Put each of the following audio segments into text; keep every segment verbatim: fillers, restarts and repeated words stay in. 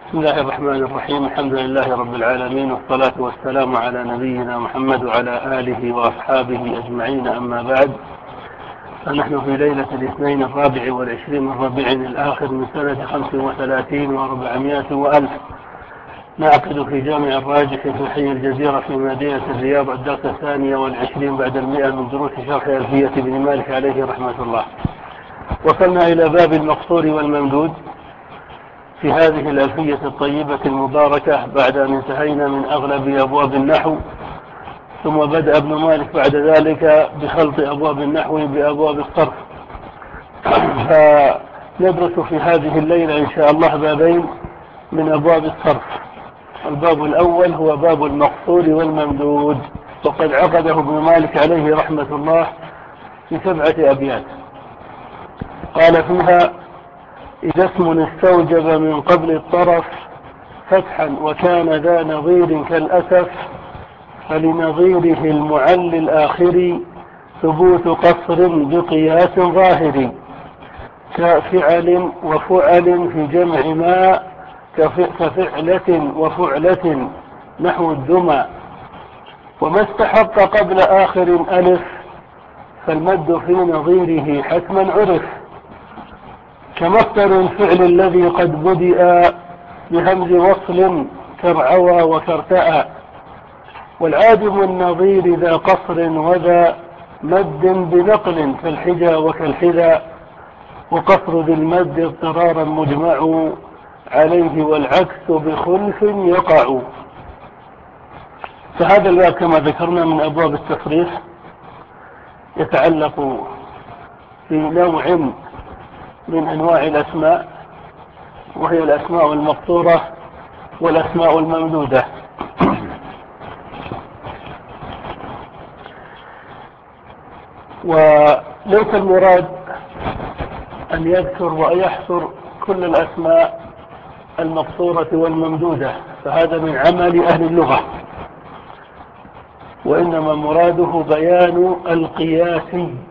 بسم الله الرحمن الرحيم. الحمد لله رب العالمين، والصلاة والسلام على نبينا محمد وعلى آله وأصحابه أجمعين. أما بعد، فنحن في ليلة الاثنين الرابع والعشرين من ربيع الآخر من سنة خمس وثلاثين وأربعمائة وألف، نعقد في جامع الراجح في حي الجزيرة في مدينة الرياض الدرس الثاني والعشرين بعد المئة من دروس شرح ألفية بن مالك عليه رحمة الله. وصلنا إلى باب المقصور والممدود في هذه الألفية الطيبة المباركة بعد أن انتهينا من أغلب أبواب النحو، ثم بدأ ابن مالك بعد ذلك بخلط أبواب النحو بأبواب الصرف. فندرس في هذه الليلة إن شاء الله بابين من أبواب الصرف. الباب الأول هو باب المقصور والممدود، وقد عقده ابن مالك عليه رحمة الله في سبعة أبيات. قال فيها: إذا اسم استوجب من قبل الطرف فتحا وكان ذا نظير كالأسف، فلنظيره المعل الآخر ثبوت قصر بقياس ظاهر، كفعل وفعل في جمع ما، كفعلة وفعلة نحو الدمى. وما استحق قبل آخر ألف فالمد في نظيره حتما عرف، كمصدر الفعل الذي قد بدأ بهمز وصل كرعوى وكرتأ. والعادم النظير ذا قصر وذا مد بنقل كالحجى وكالحذا، وقصر ذي المد اضطرارا مجمع عليه والعكس بخلف يقع. فهذا الباب كما ذكرنا من أبواب التصريف يتعلق في نوع من أنواع الأسماء، وهي الأسماء المقصورة والأسماء الممدودة. وليس المراد أن يذكر ويحصر كل الأسماء المقصورة والممدودة، فهذا من عمل أهل اللغة، وإنما مراده بيان القياس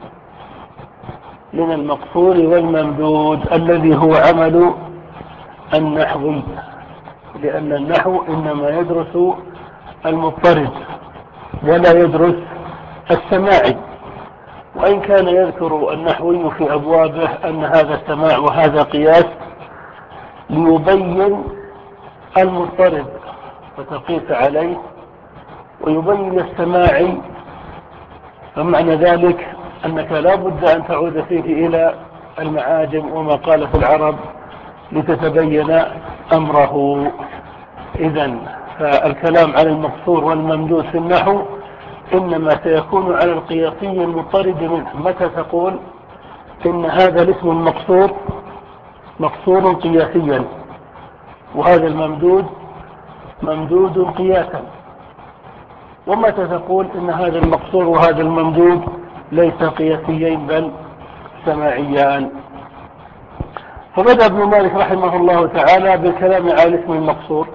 من المقصور والممدود الذي هو عمل النحوي، لأن النحو إنما يدرس المضطرد ولا يدرس السماعي. وإن كان يذكر النحوي في أبوابه أن هذا سماع وهذا قياس ليبين المضطرد وتقيس عليه، ويبين السماعي، فمعنى ذلك أنك لا بد أن تعود فيه إلى المعاجم وما قال في العرب لتتبين أمره. إذن فالكلام على المقصور والممدود في النحو إنما سيكون على القياسي المضطرد منه. متى تقول إن هذا الاسم المقصور مقصور قياسيا، وهذا الممدود ممدود قياسا، ومتى تقول إن هذا المقصور وهذا الممدود ليس قياسيين بل سماعيان. فبدأ ابن مالك رحمه الله تعالى بالكلام على الاسم المقصور.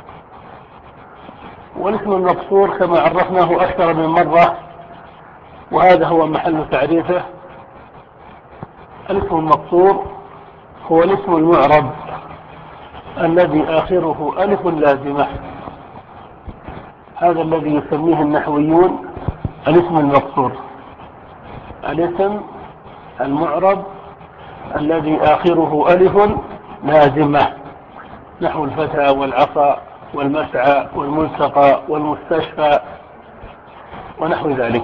والاسم المقصور كما عرفناه أكثر من مرة، وهذا هو محل تعريفه. الاسم المقصور هو الاسم المعرب الذي آخره ألف لازمة، هذا الذي يسميه النحويون الاسم المقصور، الاسم المعرب الذي آخره ألف لازمة، نحو الفتى والعصا والمسعى والملتقى والمستشفى ونحو ذلك.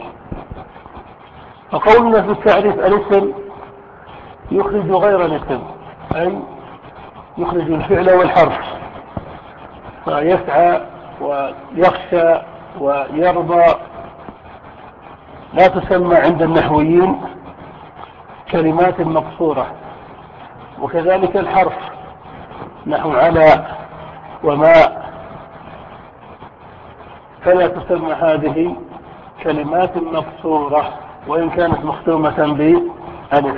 فقولنا في التعريف الاسم يخرج غير الاسم، أي يخرج الفعل والحرف، فيسعى ويخشى ويرضى لا تسمى عند النحويين كلمات مقصورة. وكذلك الحرف نحو على وماء، فلا تسمى هذه كلمات مقصورة وإن كانت مختومة بألف.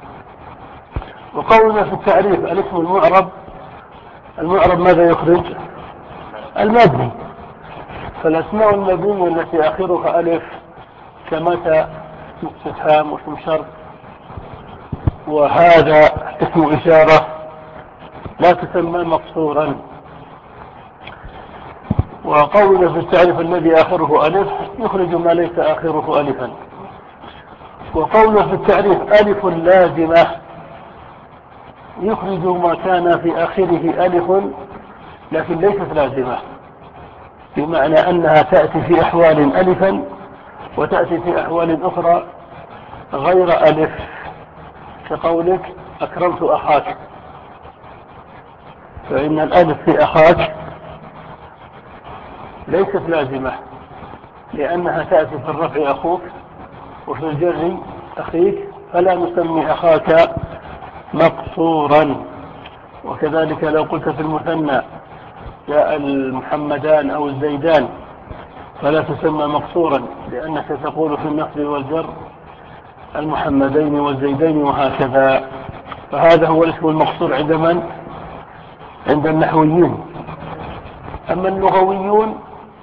وقولنا في التعريف الاسم المعرب، المعرب ماذا يخرج؟ المبني. فالأسماء المبنية التي آخرها ألف كمتى استفهام واسم شرط وهذا اسم إشارة لا تسمى مقصورا، وقولنا في التعريف الذي آخره ألف يخرج ما ليس آخره ألفا. وقولنا في التعريف ألف لازمة يخرج ما كان في آخره ألف لكن ليست لازمة، بمعنى أنها تأتي في أحوال ألفا وتأتي في أحوال أخرى غير ألف، كقولك أكرمت أخاك، فإن الألف في أخاك ليست لازمة لأنها تأتي في الرفع أخوك وفي الجر أخيك، فلا نسمي أخاك مقصورا. وكذلك لو قلت في المثنى جاء المحمدان أو الزيدان فلا تسمى مقصورا لأنك تقول في النصب والجر المحمدين والزيدين وهكذا. فهذا هو الاسم المقصور عند من؟ عند النحويين. أما اللغويون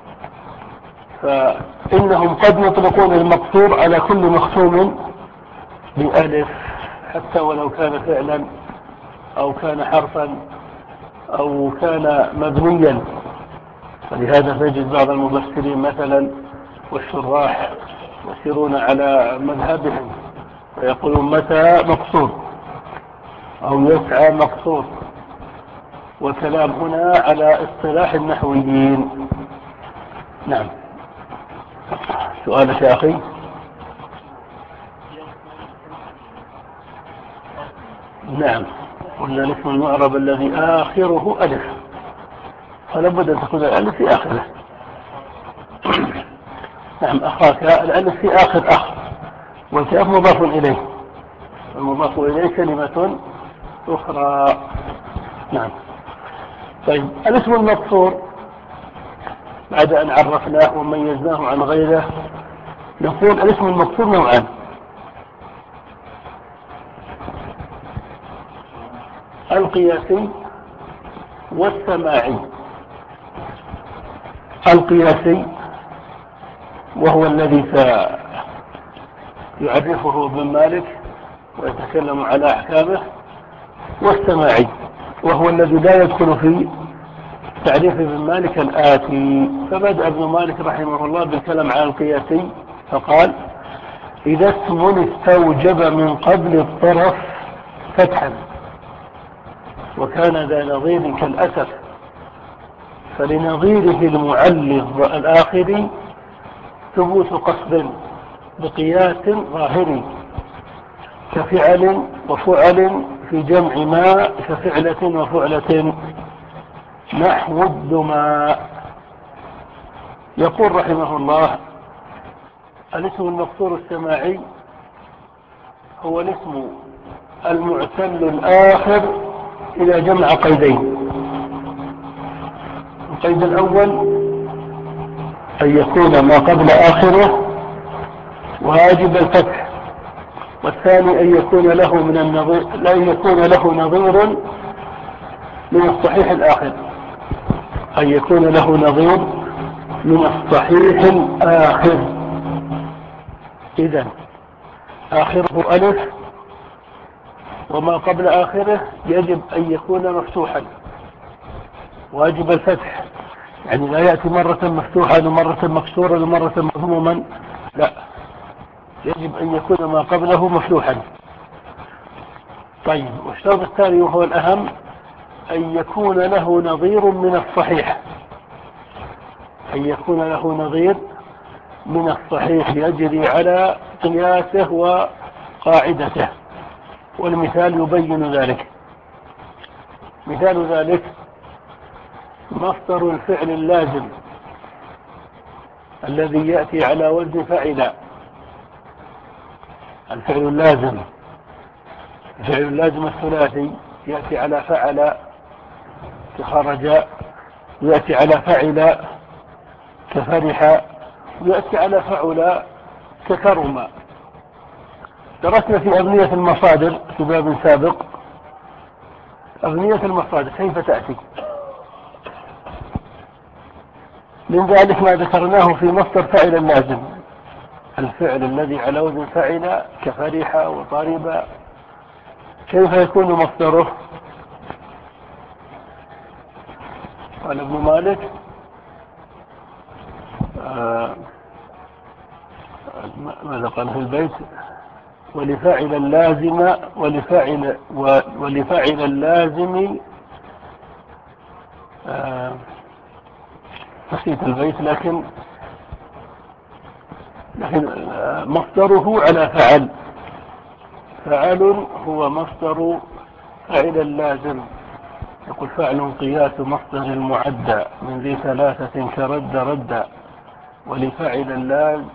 فإنهم قد يطلقون المقصور على كل مختوم بألف حتى ولو كان فعلا أو كان حرفا أو كان مبنيا. ولهذا تجد بعض المفسرين مثلا والشراح يسيرون على مذهبهم ويقولون متى مقصور أو يسعى مقصور، والكلام هنا على اصطلاح النحويين. نعم. سؤالك يا أخي. نعم، قلنا الاسم المعرب الذي آخره ألف فلا بد أن تكون الألف في آخره. نعم، أخاك الألف في آخر أخ، والكاف مضاف إليه، المضاف إليه كلمة أخرى. نعم. طيب، الاسم المقصور بعد أن عرفناه وميزناه عن غيره نقول الاسم المقصور نوعان: القياسي والسماعي. القياسي وهو الذي سيعرفه ابن مالك ويتكلم على أحكامه، والسماعي وهو الذي لا يدخل في تعريف ابن مالك الآتي. فبدأ ابن مالك رحمه الله بالكلام عن القياسي فقال: إذا اسم استوجب من قبل الطرف فتحا وكان ذا نظير كالأسف فلنظيره المعلق الآخر ثبوت قصد بقياس ظاهري كفعل وفعل في جمع ما كفعلة وفعلة نحو الدماء. يقول رحمه الله: الاسم المقصور السماعي هو الاسم المعتل الآخر إذا جمع قيدين. القيد الأول أن يكون ما قبل آخره واجب الفتح، والثاني أن يكون له من النظير لا يكون له نظير من الصحيح الآخر، أن يكون له نظير من الصحيح الآخر. إذن آخره ألف وما قبل آخره يجب أن يكون مفتوحا واجب الفتح، يعني لا يأتي مرة مفتوحا ومرة مكسورا ومرة مضموما، لا، يجب أن يكون ما قبله مفتوحا. طيب، والشرط الثاني وهو الأهم أن يكون له نظير من الصحيح، أن يكون له نظير من الصحيح يجري على قياسه وقاعدته. والمثال يبين ذلك. مثال ذلك مصدر الفعل اللازم الذي يأتي على وزن فعل. الفعل اللازم الفعل اللازم الثلاثي يأتي على فعل كخرج، يأتي على فعل كفرح، ويأتي على فعل ككرم. درسنا في أبنية المصادر في باب سابق أبنية المصادر كيف تأتي. من ذلك ما ذكرناه في مصدر فعل اللازم، الفعل الذي على وزن فعل كفرح وطرب، كيف يكون مصدره؟ قال ابن مالك: ماذا قال في البيت؟ ولفاعل اللازم ولفاعل ولفاعل اللازم آه نسيت البيت، لكن لكن آه مصدره على فعل. فعل هو مصدر فاعل اللازم. يقول فعل قياس مصدر المعدى من ذي ثلاثة كرد رد. ولفاعل اللازم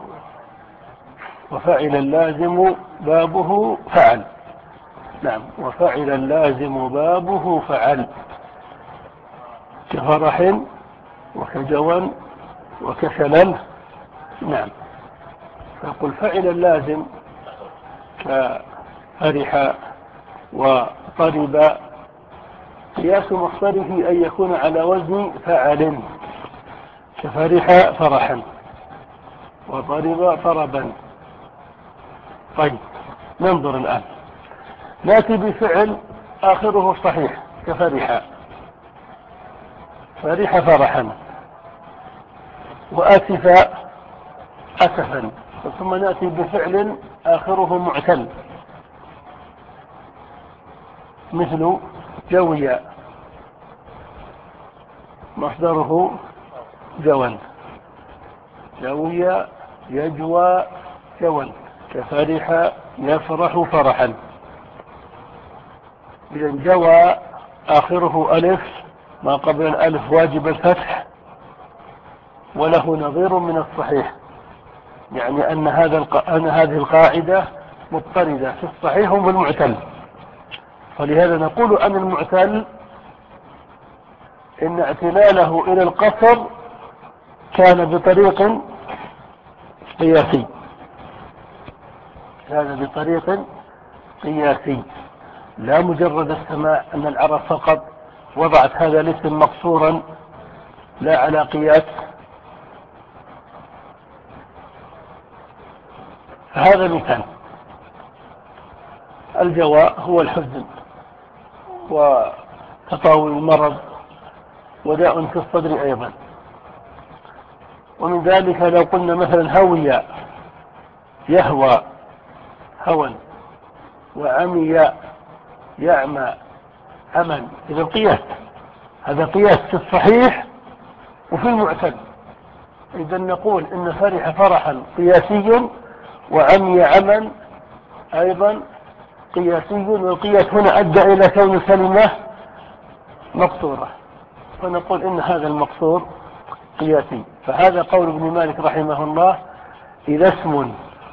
وفاعل اللازم بابه فعل. نعم، وفاعل اللازم بابه فعل، كفرح وكجوى وكشلل. نعم، فيقول فاعل اللازم كفرح وطرب قياس مصدره أن يكون على وزن فعل، كفرح فرحا وطرب طربا. طيب، ننظر الآن. نأتي بفعل آخره صحيح كفرح، فرح فرحا، وأسف أسفا. ثم نأتي بفعل آخره معتل مثل جوي، مصدره جوا، جوي يجوى جوا، كفرح يفرح فرحا. إذن جوى آخره ألف، ما قبل الألف واجب الفتح، وله نظير من الصحيح، يعني أن هذا الق... أن هذه القاعدة مضطردة في الصحيح والمعتل. فلهذا نقول أن المعتل إن اعتلاله إلى القصر كان بطريق قياسي، كان بطريق قياسي، لا مجرد السماع أن العرب فقط وضعت هذا الاسم مقصورا لا على قياس. هذا مثال. الجواء هو الحزن وتطاول المرض وداء في الصدر أيضا. ومن ذلك لو قلنا مثلا هوي يهوى هوى، وعمي يعمى عمى. إذا القياس هذا قياس في الصحيح وفي المعتل. إذا نقول إن فرح فرحا قياسي، وعمي عمى أيضا قياسي، والقياس هنا أدى إلى كون الكلمة مقصورة، فنقول إن هذا المقصور قياسي. فهذا قول ابن مالك رحمه الله: إذا اسم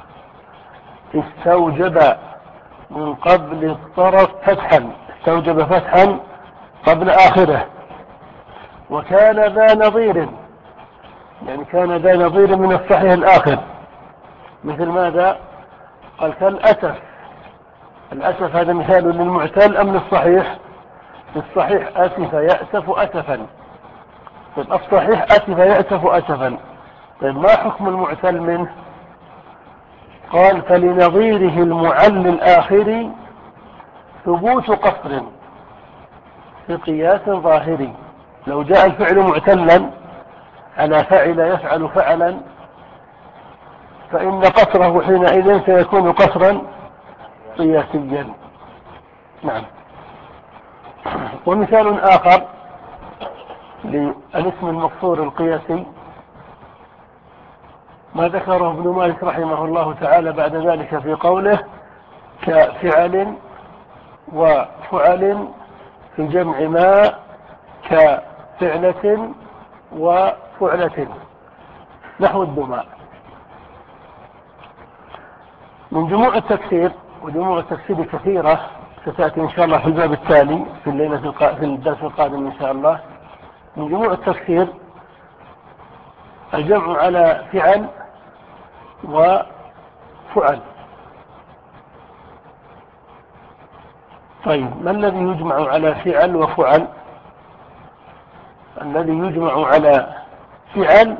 استوجب من قبل الطرف فتحا، استوجب فتحا قبل آخره، وكان ذا نظير، يعني كان ذا نظير من الصحيح الآخر. مثل ماذا؟ قال كالأسف. الأسف هذا مثال للمعتل أم للصحيح؟ للصحيح، أسف يأسف أسفا. طيب الصحيح أسف يأسف أسفا. طيب ما حكم المعتل منه؟ قال فلنظيره المعل الآخر ثبوت قصر في قياس ظاهري. لو جاء الفعل معتلا على فعل يفعل فعلا، فإن قصره حينئذ سيكون قصرا قياسيا. نعم. ومثال آخر للاسم المقصور القياسي ما ذكره ابن مالك رحمه الله تعالى بعد ذلك في قوله: كفعل وفعل في جمع ما، كفعلة وفعلة، نحو الدماء. من جموع التكسير، وجموع التكسير كثيرة ستأتي إن شاء الله في الباب التالي في الليلة الق... في الدرس القادم إن شاء الله. من جموع التكسير الجمع على فعل وفعل. طيب ما الذي يجمع على فعل وفعل؟ الذي يجمع على فعل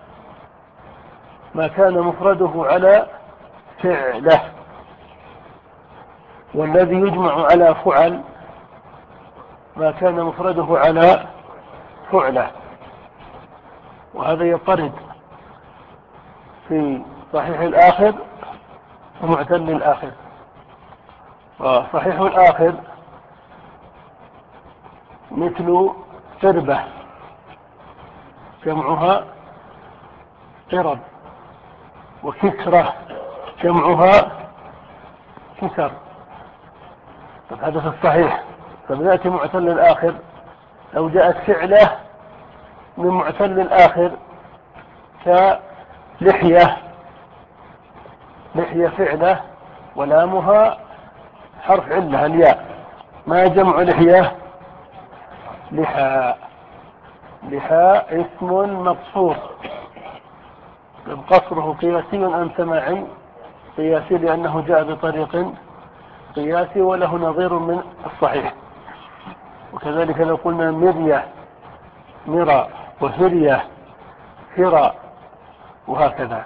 ما كان مفرده على فعله، والذي يجمع على فعل ما كان مفرده على فعله. وهذا يطرد في صحيح الآخر ومعتل الآخر. وصحيح الآخر مثل قربة جمعها قرب، وكسرة جمعها كسر. طب هذا في الصحيح. طب يأتي معتل الآخر، لو جاءت فعله من معتل الآخر كلحية، لحية فعله ولامها حرف علة الياء، ما جمع لحية؟ لحى. لحى اسم مقصور. قصره قياسي أم سماعي؟ قياسي لأنه جاء بطريق قياسي وله نظير من الصحيح. وكذلك لو قلنا مرية مرى، وهرية هرى، وهكذا.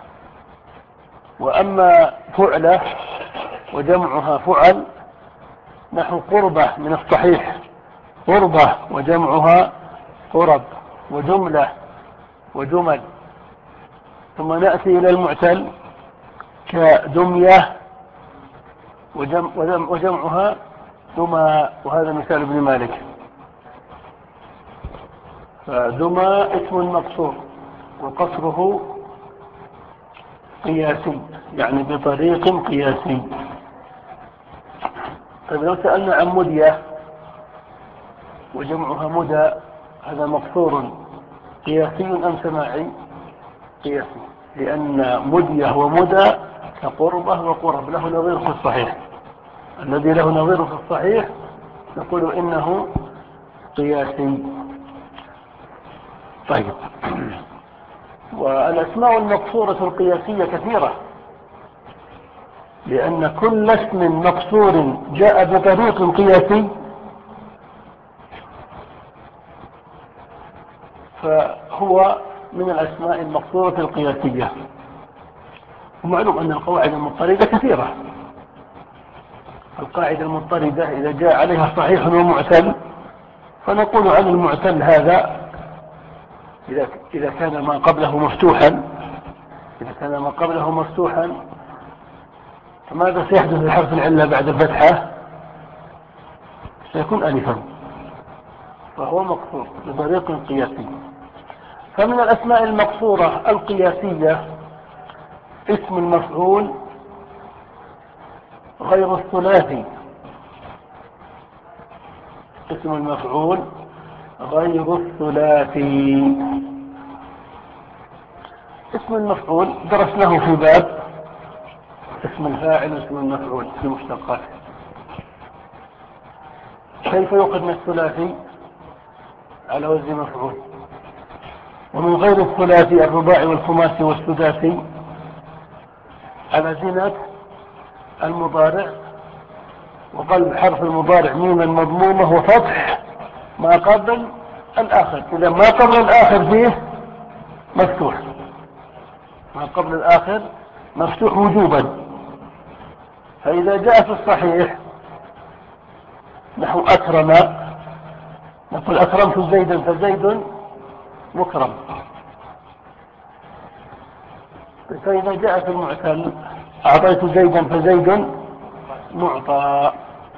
وأما فعلة وجمعها فعل نحو قربة من الصحيح، قربة وجمعها قرب، وجملة وجمل. ثم نأتي إلى المعتل كدمية وجمع وجمعها دمى، وهذا مثال ابن مالك. فدمى اسم مقصور وقصره قياسي، يعني بطريق قياسي. طيب لو سألنا عن مدية وجمعها مدى، هذا مقصور قياسي أم سماعي؟ قياسي، لأن مدية ومدى كقربة وقرب له نظير في الصحيح. الذي له نظير في الصحيح نقول إنه قياسي. طيب، والأسماء المقصورة القياسية كثيرة، لأن كل اسم مقصور جاء بطريق قياسي فهو من الأسماء المقصورة القياسية. ومعلوم أن القواعد المضطردة كثيرة. القاعدة المضطردة إذا جاء عليها صحيح ومعتل فنقول عن المعتل هذا إذا إذا كان ما قبله مفتوحا إذا كان ما قبله مفتوحا فماذا سيحدث لحرف العلة بعد الفتحة؟ سيكون ألفا، فهو مقصور بطريق قياسي. فمن الأسماء المقصورة القياسية اسم المفعول غير الثلاثي. اسم المفعول غير الثلاثي. اسم المفعول درسناه في باب اسم الفاعل واسم المفعول في مشتقات. كيف يؤخذ من الثلاثي على وزن مفعول، ومن غير الثلاثي الرباعي والخماسي والسداسي على زينة المضارع، وقلب حرف المضارع ميما مضمومة وفتح ما قبل الآخر. إذا ما قبل الآخر فيه مفتوح، ما قبل الآخر مفتوح وجوبا. فإذا جاء في الصحيح نحو أكرم، نقول أكرمت زيدا فزيد مكرم. فإذا جاء في المعتل أعطيت زيدا فزيد معطى،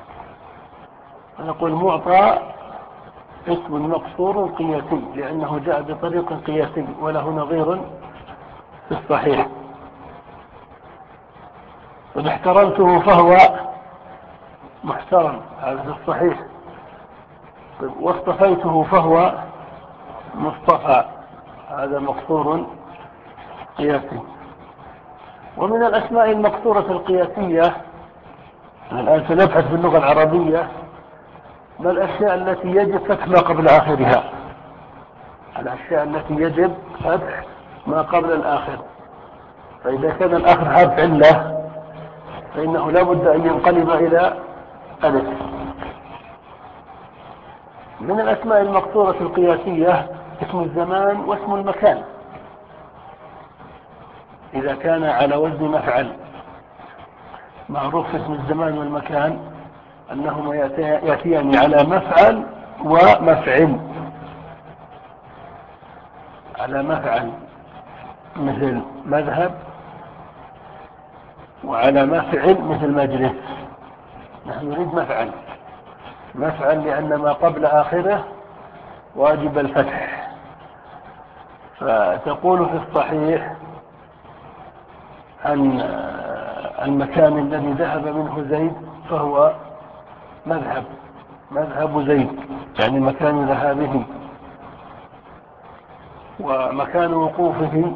نقول معطى اسم مقصور قياسي لأنه جاء بطريق قياسي وله نظير في الصحيح. وإن احترمته فهو محترم، هذا في الصحيح. واصطفيته فهو مصطفى، هذا مقصور قياسي. ومن الأسماء المقصورة القياسية الآن سنبحث في اللغة العربية ما الأشياء التي يجب فتح ما قبل آخرها. الأشياء التي يجب فتح ما قبل الآخر. فإذا كان الآخر حرف علة فإنه لا بد أن ينقلب إلى ألف. من الأسماء المقصورة القياسية اسم الزمان واسم المكان إذا كان على وزن مفعل. معروف في اسم الزمان والمكان أنهما يأتيان على مفعل ومفعل. على مفعل مثل مذهب وعلى مفعل مثل مجلس. نحن نريد مفعل مفعل لأن ما قبل آخره واجب الفتح. فتقول في الصحيح عن المكان الذي ذهب منه زيد فهو مذهب مذهب زيد، يعني مكان ذهابه. ومكان وقوفه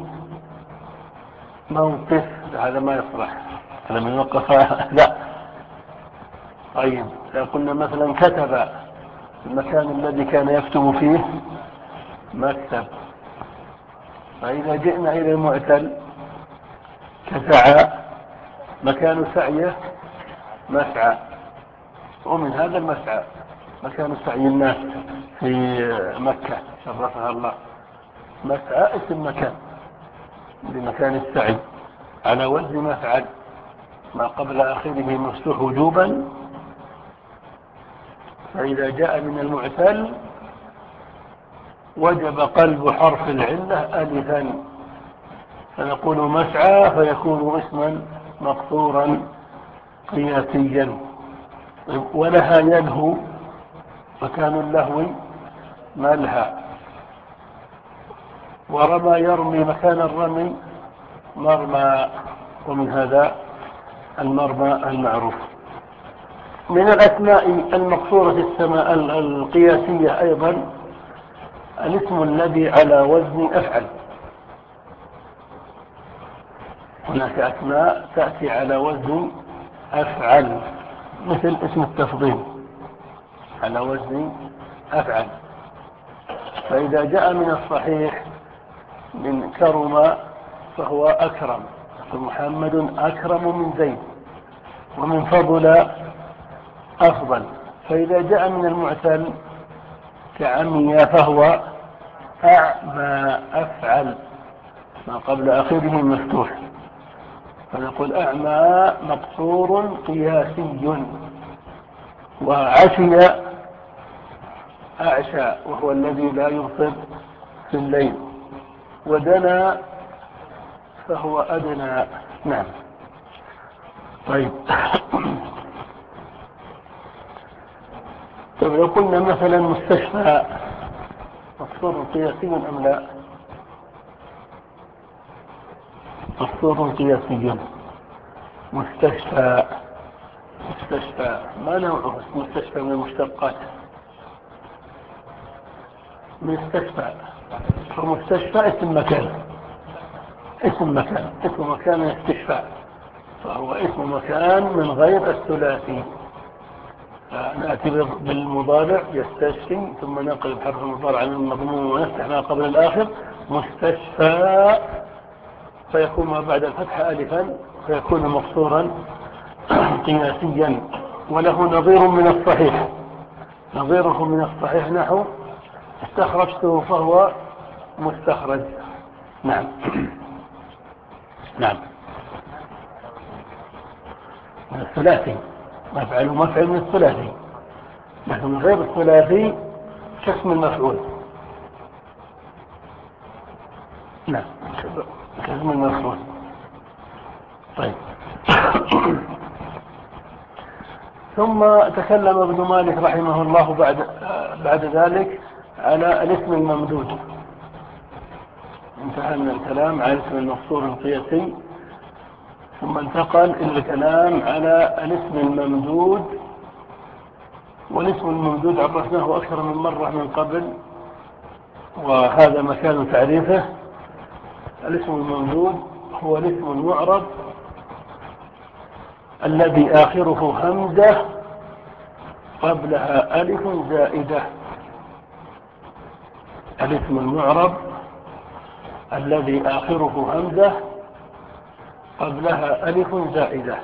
موقف، هذا ما يصلح، هذا من وقف لا. طيب إذا قلنا مثلا كتب، المكان الذي كان يكتب فيه مكتب. فإذا جئنا إلى المعتل كسعى، مكان سعيه مسعى، ومن هذا المسعى مكان سعي الناس في مكة شرفها الله. مسعى اسم مكان لمكان السعي على وزن مفعل، ما قبل آخره مفتوح وجوبا. فإذا جاء من المعتل وجب قلب حرف العلة ألفا، فنقول مسعى فيكون اسما مقصورا قياسيا. ولها يلهو، مكان اللهو ملهى. ورمى يرمي، مكان الرمي مرمى، ومن هذا المرمى المعروف. من الأسماء المقصورة في السماء القياسية أيضا الاسم الذي على وزن أفعل. هناك أسماء تأتي على وزن أفعل، مثل اسم التفضيل على وزن أفعل. فإذا جاء من الصحيح من كرم فهو أكرم، فمحمد أكرم من زيد. ومن فضل أفضل. فإذا جاء من المعتل كعمي فهو أعمى أفعل، ما قبل آخره مفتوح، فنقول أعمى مقصور قياسي. وعشي أعشى، وهو الذي لا يبصر في الليل. ودنا فهو أدنى. نعم. طيب طيب لو قلنا مثلا مستشفى مقصور قياسي أم لا؟ مقصور قياسي. مستشفى مستشفى ما نوعه؟ مستشفى من المشتقات مستشفى. فمستشفى اسم مكان اسم مكان اسم مكان الاستشفاء، فهو اسم مكان من غير الثلاثي. نأتي بالمضارع يستشفي، ثم نقلب حرف المضارع عن المضموم ونفتح ما قبل الآخر مستشفى، فيكون ما بعد الفتح ألفا، فيكون مقصورا قياسيا. وله نظير من الصحيح، نظيره من الصحيح نحو استخرجته فهو مستخرج. نعم. نعم. من الثلاثي، مفعل ومفعل من الثلاثي، لكن من غير الثلاثي كاسم المفعول. نعم، كاسم المفعول. طيب ثم تكلم ابن مالك رحمه الله بعد بعد ذلك على الاسم الممدود. انتهى من الكلام على الاسم المقصور القياسي، ثم انتقل إلى الكلام على الاسم الممدود. والاسم الممدود عرفناه أكثر من مرة من قبل، وهذا مكان تعريفه. الاسم الممدود هو الاسم المعرب الذي آخره همزة قبلها ألف زائدة. الاسم المعرب الذي آخره همزة قبلها ألف زائدة،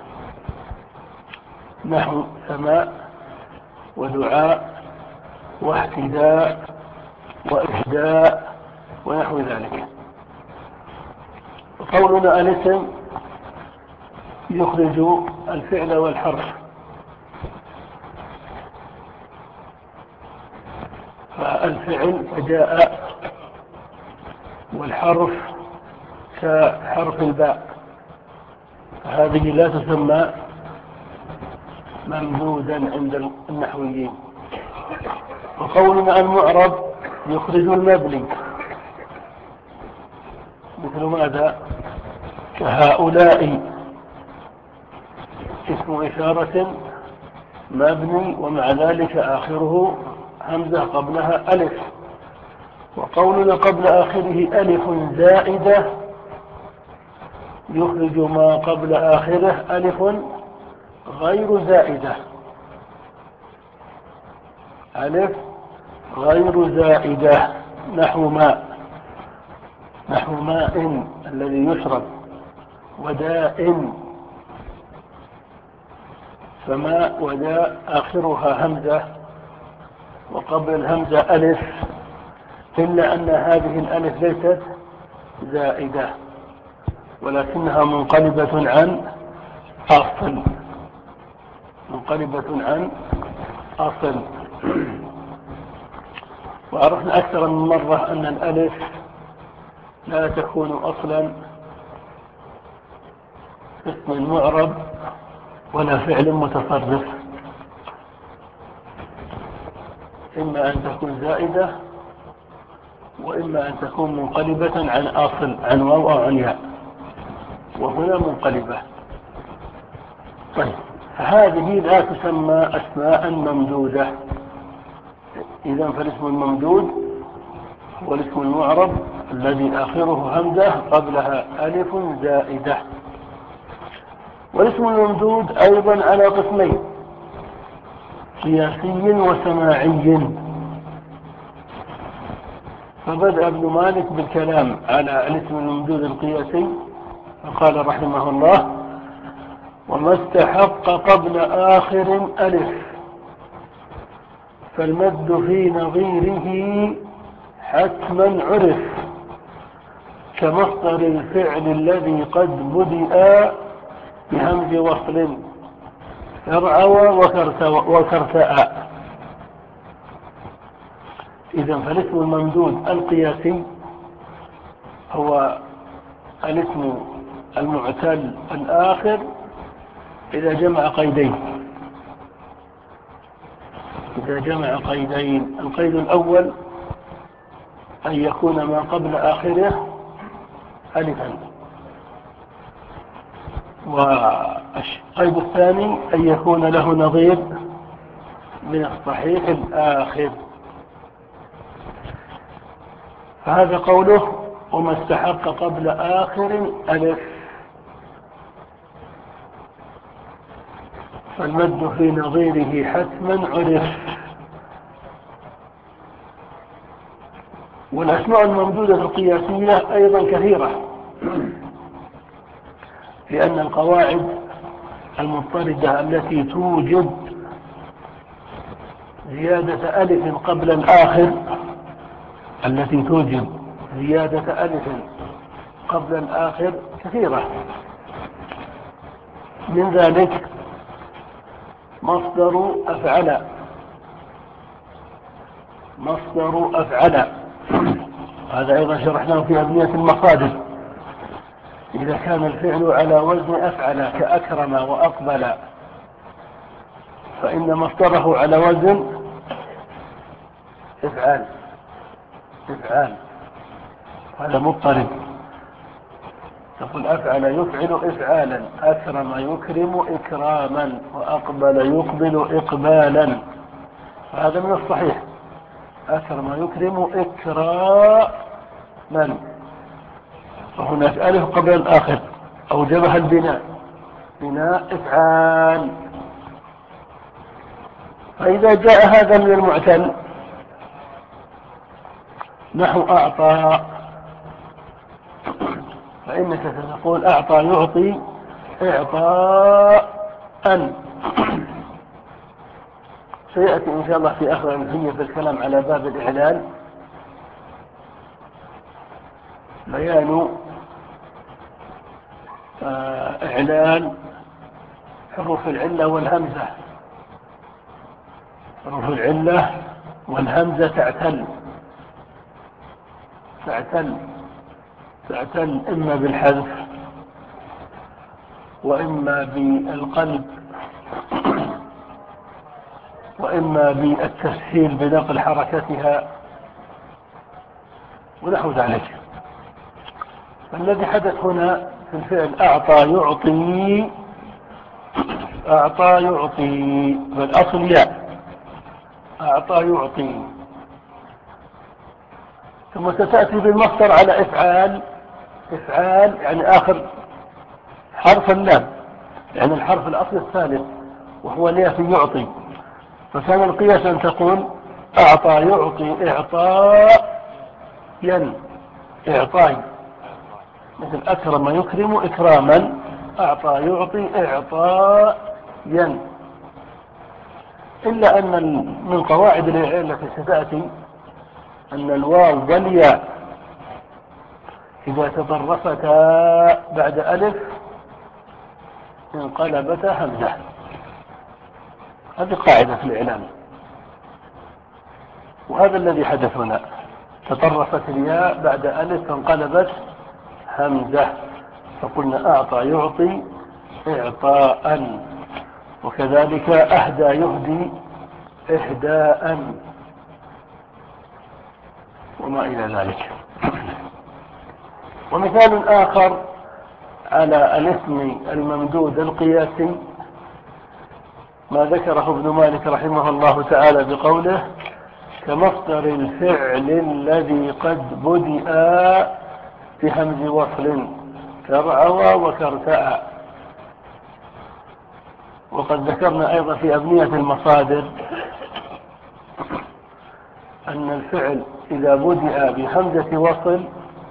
نحو سماء ودعاء واهتداء وإهداء ونحو ذلك. قولنا الاسم يخرج الفعل والحرف، فالفعل فجاء، والحرف كحرف الباء، هذه لا تسمى ممدودا عند النحويين. وقولنا المعرب يخرج المبني، مثل ماذا؟ كهؤلاء اسم إشارة مبني ومع ذلك آخره همزة قبلها ألف. وقولنا قبل آخره ألف زائدة يخرج ما قبل آخره ألف غير زائدة، ألف غير زائدة، نحو ماء، نحو ماء الذي يشرب، وداء، فماء وداء آخرها همزة وقبل الهمزة ألف، إلا أن هذه الألف ليست زائدة ولكنها منقلبة عن أصل، منقلبة عن أصل. وعرفنا أكثر من مرة أن الألف لا تكون أصلا اسم المعرب ولا فعل متصرف، إما أن تكون زائدة وإما أن تكون منقلبة عن أصل، عن واو أو عن ياء، وهنا منقلبة. طيب، فهذه لا تسمى أسماء ممدودة. إذن فالاسم الممدود هو الاسم المعرب الذي آخره همزة قبلها ألف زائدة. والاسم الممدود أيضا على قسمين، قياسي وسماعي. فبدأ ابن مالك بالكلام على الاسم الممدود القياسي فقال رحمه الله: وما استحق قبل آخر ألف فالمد في نظيره حتما عرف، كمصدر الفعل الذي قد بدأ بهمز وصل يرعوى وكرتاء. إذن فالاسم الممدود القياسي هو الاسم المعتل الآخر إذا جمع قيدين، إذا جمع قيدين. القيد الأول أن يكون ما قبل آخره ألفا، والقيد الثاني أن يكون له نظير من الصحيح الآخر. فهذا قوله: وما استحق قبل آخر ألف فالمد في نظيره حتما عرف. والأسماء الممدودة القياسية أيضا كثيرة، لأن القواعد المضطردة التي توجد زيادة ألف قبل الآخر، التي توجد زيادة ألف قبل الآخر كثيرة. من ذلك مصدر أفعل، مصدر أفعل، هذا أيضا شرحناه في أبنية المصادر. إذا كان الفعل على وزن أفعل كأكرم وأقبل فإن مصدره على وزن إفعال، إفعال، هذا مضطرب. تقول أفعل يفعل إفعالا، أكرم يكرم إكراما، وأقبل يقبل إقبالا، هذا من الصحيح. أكرم يكرم إكراما، وهناك ألف قبل الآخر أوجبها البناء، بناء إفعال. فإذا جاء هذا من المعتل نحو أعطى، فإنك ستقول أعطى يعطي إعطاء. سيأتي إن شاء الله في آخر الألفية في الكلام على باب الإعلان بيان إعلان حروف العلة والهمزة. حروف العلة والهمزة تعتل، تعتل تعتل إما بالحذف وإما بالقلب وإما بالتسهيل بنقل حركتها ونحو ذلك. الذي حدث هنا في الفعل أعطى يعطي، أعطى يعطي فالأصل ياء، أعطى يعطي، ثم ستأتي بالمصدر على إفعال، إفعال يعني آخر حرف اللام، يعني الحرف الأصل الثالث وهو الياء في يعطي، فكان القياس أن تقول أعطى يعطي إعطاء ين، إعطاي، مثل أكرم يكرم إكراما، أعطى يعطي إعطاء ين. إلا أن من قواعد الإعلان التي ستأتي أن الواو والياء إذا تطرفتا بعد ألف انقلبتا همزة، هذه قاعدة في الإعلان، وهذا الذي حدث هنا، تطرفت الياء بعد ألف فانقلبت همزة، فقلنا أعطى يعطي إعطاء، وكذلك أهدى يهدي إهداء وما إلى ذلك. ومثال آخر على الاسم الممدود القياسي ما ذكره ابن مالك رحمه الله تعالى بقوله كمصدر الفعل الذي قد بدأ بهمز وصل كرعوى وكرتأ. وقد ذكرنا أيضا في أبنية المصادر أن الفعل إذا بدأ بهمزة وصل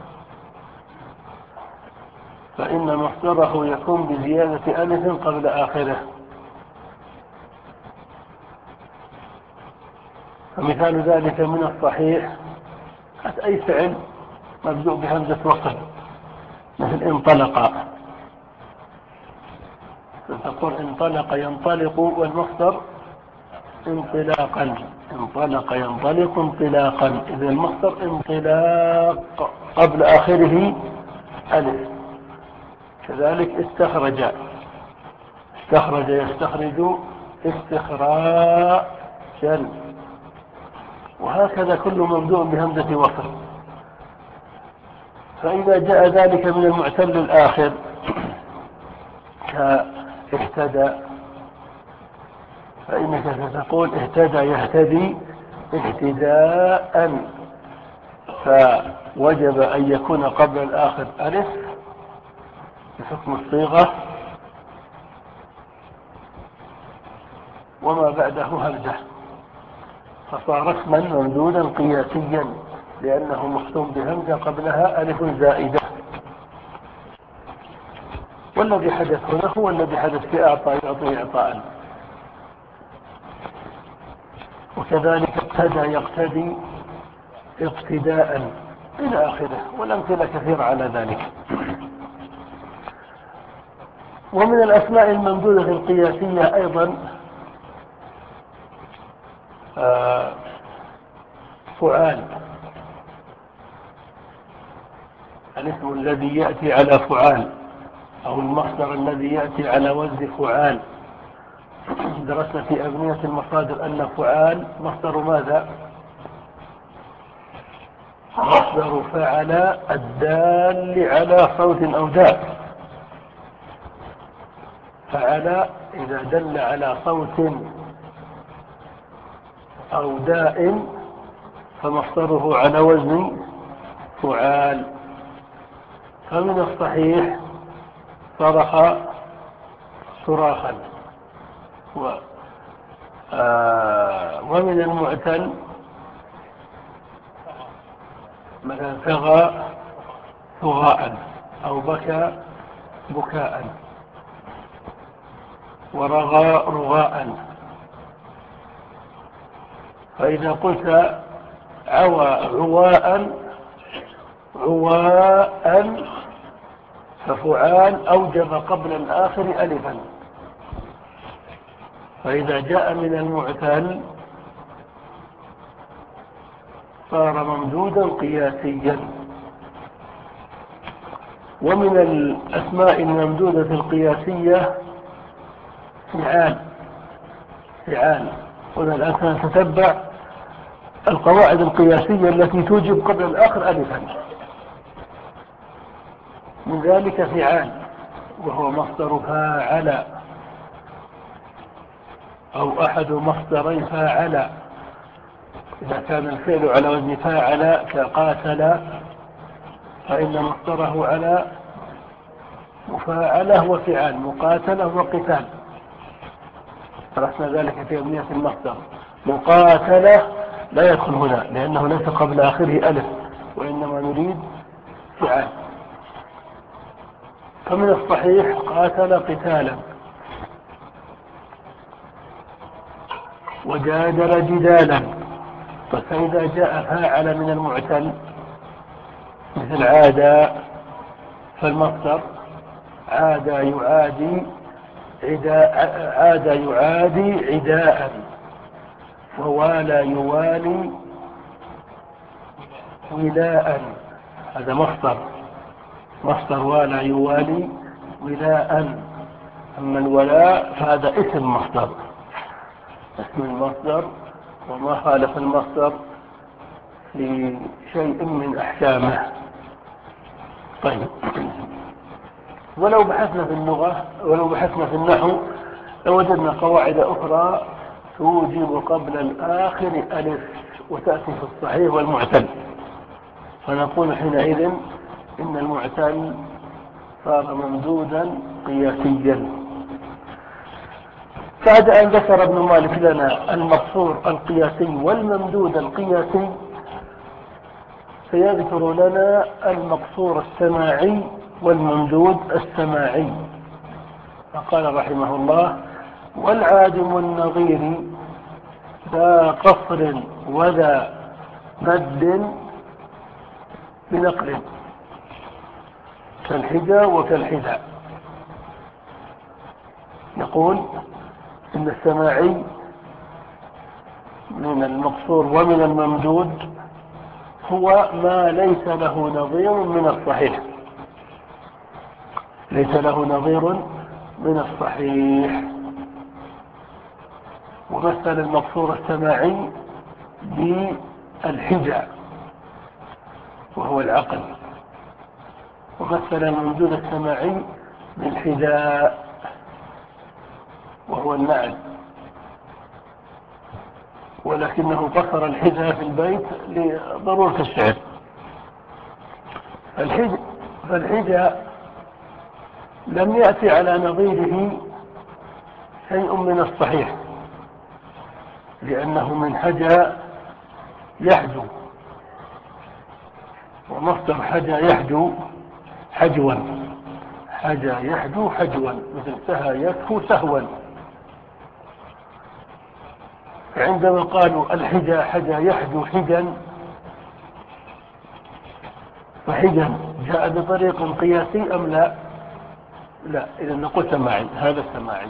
فإن مصدره يكون بزيادة ألف قبل آخره. فمثال ذلك من الصحيح أي فعل مبدوء بهمزة وصل مثل انطلق، فتقول انطلق ينطلق والمصدر انطلاقا، انطلق ينطلق انطلاقا، إذا المصدر انطلاق قبل آخره ألف. كذلك استخرج، استخرج يستخرج استخراجا، وهكذا كل مبدوء بهمزة وصل. فإذا جاء ذلك من المعتل الآخر كاهتدى فإنك ستقول اهتدى يهتدي اهتداء، فوجب أن يكون قبل الآخر ألف بحكم الصيغة وما بعده همزة، فصار اسما ممدودا قياسيا لأنه مختوم بهمزة قبلها ألف زائدة. والذي حدث هنا هو الذي حدث في أعطى يعطي إعطاء، وكذلك اقتدى يقتدي اقتداء إلى آخره، والأمثلة كثيرة على ذلك. ومن الأسماء الممدودة القياسية أيضا آه فعال، الاسم الذي يأتي على فعال أو المصدر الذي يأتي على وزن فعال. درسنا في أبنية المصادر أن فعال مصدر ماذا؟ مصدر فعل الدال على صوت أو داء. فعل إذا دل على صوت أو داء فمصدره على وزن فعال. فمن الصحيح صرخ صراخا، و آه ومن المعتل مثلا ثغى ثغاء أو بكى بكاء، ورغى رغاء. فإذا قلت عوى عواء عواء ففعال أوجب قبل الآخر ألفا. فإذا جاء من المعتل صار ممدودا قياسيا. ومن الأسماء الممدودة القياسية فعال. فعال. هنا الآن سنتتبع القواعد القياسية التي توجب قبل الآخر ألفا. من ذلك فعال، وهو مصدر فاعل أو أحد مصدري فاعل. إذا كان الفعل على وزن فاعل كقاتل فإن مصدره على مفاعله وفعال، مقاتله وقتال. درسنا ذلك في أبنية المصدر. مقاتله لا يدخل هنا لأنه ليس قبل آخره ألف، وإنما نريد فعال. فمن الصحيح قاتل قتالا، وجادل جدالا. فإذا جاء فاعل من المعتل مثل عادى، فالمصدر عادى يعادي عداء، عادى يعادي عداء، ووالى يوالي ولاء. هذا مصدر، مصدر والى يوالي ولاء. أما الولاء فهذا اسم مصدر، اسم المصدر وما خالف المصدر في شيء من أحكامه. طيب، ولو بحثنا في اللغة ولو بحثنا في النحو لوجدنا قواعد أخرى توجب قبل الآخر ألف وتأتي في الصحيح والمعتل، فنقول حينئذ إن المعتل صار ممدودا قياسيا. بعد أن ذكر ابن مالك لنا المقصور القياسي والممدود القياسي، سيذكر لنا المقصور السماعي والممدود السماعي. فقال رحمه الله: والعادم النظير ذا قصر وذا مد بنقل كالحجى وكالحذاء. يقول إن السماعي من المقصور ومن الممدود هو ما ليس له نظير من الصحيح، ليس له نظير من الصحيح. ومثل المقصور السماعي بالحجى وهو العقل، ومثل الممدود السماعي بالحذاء وهو النعل، ولكنه قصر الحذاء في البيت لضرورة الشعر. فالحذاء لم يأتي على نظيره شيء من الصحيح، لأنه من حجى يحجو، ومصدر حجى يحجو حجوا، حجى يحجو حجوا، مثل سهى يسهو سهوا. فعندما قالوا الحجى حجى يحجو حجا، فحجا جاء بطريق قياسي أم لا؟ لا، إذا نقول سماعي، هذا السماعي.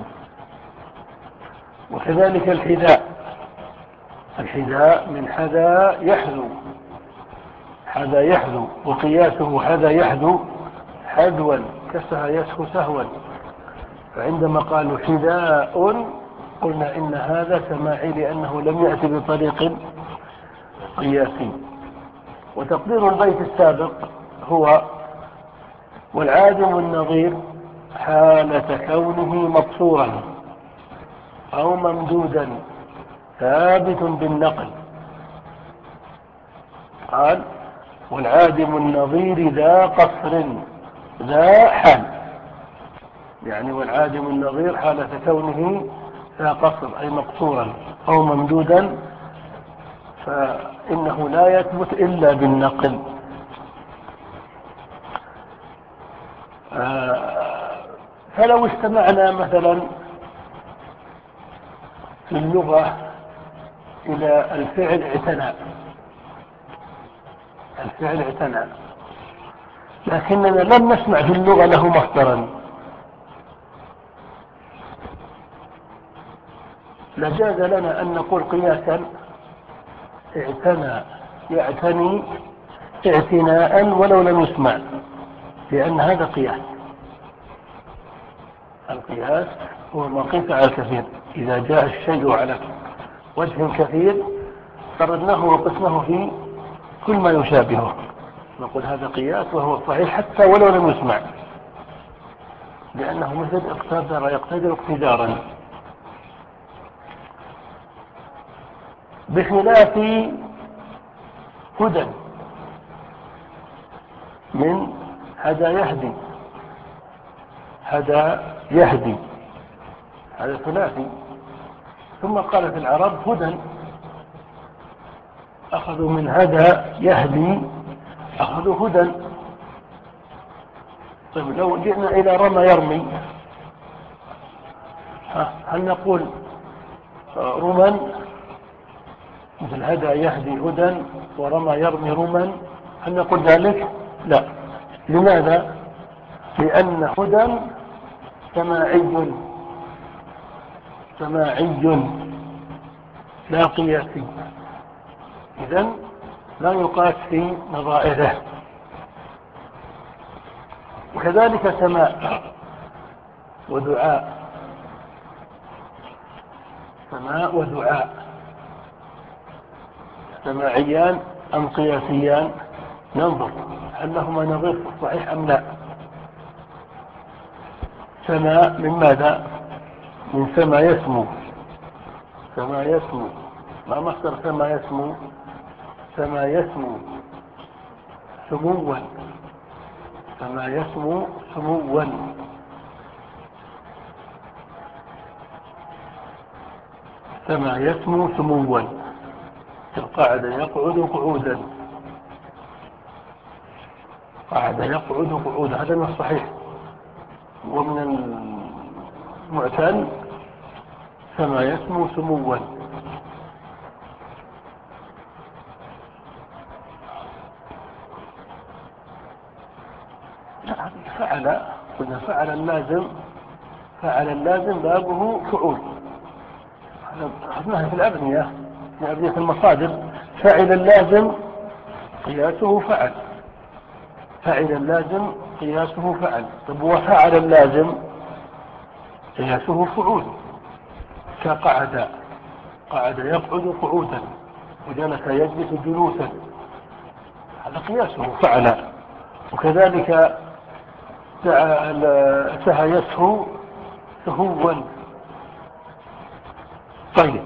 وكذلك الحذاء، الحذاء من حذا يحذو، حذا يحذو، وقياسه حذا يحذو حذوا كسها يسهو سهوا. فعندما قالوا حذاء قلنا إن هذا سماعي لأنه لم يأتي بطريق قياسي. وتقدير البيت السابق هو: والعادم النظير حالة كونه مقصورا أو ممدودا ثابت بالنقل. قال: والعادم النظير ذا قصر، ذا حال، يعني والعادم النظير حالة كونه ذا قصر أي مقصورا أو ممدودا، فإنه لا يثبت إلا بالنقل. فلو استمعنا مثلا في اللغة إلى الفعل اعتنى، الفعل اعتنى، لكننا لم نسمع في اللغة له مصدرا، لجاز لنا أن نقول قياسا اعتنى يعتني اعتناء ولو لم يسمع، لأن هذا قياس. القياس هو ما قيس على الكثير. إذا جاء الشيء على وجه كثير قررناه وقسناه في كل ما يشابهه، نقول هذا قياس وهو صحيح حتى ولو لم يسمع، لأنه مثل اقتدر يقتدر اقتدارا، بخلاف هدى من هدى يهدي. هدى يهدي هذا ثلاثي. ثم قالت العرب هدى، أخذوا من هدى يهدي أخذوا هدى. طيب لو جئنا إلى رمى يرمي، هل نقول رمى مثل هدى يهدي هدى ورمى يرمي رمى؟ هل نقول ذلك؟ لا. لماذا؟ لأن هدى سماعي سماعي لا قياسي، إذن لا يقاس في نظائره. وكذلك سماء ودعاء. سماء ودعاء سماعيان أم قياسيان؟ ننظر هل لهما نظير في الصحيح أم لا. سماء من ماذا؟ من سما يسمو. سما يسمو ما مصدر سما يسمو؟ سما يسمو سموا. سما يسمو سموا. سما يسمو سموا. القاعدة يقعد قعودا. قاعدة يقعد قعودا، هذا من الصحيح. ومن المعتل سما يسمو سموا. فعل قلنا فعل اللازم. فعل اللازم بابه فعول. هذا في الأبنية، في أبنية المصادر. فعل اللازم قياسه فعل. فعل اللازم قياسه فعل. طب وفعل اللازم قياسه فعول. كقعد. قعد يقعد قعودا وجلس يجلس جلوسا، هذا قياسه فعل. وكذلك سهى يسهو سهوا. طيب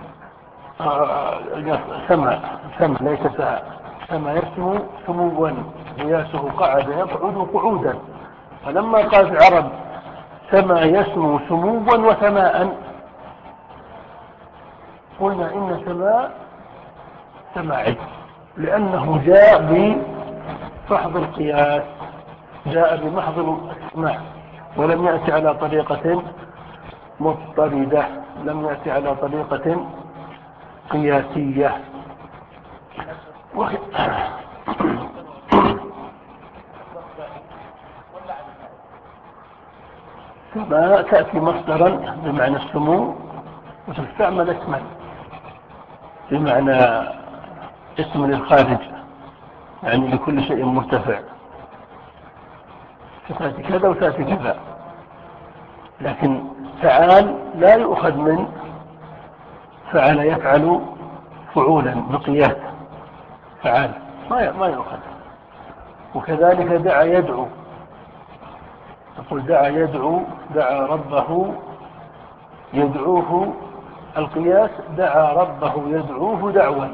سمع سمع ليس سهى. سما يسمو سموا قياسه قعد يقعد قعودا. فلما قال العرب سما يسمو سموا وسماء، قلنا إن سماء سماعي، لأنه جاء بفحض القياس، جاء بمحض الاسماع، ولم يأتي على طريقة مضطردة، لم يأتي على طريقة قياسية. سماء تأتي مصدرا بمعنى السمو، وتستعمل اسما بمعنى اسم للخارج، يعني لكل شيء مرتفع، فتأتي كذا وتأتي كذا. لكن فعال لا يؤخذ من فعل يفعل فعولا بقياس. فعال ما ما يؤخذ. وكذلك دعا يدعو، تقول دعا يدعو، دعا ربه يدعوه، القياس دعا ربه يدعوه دعوا،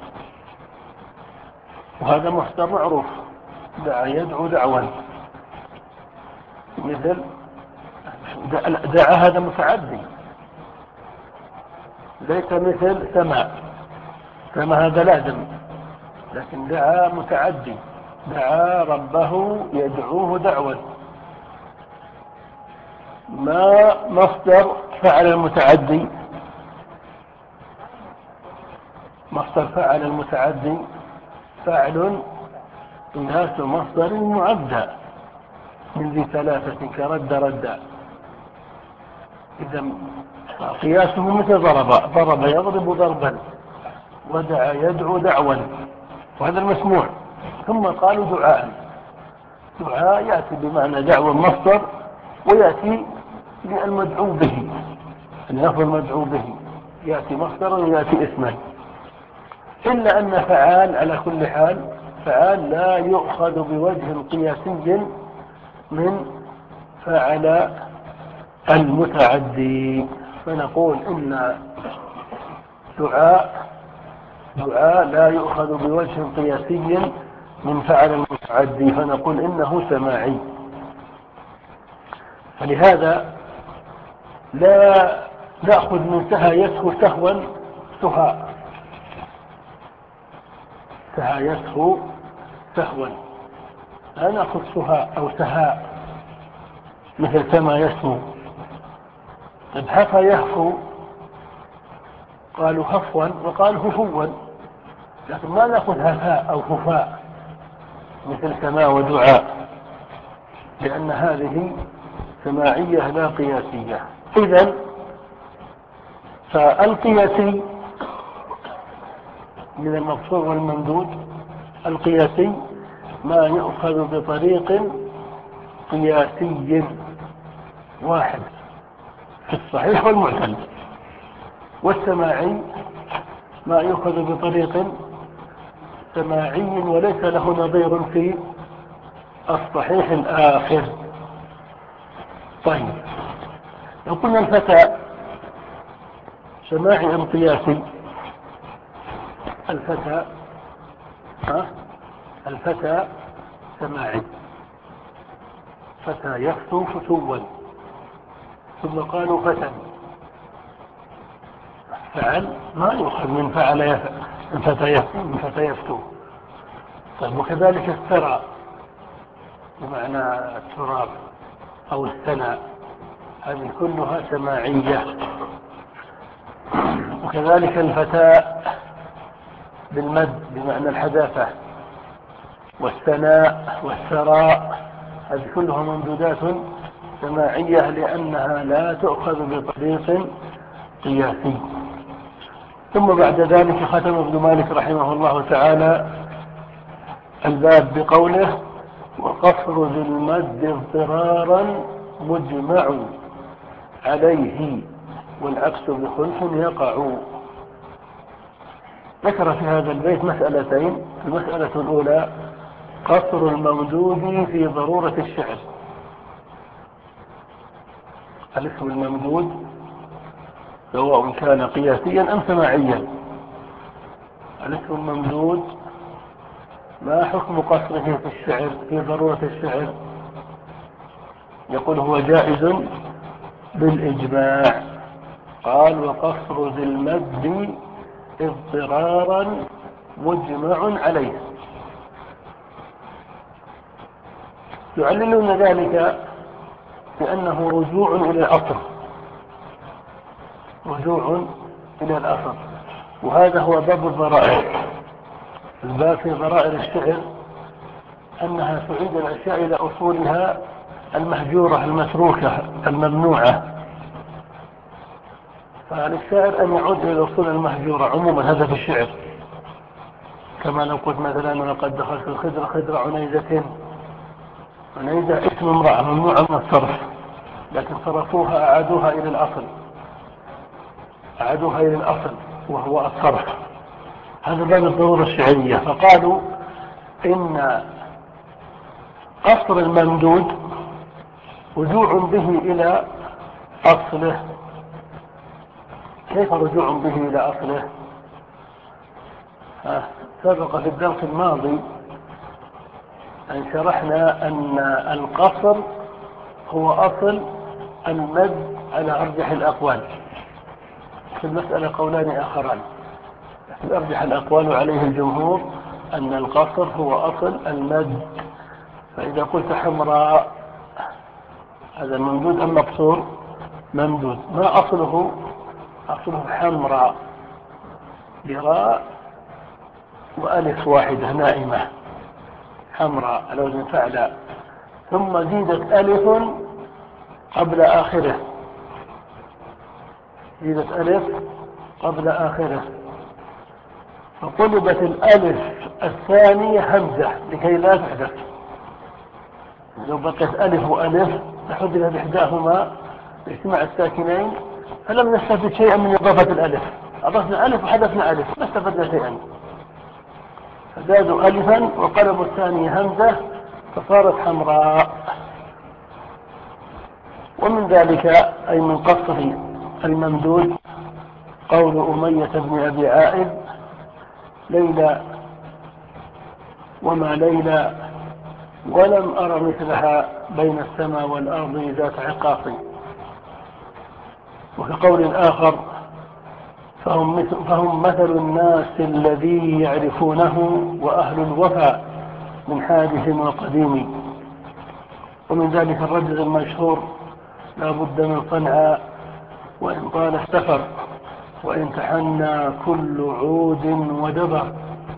وهذا مصدر معروف. دعا يدعو دعوا. مثل دعا هذا متعدي، ليس مثل سمع. سمع هذا لازم، لكن دعا متعدي. دعا ربه يدعوه دعوا. ما مصدر فعل المتعدي؟ مصدر فعل المتعدي فعل إناث مصدر معدى من ذي ثلاثة كرد رد. إذا قياسه مثل ضرب. ضرب يضرب ضربا، ودعا يدعو دعوا، وهذا المسموع. ثم قالوا دعاء. دعاء يأتي بمعنى دعوة مصدر، ويأتي بالمدعو به، اللفظ المدعو به يأتي مصدرا ويأتي اسما. إلا أن فعال على كل حال فعال لا يؤخذ بوجه قياسي من فعل المتعدي، فنقول إن دعاء دعاء لا يؤخذ بوجه قياسي من فعل المتعدي، فنقول إنه سماعي. فلهذا لا نأخذ من سهايته سهوا سهاء سهايته سهوا، لا نأخذ سهاء أو سهاء مثل كما يسهو. طيب هفى يهفو، قالوا هفوا وقال هفوا، لكن ما نأخذ هفاء أو هفاء مثل كما ودعاء، لأن هذه سماعية لا قياسية. إذن فالقياسي من المقصور والممدود، القياسي ما يؤخذ بطريق قياسي واحد في الصحيح والمعتل، والسماعي ما يؤخذ بطريق سماعي وليس له نظير في الصحيح الآخر. طيب لو قلنا الفتى سماعي أم قياسي؟ الفتى ها الفتى سماعي، فتى يفتو فتوا، ثم قالوا فتى، فعل ما يؤخذ من فعل يفعل من فتى يفتو من فتى يفتو. طيب وكذلك الثرى بمعنى التراب أو الثناء، هذه كلها سماعية. وكذلك الفتاء بالمد بمعنى الحداثة، والثناء والثراء، هذه كلها ممدودات سماعية لأنها لا تؤخذ بطريق قياسي. ثم بعد ذلك ختم ابن مالك رحمه الله تعالى الباب بقوله: وقصر ذي المد اضطرارا مجمع عليه والعكس بخلف يقع. ذكر في هذا البيت مسألتين. المسألة الأولى قصر الممدود في ضرورة الشعر. الاسم الممدود سواء كان قياسيا أم سماعيا، الاسم الممدود ما حكم قصره في الشعر في ضرورة الشعر؟ يقول هو جائز بالإجماع. قال: وقصر ذي المد اضطرارا مجمع عليه. يعللون ذلك بأنه رجوع إلى الأصل، رجوع إلى الأصل، وهذا هو باب الضرائر. الباب في ضرائر الشعر أنها تعيد الأشياء إلى أصولها المهجورة المتروكة الممنوعة. فللشاعر أن يعود إلى الأصول المهجورة عموما، هذا في الشعر. كما لو قلت مثلا: ولقد دخلت الخدر خدر عنيزة. عنيزة اسم امرأة ممنوعة من الصرف، لكن صرفوها أعادوها إلى الأصل أعادوها إلى الأصل وهو الصرف. هذا باب الضرورة الشعرية. فقالوا إن قصر الممدود رجوع به إلى أصله. كيف رجوع به إلى أصله؟ سبق في الدرس الماضي أن شرحنا أن القصر هو أصل المد على أرجح الأقوال. في المسألة قولان آخران، في أرجح الأقوال عليه الجمهور أن القصر هو أصل المد. فإذا قلت حمراء هذا ممدود أم مقصور؟ ممدود. ما أصله؟ أصله حمراء براء وألف واحدة نائمة، حمراء على وزن فعل، ثم زيدت ألف قبل آخره زيدت ألف قبل آخره فقلبت الألف الثانية همزة لكي لا تحدث. لو بقيت ألف وألف لحذف إحداهما باجتماع الساكنين فلم نستفد شيئا من إضافة الألف. أضفنا ألف وحذفنا ألف ما استفدنا شيئا. فزادوا ألفا وقلبوا الثانية همزة فصارت حمراء. ومن ذلك أي من قصر الممدود قول أمية بن أبي عائذ ليلى وما ليلى ولم أر مثلها بين السماء والأرض ذات عقاق. وفي قول آخر فهم مثل, فهم مثل الناس الذي يعرفونه وأهل الوفا من حادث وقديم. ومن ذلك الرجل المشهور لا بد من صنعاء وإن طال السفر وإن تحنى كل عود ودبر.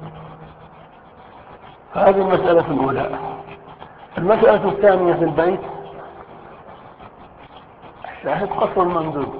فهذه المسألة الأولى. المسألة الثانية في البيت شاهد قصر الممدود.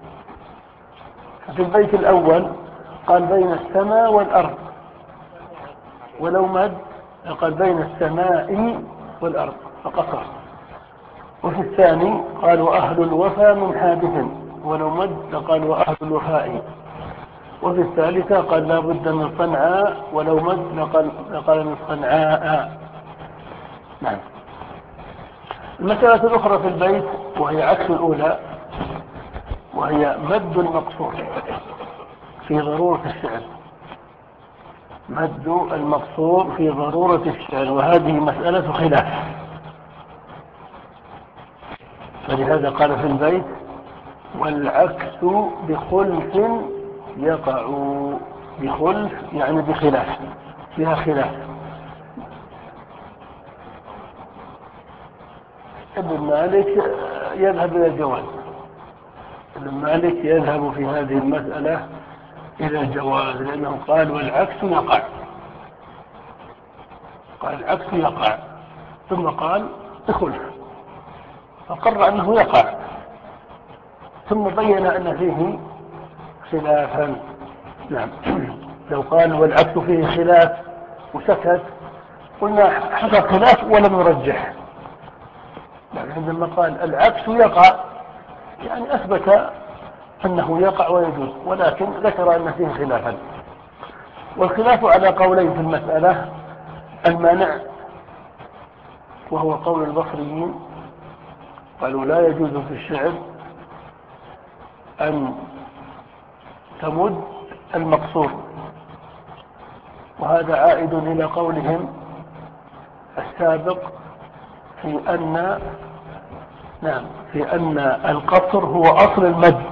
في البيت الأول قال بين السماء والأرض ولو مد قال بين السماء والأرض فقصر. وفي الثاني قال وأهل الوفا من حادث ولو مد قال وأهل الوفاء. وفي الثالثة قال لا بد من صنعاء ولو مد لقال, لقال من صنعاء. نعم. المسألة الأخرى في البيت وهي عكس الأولى وهي مد المقصور في ضرورة الشعر. مد المقصور في ضرورة الشعر وهذه مسألة خلاف. فلهذا قال في البيت والعكس بخلف يقع. بخلف يعني بخلاف فيها خلاف. ابن مالك يذهب إلى الجواز. ابن مالك يذهب في هذه المسألة إلى الجواز لأنه قال والعكس يقع. قال العكس يقع ثم قال بخلف فقرر أنه يقع ثم بين أن فيه خلافا. نعم. لو قال والعكس فيه خلاف وسكت قلنا حصل خلاف ولم يرجح. لكن عندما قال العكس يقع يعني أثبت أنه يقع ويجوز ولكن ذكر أن فيه خلافا. والخلاف على قولين في المسألة. المانع وهو قول البصريين قالوا لا يجوز في الشعر أن تمد المقصور وهذا عائد إلى قولهم السابق في أن نعم في أن القصر هو أصل المد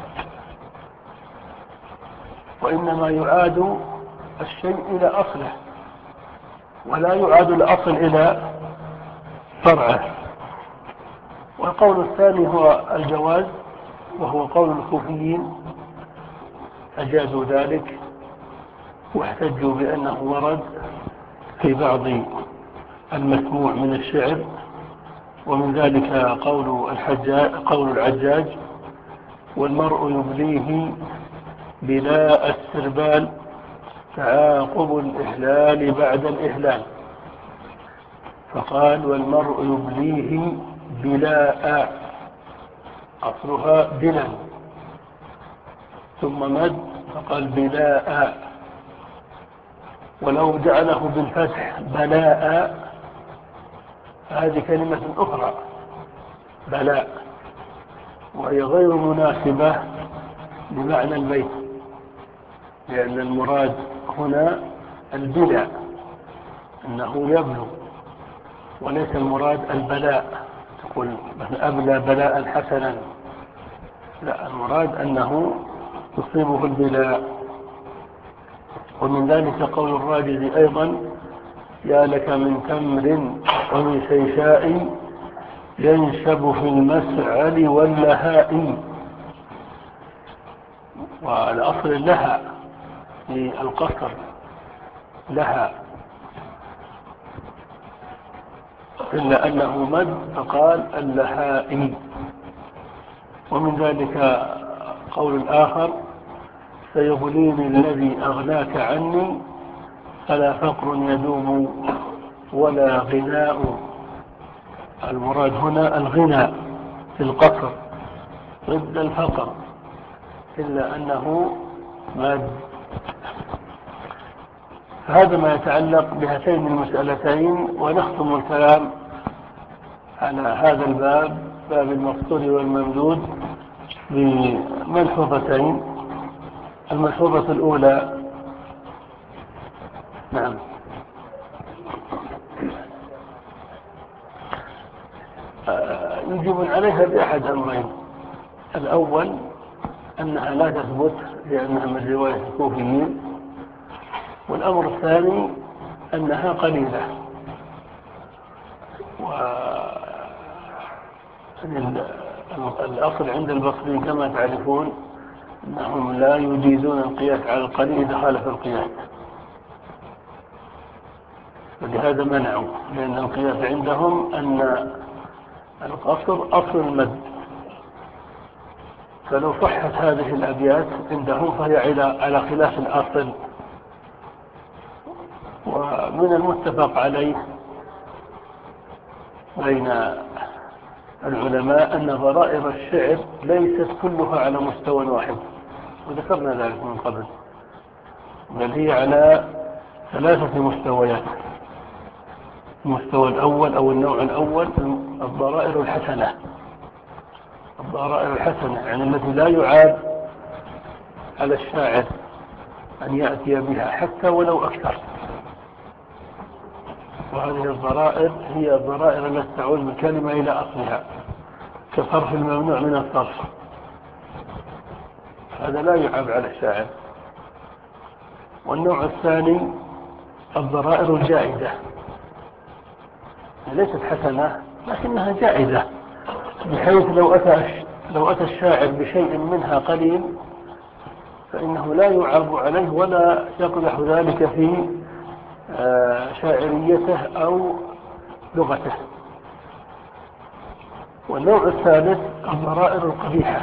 وإنما يعاد الشيء إلى أصله ولا يعاد الأصل إلى فرعه. والقول الثاني هو الجواز وهو قول الكوفيين أجازوا ذلك واحتجوا بأنه ورد في بعض المسموع من الشعر. ومن ذلك قول الحجاج قول العجاج والمرء يبليه بلا السربال تعاقب الإحلال بعد الإحلال. فقال والمرء يبليه بلا أصلها بلا ثم مد فقال بلاء. ولو جعله بالفتح بلاء هذه كلمة أخرى بلاء وهي غير مناسبة لمعنى البيت لأن المراد هنا البلاء أنه يبلو وليس المراد البلاء تقول أبلى بلاء حسنا. لا المراد أنه يصيبه البلاء. ومن ذلك قول الراجز أيضا يا لك من تمر ومن شيشاء ينشب في المسعل واللهاء. والأصل لها في القصر لها إلا أنه مد فقال اللهاء. ومن ذلك قول الآخر سيغنيني الذي أغناك عني فلا فقر يدوم ولا غناء. المراد هنا الغنى في القصر ضد الفقر، إلا أنه ماد. فهذا ما يتعلق بهاتين المسألتين. ونختم الكلام على هذا الباب، باب المقصور والممدود، بملحوظتين. الملحوظة الأولى، نعم، يجب عليها بأحد أمرين. الأول أنها لا تثبت لأنها من رواية الكوفيين، والأمر الثاني أنها قليلة. والأصل عند البصريين كما تعرفون أنهم لا يجيزون القياس على القليل إذا خالف القياس، ولهذا منعوا، لأن القياس عندهم أن القصر أصل المد. فلو صحت هذه الأبيات عندهم فهي على خلاف الأصل. ومن المتفق عليه بين العلماء أن ضرائر الشعر ليست كلها على مستوى واحد، وذكرنا ذلك من قبل، بل هي على ثلاثة مستويات. المستوى الأول أو النوع الأول الضرائر الحسنة. الضرائر الحسنة يعني التي لا يعاب على الشاعر أن يأتي بها حتى ولو أكثر. وهذه الضرائر هي الضرائر التي تعود بالكلمة إلى أصلها، كصرف الممنوع من الصرف، هذا لا يعاب على الشاعر. والنوع الثاني الضرائر الجائزة، ليست حسنة لكنها جائزة، بحيث لو أتى لو أتى الشاعر بشيء منها قليل فإنه لا يعاب عليه ولا يقدح ذلك في شاعريته أو لغته. والنوع الثالث الضرائر القبيحة.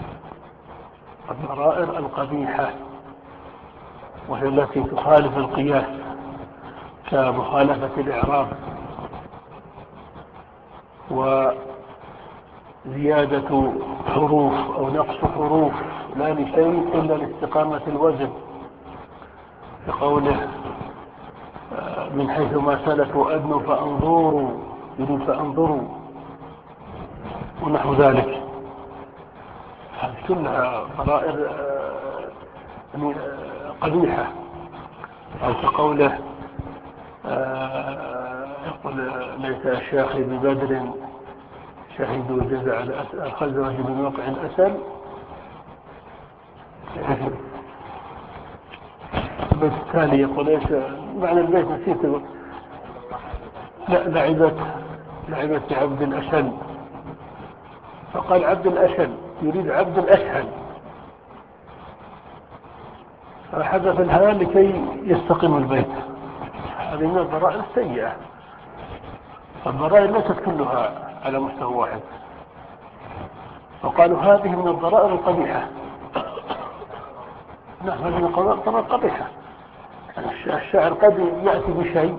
الضرائر القبيحة وهي التي تخالف القياس، كمخالفة الإعراب وزيادة حروف أو نقص حروف لا لشيء إلا لاستقامة الوزن، كقوله من حيث ما سلكوا أدنوا فأنظروا، يريد فأنظروا ونحو ذلك. هذه كلها ضرائر قبيحة. أو كقوله يقول ليس الشاخي ببدر شهدوا جزع الخزرج من وقع الأسل. البيت التالي يقول ايش معنى البيت؟ نسيته. لا، لعبت لعبت عبد الأشل، فقال عبد الأشل يريد عبد الأشهل، فحذف الهاء لكي يستقيم البيت. هذه من الضرائر السيئة. الضرائر ليست كلها على مستوى واحد، وقالوا هذه من الضرائر القبيحة. نعم، هذه من الضرائر القبيحة. الشاعر قد يأتي بشيء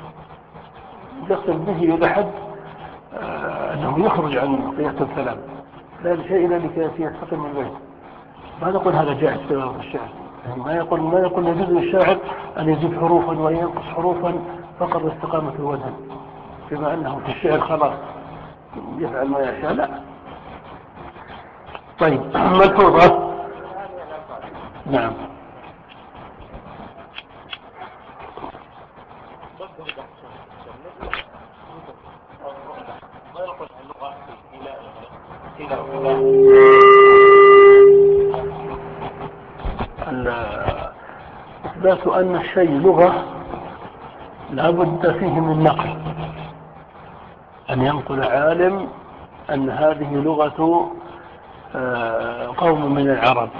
يصل به إلى حد أنه يخرج عن قياس الكلام، لا لشيء إلا لكي يستقيم البيت. ما نقول هذا جائز في لغة الشعر، يعني ما يقول ما يقول يجوز للشاعر أن يزيد حروفا وينقص حروفا فقط لاستقامة الوزن، بما أنه في الشعر خلاص يفعل ما يشاء. لا. طيب، ملحوظة. نعم. إثبات أن الشيء لغة لا بد فيه من نقل، أن ينقل عالم أن هذه لغة قوم من العرب.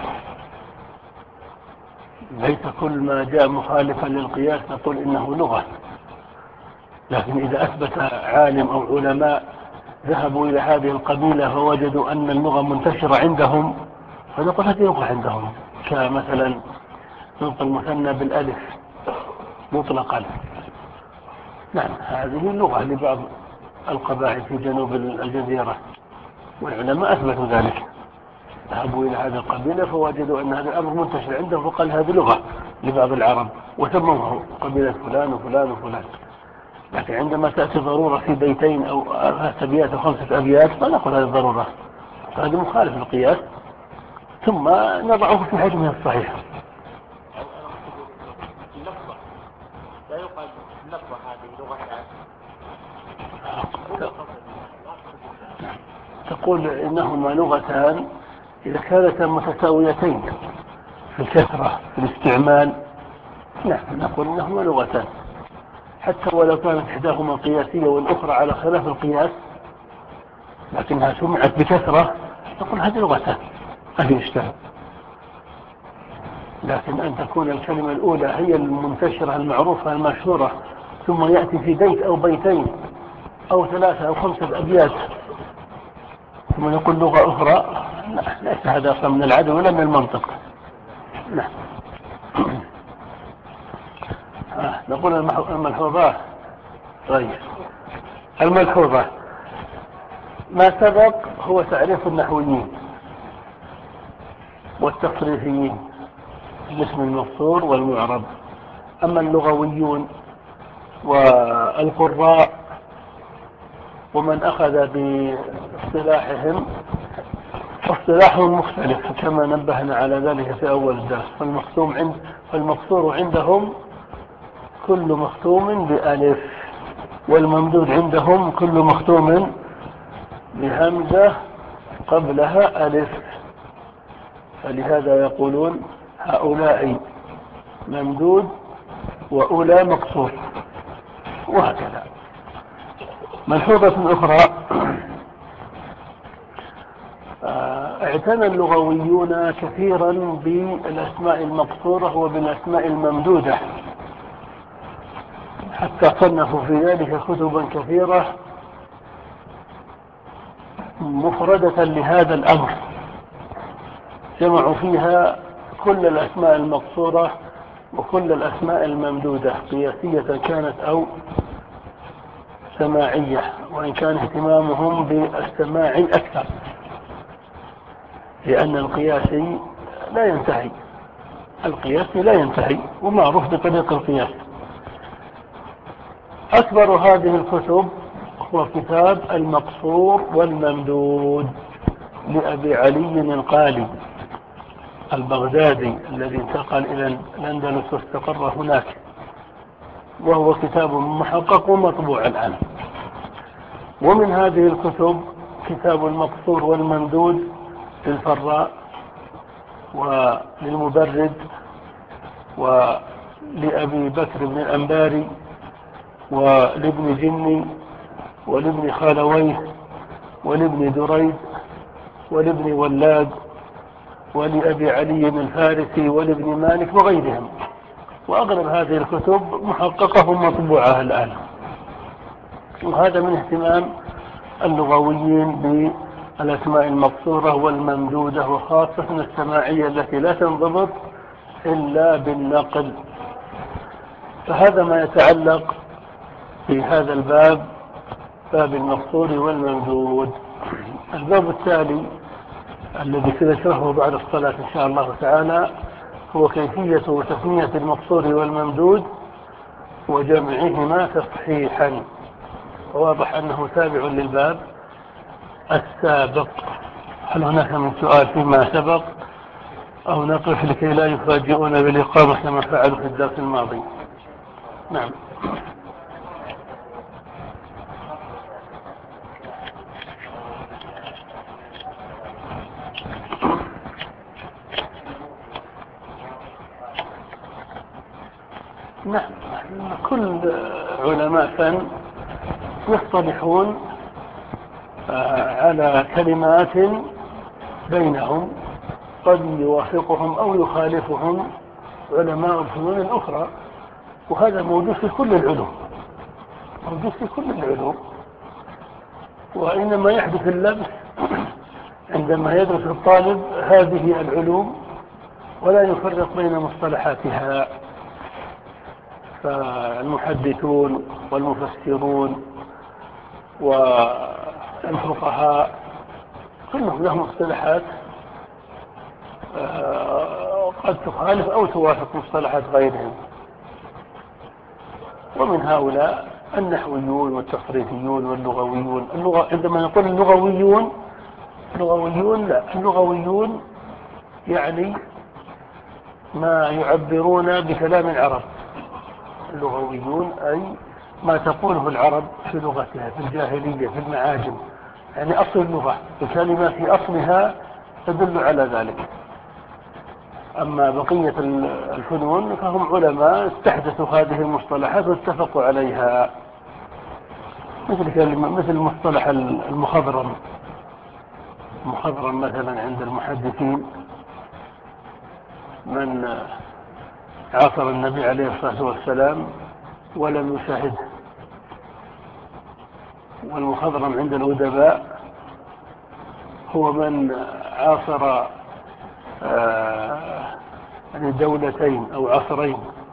ليس كل ما جاء مخالفا للقياس نقول إنه لغة، لكن إذا أثبت عالم أو علماء ذهبوا إلى هذه القبيلة فوجدوا أن اللغة منتشرة عندهم فنقول هذه لغة عندهم، كمثلا نطق المثنى بالألف مطلقا. نعم، هذه اللغة لبعض القبائل في جنوب الجزيرة، والعلماء أثبتوا ذلك. ذهبوا إلى هذه القبيلة فوجدوا أن هذا الأمر منتشر عندهم، وقال هذه لغة لبعض العرب وسموه قبيلة فلان وفلان وفلان. لكن عندما تأتي ضرورة في بيتين أو ثلاث أبيات أو خمسة أبيات فنقول هذه الضرورة، هذا مخالف للقياس، ثم نضعه في حجمه الصحيح. لا يقال اللفظة هذه لغة. تقول إنهما لغتان إذا كانتا متساويتين في الكثرة في الاستعمال، نعم نقول إنهما لغتان، حتى ولو كانت إحداهما قياسية والأخرى على خلاف القياس لكنها سمعت بكثرة، نقول هذه لغتان ما في إشكال. لكن أن تكون الكلمة الأولى هي المنتشرة المعروفة المشهورة، ثم يأتي في بيت أو بيتين أو ثلاثة أو خمسة أبيات ثم يقول لغة أخرى، لا، ليس هذا أصلا من العدل ولا من المنطق. نعم. آه. نقول الملحوظات. طيب، الملحوظة ما سبق هو تعريف النحويين والتصريفيين الاسم المفصول والمعرب. أما اللغويون والقراء ومن أخذ باصطلاحهم اصطلاحهم مختلف كما نبهنا على ذلك في أول الدرس. فالمختوم عند فالمقصور عندهم كل مختوم بألف، والممدود عندهم كل مختوم بهمزة قبلها ألف، فلهذا يقولون هؤلاء ممدود وأولى مقصور، وهكذا. ملحوظة أخرى، اعتنى اللغويون كثيرا بالأسماء المقصورة وبالأسماء الممدودة، حتى صنفوا في ذلك كتبا كثيرة مفردة لهذا الأمر، جمعوا فيها كل الأسماء المقصورة وكل الأسماء الممدودة قياسية كانت أو سماعية، وإن كان اهتمامهم بالسماع أكثر، لأن القياسي لا ينتهي القياسي لا ينتهي ومعروف بطريق القياس. أكبر هذه الكتب هو كتاب المقصور والممدود لأبي علي القالي البغدادي الذي انتقل إلى الأندلس واستقر هناك، وهو كتاب محقق ومطبوع الآن. ومن هذه الكتب كتاب المقصور والممدود للفراء وللمبرد ولأبي بكر بن الأنباري ولابن جني ولابن خالويه ولابن دريد ولابن ولاد ولأبي علي الفارسي ولابن مالك وغيرهم. وأغلب هذه الكتب محققة ومطبوعة الآن. وهذا من اهتمام اللغويين بالأسماء المقصورة والممدودة، وخاصة السماعية التي لا تنضبط إلا بالنقل. فهذا ما يتعلق في هذا الباب، باب المقصور والممدود. الباب التالي الذي سنشرحه بعد الصلاة إن شاء الله تعالى هو كيفية تسمية المقصور والممدود وجمعهما تصحيحا. واضح أنه تابع للباب السابق. هل هناك من سؤال فيما سبق أو نقف لكي لا يفاجئون بالإقامة كما فعلوا في الدرس الماضي؟ نعم. نعم، كل علماء فن يصطلحون على كلمات بينهم قد يوافقهم أو يخالفهم علماء الفنون الأخرى، وهذا موجود في كل العلوم موجود في كل العلوم وإنما يحدث اللبس عندما يدرس الطالب هذه العلوم ولا يفرق بين مصطلحاتها. فالمحدثون والمفسرون والفقهاء كلهم لهم مصطلحات قد تخالف أو توافق مصطلحات غيرهم. ومن هؤلاء النحويون والتصريفيون واللغويون. اللغة عندما نقول اللغويون اللغويون لا اللغويون يعني ما يعبرون بكلام العرب. اللغويون أي ما تقوله العرب في لغتها في الجاهلية في المعاجم، يعني أصل اللغة الكلمة في أصلها تدل على ذلك. أما بقية الفنون فهم علماء استحدثوا هذه المصطلحات واتفقوا عليها، مثل كلمة مثل مصطلح المخضرم. المخضرم مثلا عند المحدثين من عاصر النبي عليه الصلاة والسلام ولم يشاهده، والمخضرم عند الأدباء هو من عاصر يعني دولتين أو عصرين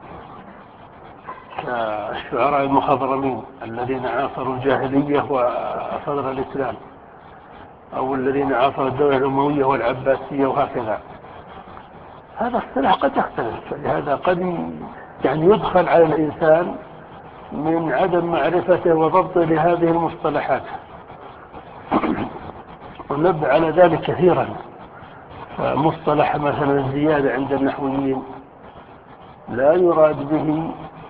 كالشعراء المخضرمين الذين عاصروا الجاهلية وصدر الإسلام، أو الذين عاصروا الدولة الأموية والعباسية وهكذا. هذا الصلاح قد يختلف، فلهذا قد يعني يدخل على الإنسان من عدم معرفته وضبطه لهذه المصطلحات، ونبه على ذلك كثيرا. مصطلح مثلا الزيادة عند النحويين لا يراد به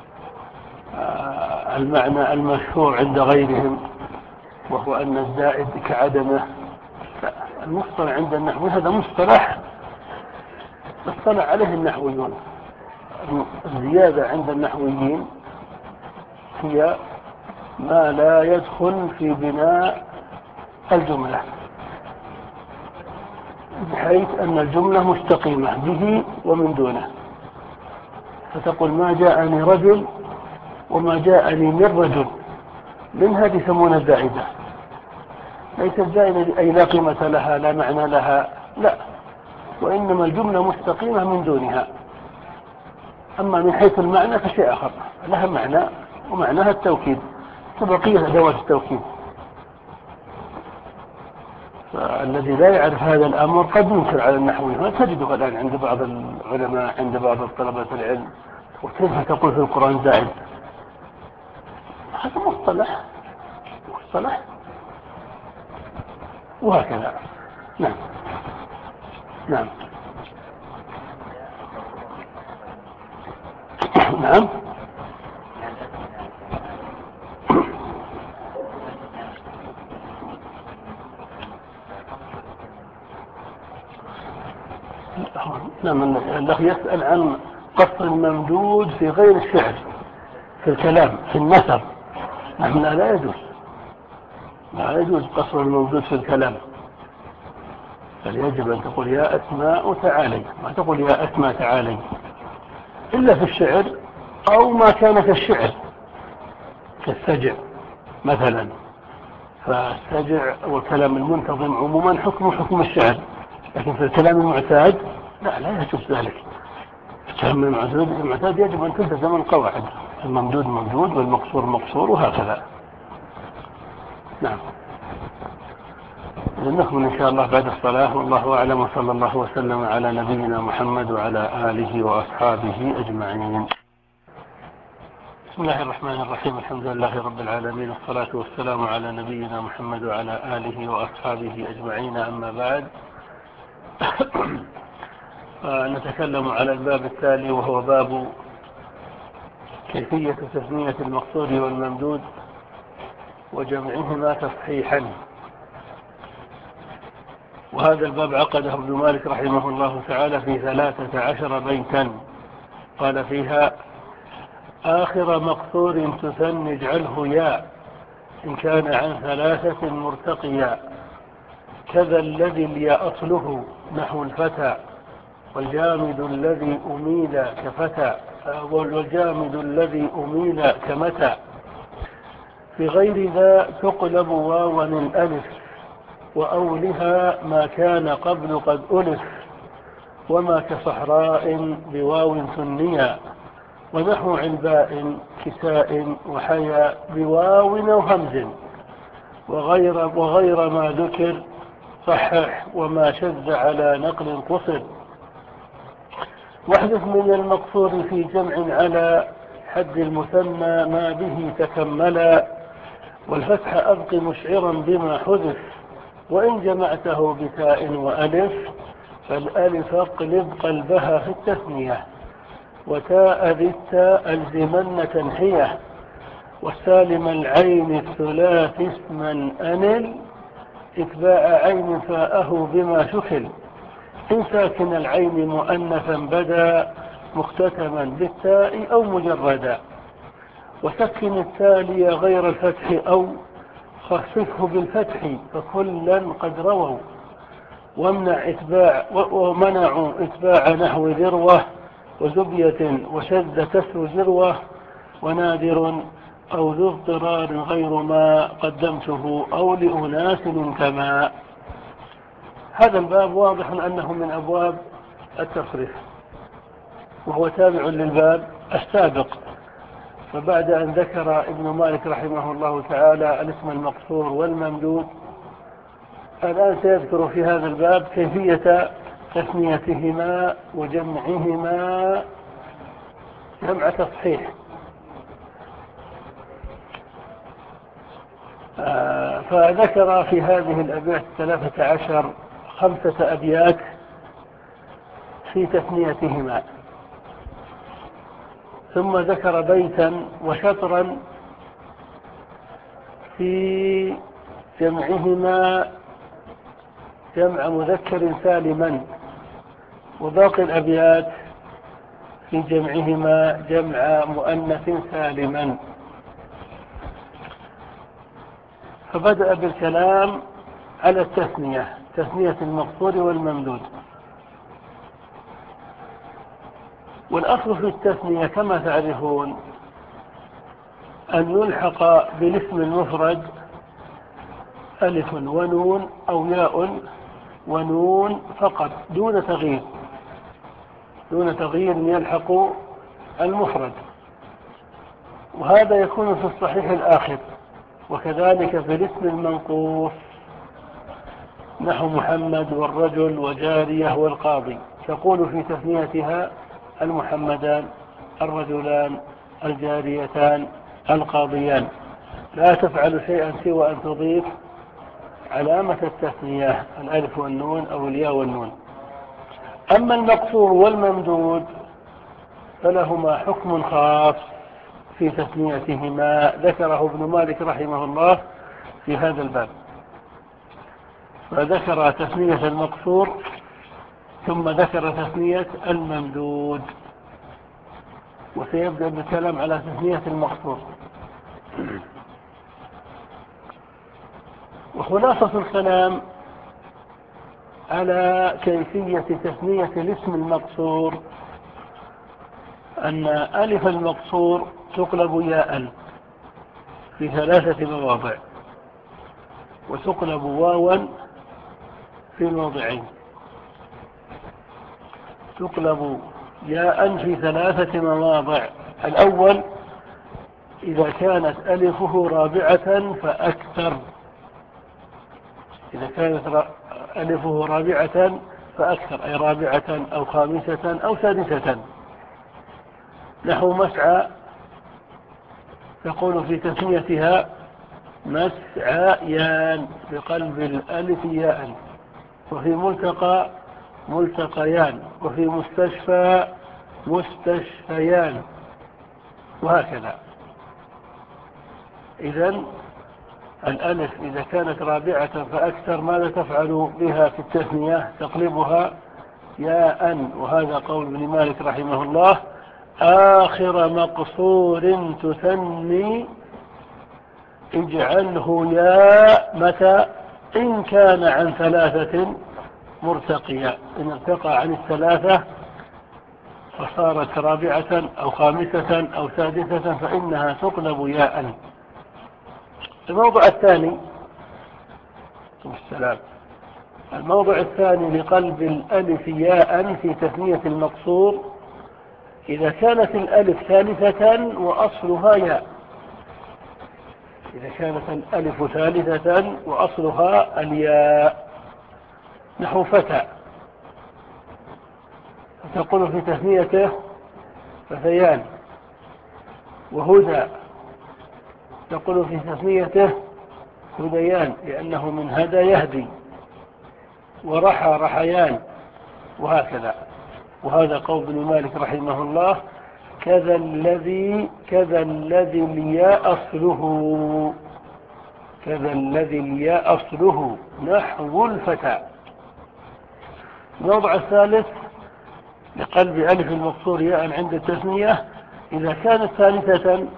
المعنى المشهور عند غيرهم، وهو أن الزائد كعدمه. المصطلح عند النحويين هذا مصطلح اصطلح عليه النحويون. الزيادة عند النحويين هي ما لا يدخل في بناء الجملة، بحيث أن الجملة مستقيمة به ومن دونه. فتقول ما جاءني رجل وما جاءني من رجل، من هذه يسمونها الزائدة. ليست زائدة أي لا قيمة لها لا معنى لها، لا، وإنما الجملة مستقيمة من دونها. أما من حيث المعنى فشيء آخر، لها معنى ومعناها التوكيد كبقية أدوات التوكيد. فالذي لا يعرف هذا الأمر قد ينكر على النحويين. تجده الآن عند بعض العلماء عند بعض طلبة العلم، وكيف تقول في القرآن زائد؟ هذا مصطلح مصطلح وهكذا. نعم نعم نعم نعم. الله يسأل عن قصر الممدود في غير الشعر، في الكلام، في النثر. نعم لا, لا يجوز لا يجوز قصر الممدود في الكلام، بل يجب أن تقول يا أسماء تعالي، ما تقول يا أسماء تعالي إلا في الشعر أو ما كان كالشعر كالسجع مثلا. فالسجع والكلام المنتظم عموما حكم حكم الشعر، لكن في الكلام المعتاد لا لا يجوز ذلك. الكلام المعتاد يجب أن تلتزم القواعد، الممدود ممدود والمقصور مقصور وهكذا. نعم. نكمل إن شاء الله بعد الصلاة، والله أعلم، وصلى الله وسلم على نبينا محمد وعلى آله وأصحابه أجمعين. بسم الله الرحمن الرحيم. الحمد لله رب العالمين، والصلاة والسلام على نبينا محمد وعلى آله وأصحابه أجمعين. أما بعد، نتكلم على الباب التالي، وهو باب كيفية تسمية المقصود والممدود وجمعهما تصحيحا. وهذا الباب عقده ابن مالك رحمه الله تعالى في ثلاثة عشر بيتا، قال فيها: آخر مقصور تثني اجعله ياء إن كان عن ثلاثة مرتقيا، كذا الذي الياء أصله نحو الفتى، والجامد الذي أميل كفتى، والجامد الذي أميل كمتى. في غير ذا تقلب واوا الألف، وأولها ما كان قبل قد ألف، وما كصحراء بواو ثنيا، ونحو علباء كساء وحيا بواو وهمز، وغير, وغير ما ذكر صحح، وما شذ على نقل قصر. واحدث من المقصور في جمع على حد المثنى ما به تكملا، والفتح أبق مشعرا بما حذف، وإن جمعته بتاء وألف فالألف اقلب قلبها في التثنية، وتاء ذي التاء ألزمن تنحية، والسالم العين الثلاث اسما أنل اتباع عين فاءه بما شكل، إن ساكن العين مؤنثا بدا مختتما بالتاء أو مجردا، وسكن التالي غير الفتح أو خففه بالفتح فكلا قد رووا، ومنع إتباع ومنعوا إتباع نحو ذروة وزبية وشذ كسر ذروة، ونادر أو ذو اضطرار غير ما قدمته أو لأناس كما. هذا الباب واضح أنه من أبواب التصريف، وهو تابع للباب السابق. فبعد أن ذكر ابن مالك رحمه الله تعالى الاسم المقصور والممدود، الآن سيذكر في هذا الباب كيفية تثنيتهما وجمعهما جمع تصحيح. آه فذكر في هذه الأبيات الثلاثة عشر خمسة أبيات في تثنيتهما، ثم ذكر بيتا وشطرا في جمعهما جمع مذكر سالما، وباقي الأبيات في جمعهما جمع مؤنث سالما. فبدأ بالكلام على التثنية، تثنية المقصور والممدود. والأصل في التثنية كما تعرفون أن يلحق بالاسم المفرد ألف ونون أو ياء ونون فقط دون تغيير، دون تغيير يلحق المفرد، وهذا يكون في الصحيح الآخر. وكذلك في الاسم المنقوص نحو محمد والرجل وجارية والقاضي، تقول في تثنيتها المحمدان الرجلان الجاريتان القاضيان، لا تفعل شيئا سوى أن تضيف علامة التثنية الألف والنون أو الياء والنون. أما المقصور والممدود فلهما حكم خاص في تثنيتهما ذكره ابن مالك رحمه الله في هذا الباب. فذكر تثنية المقصور ثم ذكر تثنية الممدود، وسيبدأ بالكلام على تثنية المقصور. وخلاصة الكلام على كيفية تثنية الاسم المقصور أن ألف المقصور تقلب ياء في ثلاثة مواضع، وتقلب واوا في موضعين. تقلب ياء في ثلاثة مواضع: الأول إذا كانت ألفه رابعة فأكثر، إذا كانت ألفه رابعة فأكثر، أي رابعة أو خامسة أو سادسة، نحو مسعى تقول في تثنيتها مسعيان بقلب الألف ياء، وفي ملتقى ملتقيان، وفي مستشفى مستشفيان، وهكذا. إذن الألف إذا كانت رابعة فأكثر ماذا تفعل بها في التثنية؟ تقلبها ياء، وهذا قول ابن مالك رحمه الله: آخر مقصور تثني اجعله ياء متى إن كان عن ثلاثة مرتقية، إن ارتقى عن الثلاثة فصارت رابعة أو خامسة أو سادسة فإنها تقلب ياء. الموضع الثاني السلام الموضع الثاني لقلب الألف ياء في تثنية المقصور إذا كانت الألف ثالثة وأصلها ياء، إذا كانت الألف ثالثة وأصلها الياء، نحو فتى، فتقول في تثنيته فتيان، وهدى تقول في تثنيته هديان لأنه من هدى يهدي، ورحى رحيان، وهكذا. وهذا قول ابن مالك رحمه الله: كذا الذي كذا الذي الياء أصله، كذا الذي الياء أصله نحو الفتى. الوضع الثالث لقلب ألف المقصور ياء عند التثنية إذا كانت ثالثة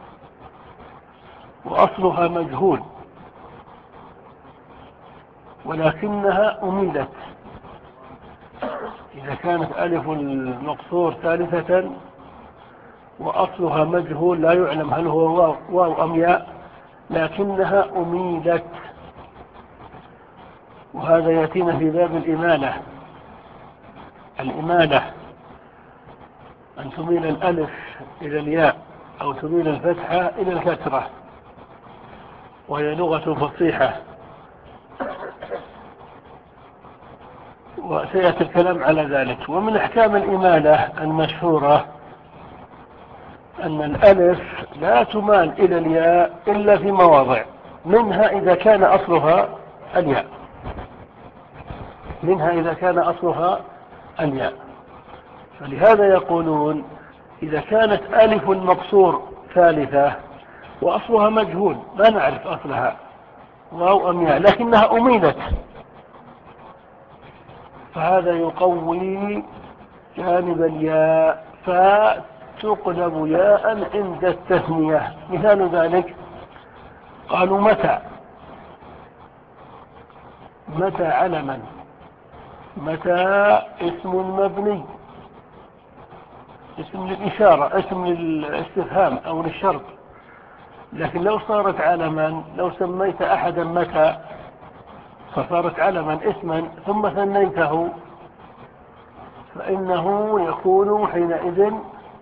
وأصلها مجهول ولكنها أميلت. إذا كانت ألف المقصور ثالثة وأصلها مجهول لا يعلم هل هو واو أم ياء، لكنها أميلت، وهذا يأتينا في باب الإمالة. الإمالة أن تميل الألف إلى الياء أو تميل الفتحة إلى الكسرة، وهي لغة فصيحة، وسيأتي الكلام على ذلك. ومن أحكام الإمالة المشهورة أن الألف لا تمال إلى الياء إلا في مواضع، منها إذا كان أصلها الياء، منها إذا كان أصلها الياء. فلهذا يقولون إذا كانت ألف المقصور ثالثة وأصلها مجهول لا نعرف أصلها واو أم ياء لكنها أميلت، فهذا يقوي جانب الياء فتقلب ياء عند التثنية. مثال ذلك قالوا متى، متى علما، متى اسم مبني، اسم للإشارة، اسم للاستفهام أو للشرط، لكن لو صارت علما، لو سميت أحدا متى فصارت علما اسما ثم ثنيته فإنه يكون حينئذ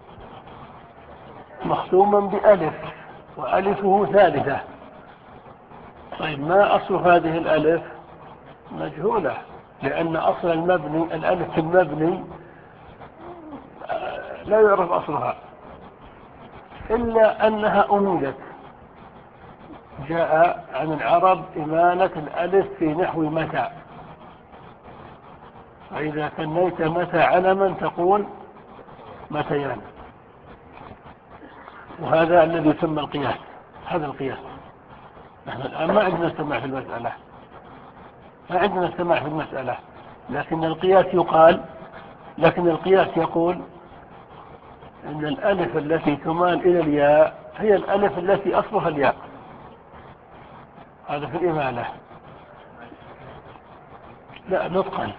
مختوما بألف، وألفه ثالثة. طيب ما أصل هذه الألف؟ مجهولة، لأن أصل المبني الألف المبني لا يعرف أصلها إلا أنها أميلت. جاء عن العرب إمالة الألف في نحو متى، فإذا ثنيت متى علما تقول متيان، وهذا الذي يسمى القياس. هذا القياس. نحن الآن ما عندنا سماع في المسألة، ما عندنا سماع في المسألة، لكن القياس يقال، لكن القياس يقول إن الألف التي تمال إلى الياء هي الألف التي أصلها الياء. هذا في الإمالة. لا نطقا،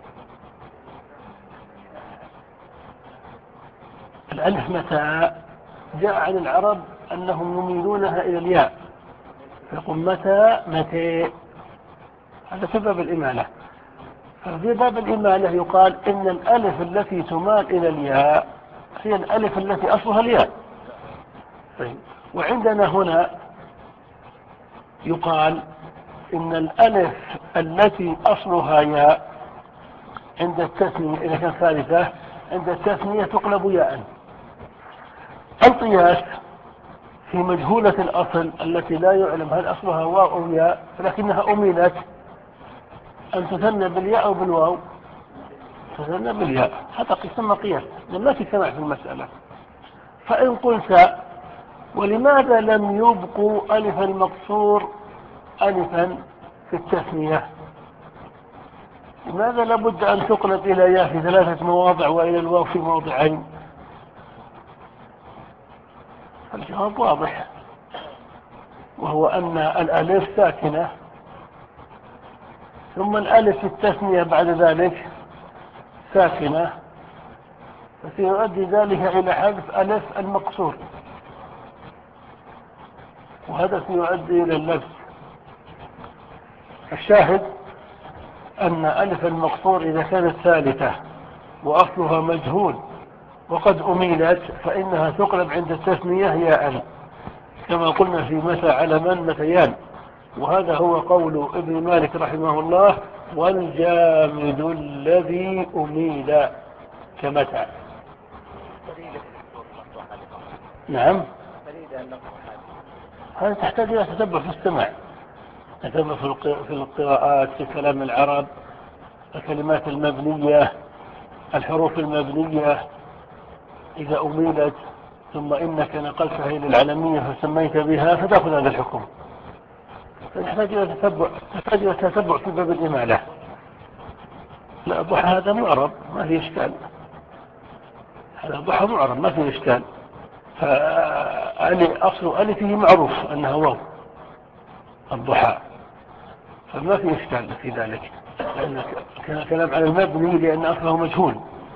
الألف متى جاء عن العرب أنهم يميلونها إلى الياء، فيقول متى متى، هذا في باب الإمالة. ففي باب الإمالة يقال إن الألف التي تمال إلى الياء هي الألف التي أصلها الياء. طيب. وعندنا هنا يقال إن الألف التي أصلها ياء عند التثنية إذا كانت ثالثة عند التثنية تقلب ياء. القياس في مجهولة الأصل التي لا يعلم هل أصلها واو أو ياء لكنها أميلت أن تثنى بالياء أو بالواو، تثنى بالياء، هذا يسمى قياس، لما تسمع في المسألة. فإن قلت ولماذا لم يبقوا ألف المقصور ألفا في التثنية؟ لماذا لابد أن تقلب إلى ياء في ثلاثة مواضع وإلى الواو في موضعين؟ الجواب واضح، وهو أن الألف ساكنة ثم الألف في التثنية بعد ذلك ساكنة، فسيؤدي ذلك إلى حذف ألف المقصور، وهذا سيؤدي إلى اللبس. الشاهد أن ألف المقصور إذا كانت ثالثة وأصلها مجهول وقد أميلت فإنها تقلب عند التثنية ياء، كما قلنا في متى على من متيان، وهذا هو قول ابن مالك رحمه الله: والجامد الذي أميل كمتى. نعم، هذا تحتاج إلى تتبع في السمع، تتبع في القراءات، في كلام العرب، الكلمات المبنية، الحروف المبنية إذا أميلت ثم إنك نقلتها إلى العلمية فسميت بها فتأخذ هذا الحكم. فنحتاج إلى تتبع، تحتاج إلى تتبع في باب الإمالة. لا، الضحى هذا معرب ما في إشكال، هذا الضحى معرب ما في إشكال، فألي أصل ألفه معروف أنها واو الضحى، فما في إشكال في ذلك، لأن كان كلام على المبني لأن أصله مجهول.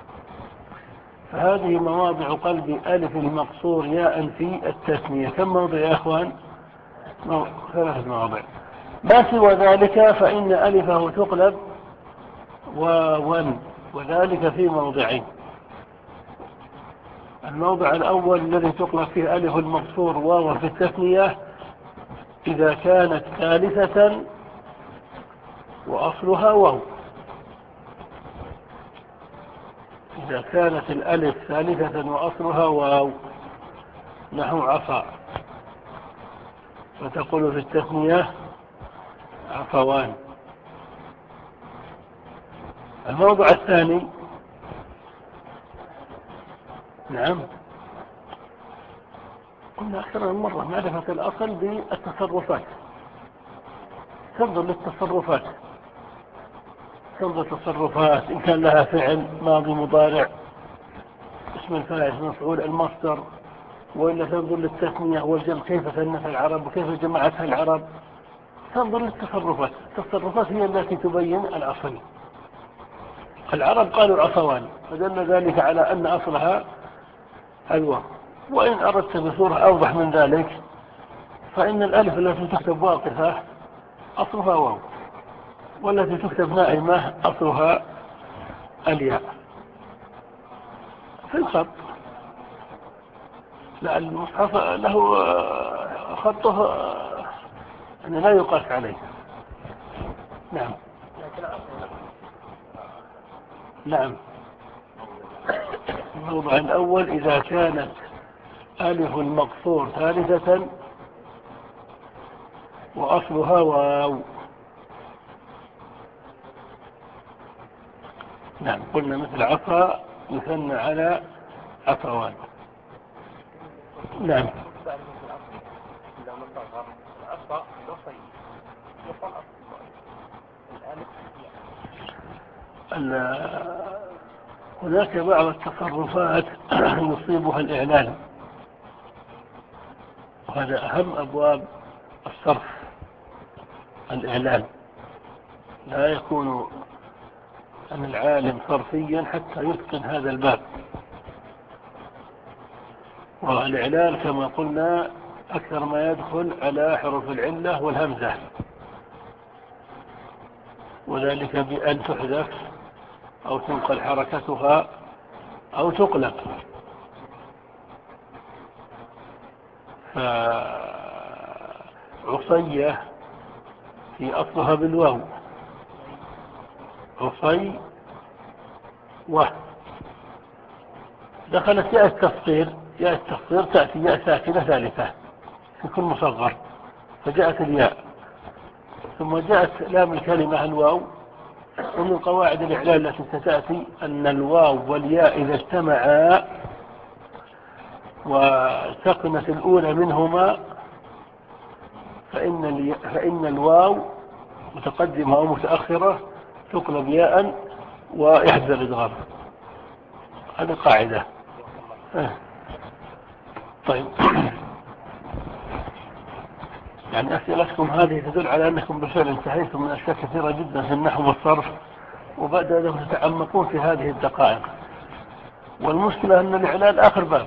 فهذه مواضع قلب ألف المقصور ياء في التثنية. كم موضع يا أخوان؟ ثلاثة مواضع. ما سوى ذلك فإن ألفه تقلب واوا، وذلك في موضعين. الموضع الأول الذي تقلب فيه ألف المقصور واوا في التثنية إذا كانت ثالثة وأصلها واو. إذا كانت الألف ثالثة وأصلها واو، نحو عصا، فتقول في التثنية عفوان. الموضع الثاني، نعم قلنا أكثر من مرة، معرفة الأصل بالتصرفات. تنظر للتصرفات، تنظر تصرفات إن كان لها فعل ماضي مضارع، اسم الفاعل مفعول المصدر، وإلا تنظر للتثنية والجمع كيف ثنت العرب وكيف جمعتها العرب. تنظر للتصرفات، التصرفات هي التي تبين الأصل. العرب قالوا عفوان، فدل ذلك على أن أصلها الواو. وإن أردت بصورة أوضح من ذلك فإن الألف التي تكتب واقفة أصلها واو، والتي تكتب نائمة أصلها الياء في الخط. لا، المصحف له خطه يعني لا يقاس عليه. نعم نعم. الموضع الأول إذا كانت ألف المقصور ثالثة وأصلها واو. نعم، قلنا مثل عصا يثنى على عفوان. نعم. هناك بعض التصرفات يصيبها الإعلان، وهذا أهم أبواب الصرف. الإعلان لا يكون عن العالم صرفيا حتى يتقن هذا الباب. والإعلان كما قلنا أكثر ما يدخل على حروف العلة والهمزة، وذلك بأن تحذف أو تنقل حركتها أو تقلب. فعصية في أصلها بالواو، عصي و دخلت ياء التصغير. ياء التصغير تأتي ياء ساكنة ثالثة في كل مصغر، فجاءت الياء، ثم جاءت لام الكلمة الواو. ومن قواعد الإعلان التي ستأتي أن الواو والياء إذا اجتمعا وسكنت الأولى منهما فإن, فإن الواو متقدمة أو متأخرة تقلب ياء ويحذف الإدغام. هذه قاعدة. طيب، يعني أسئلتكم هذه تدل على أنكم بالفعل انتهيتم من أشياء كثيرة جدا في النحو والصرف، وبعد ذلك تتعمقون في هذه الدقائق. والمشكلة أن الإعلان آخر باب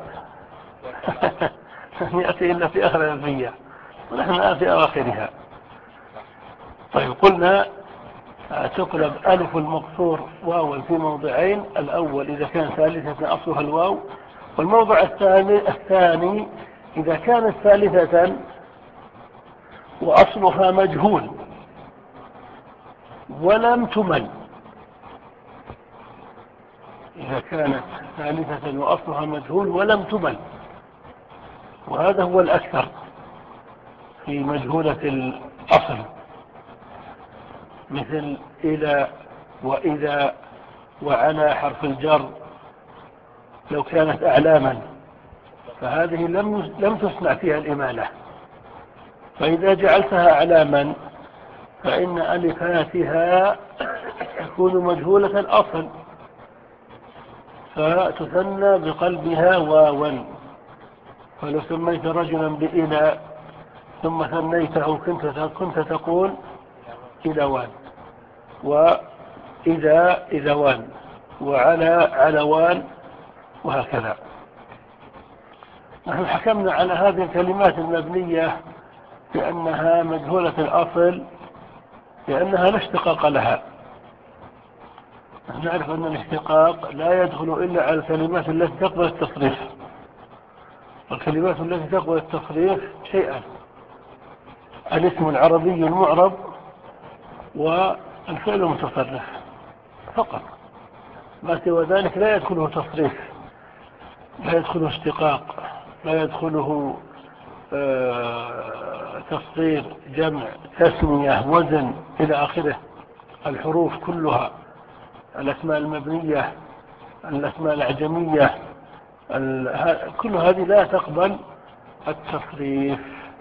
يأتي إلا في آخر الألفية، ونحن الآن في أواخرها. طيب، قلنا تقلب ألف المقصور واو في موضعين. الأول إذا كان ثالثة أصلها الواو، والموضع الثاني الثاني إذا كانت ثالثة وأصلها مجهول ولم تمل، إذا كانت ثالثة وأصلها مجهول ولم تمل، وهذا هو الأكثر في مجهولة الأصل، مثل إلى وإذا وعلى حرف الجر لو كانت أعلاما فهذه لم لم تسمع فيها الإمالة، فإذا جعلتها أعلاما فإن ألفاتها تكون مجهولة الأصل فتثنى بقلبها واوا، فلو سميت رجلا بإلى ثم ثنيته كنت كنت تقول إلوان، وإذا إذوان، وعلى علوان، وهكذا. نحن حكمنا على هذه الكلمات المبنية بأنها مجهولة الأصل لأنها لا اشتقاق لها. نحن نعرف أن الاشتقاق لا يدخل إلا على الكلمات التي تقبل التصريف، والكلمات التي تقبل التصريف شيئا: الاسم العربي المعرب والفعل المتصرف فقط، ما سوى ذلك لا يدخله تصريف، لا يدخله اشتقاق، لا يدخله آه تصغير، جمع، تسمية، وزن إلى آخره. الحروف كلها، الأسماء المبنية، الأسماء الأعجمية، كل هذه لا تقبل التصريف.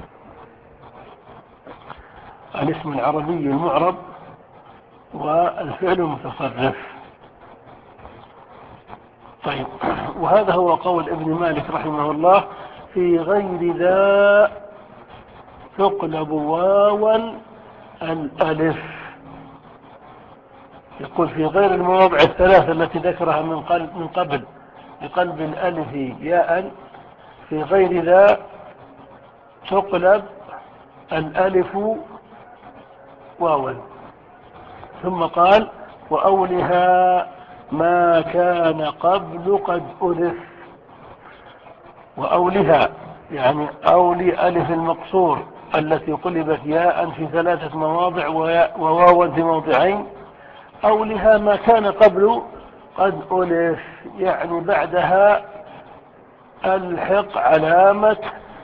الاسم العربي المعرب والفعل المتصرف. طيب، وهذا هو قول ابن مالك رحمه الله: في غير ذا تقلب واوا الألف. يقول في غير المواضع الثلاثة التي ذكرها من قلب من قبل بقلب الألف ياء، في غير ذا تقلب الألف واوا. ثم قال: وأولها ما كان قبل قد ألف. وأولها يعني أولي ألف المقصور التي قلبت ياء في ثلاثة مواضع وواوا في موضعين، أولها ما كان قبل قد ألف، يعني بعدها ألحق علامة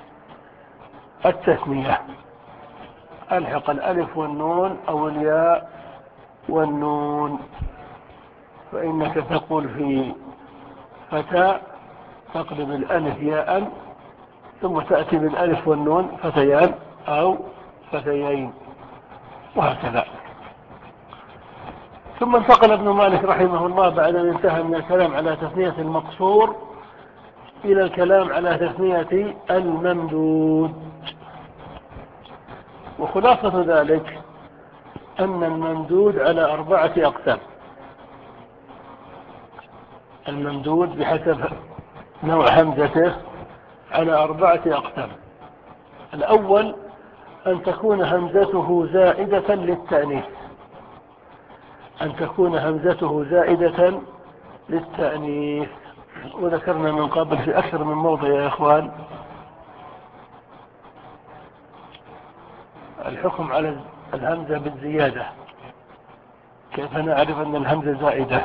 التثنية، ألحق الألف والنون أو الياء والنون. فإنك تقول في فتى تقلب الألف ياء ثم تأتي بالألف والنون فتيان أو فتيين، وهكذا. ثم انتقل ابن مالك رحمه الله بعد أن انتهى من الكلام على تثنية المقصور إلى الكلام على تثنية الممدود. وخلاصة ذلك أن الممدود على أربعة أقسام. الممدود بحسب نوع همزته على أربعة أقسام. الأول أن تكون همزته زائدة للتأنيث، أن تكون همزته زائدة للتأنيث. وذكرنا من قبل في أكثر من موضع يا إخوان الحكم على الهمزة بالزيادة، كيف نعرف أن الهمزة زائدة،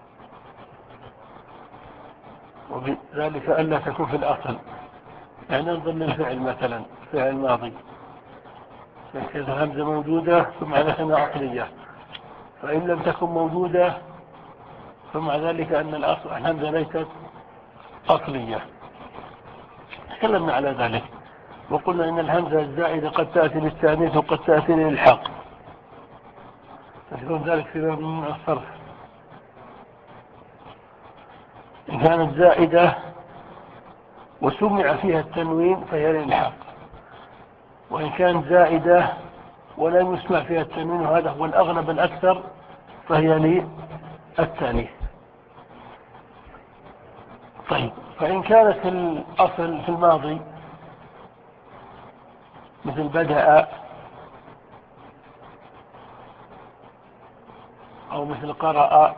وبذلك ألا تكون في الأصل. يعني ننظر للفعل مثلا فعل ماضي، كيف الهمزة موجودة ثم عرفنا أصلية، فإن لم تكن موجودة ثم ذلك أن الأصل الهمزة ليست أصلية. تكلمنا على ذلك وقلنا إن الهمزة الزائدة قد تأتي للتأنيث وقد تأتي للإلحاق، فيكون ذلك في باب من الصرف. إن كانت زائدة وسمع فيها التنوين فهي للإلحاق، وإن كانت زائدة ولا يسمع فيها التنوين وهذا هو الأغلب الأكثر فهي للتأنيث. طيب، فإن كانت في الأصل في الماضي مثل بدأ أو مثل قرأ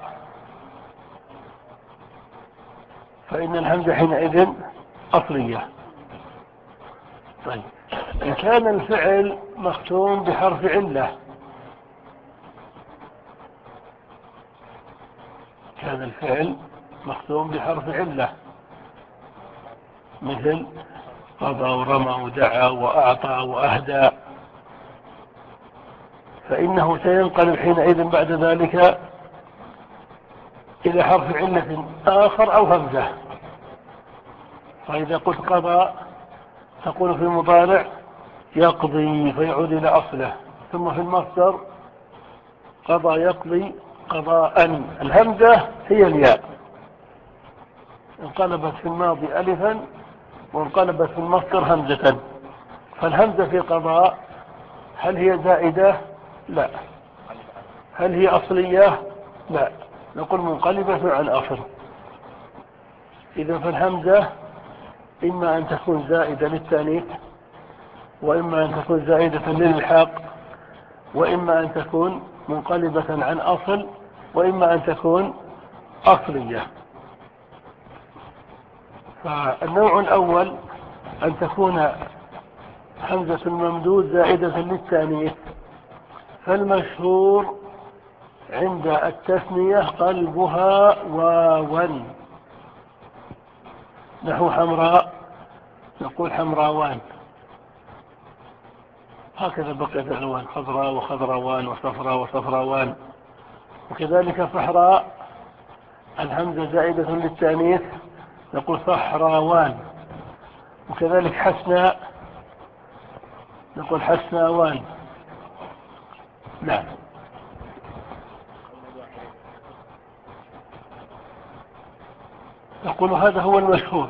فإن الهمزة حينئذ أصلية، طيب إن كان الفعل مختوم بحرف علة، كان الفعل مختوم بحرف علة مثل قضى ورمى ودعا وأعطى وأهدى، فإنه سينقلب حينئذ بعد ذلك إلى حرف علة آخر أو همزة. فإذا قلت قضى تقول في المضارع يقضي فيعود إلى أصله، ثم في المصدر قضى يقضي قضاء، الهمزة هي الياء، انقلبت في الماضي ألفا وانقلبت في المصدر همزة. فالهمزة في قضاء هل هي زائدة؟ لا. هل هي أصلية؟ لا، نقول منقلبة عن أصل. إذا فالهمزة إما أن تكون زائدة للتانيث، وإما أن تكون زائدة للإلحاق، وإما أن تكون منقلبة عن أصل، وإما أن تكون أصلية. فالنوع الأول أن تكون همزة الممدود زائدة للتانيث، فالمشهور عند التثنية قلبها واوا، نحو حمراء نقول حمراوان، هكذا بقيت الألوان خضراء وخضراوان وصفراء وصفراوان. وكذلك صحراء الهمزة زائدة للتانيث نقول صحراوان. وكذلك حسناء نقول حسناوان. نعم. نقول هذا هو المشهور.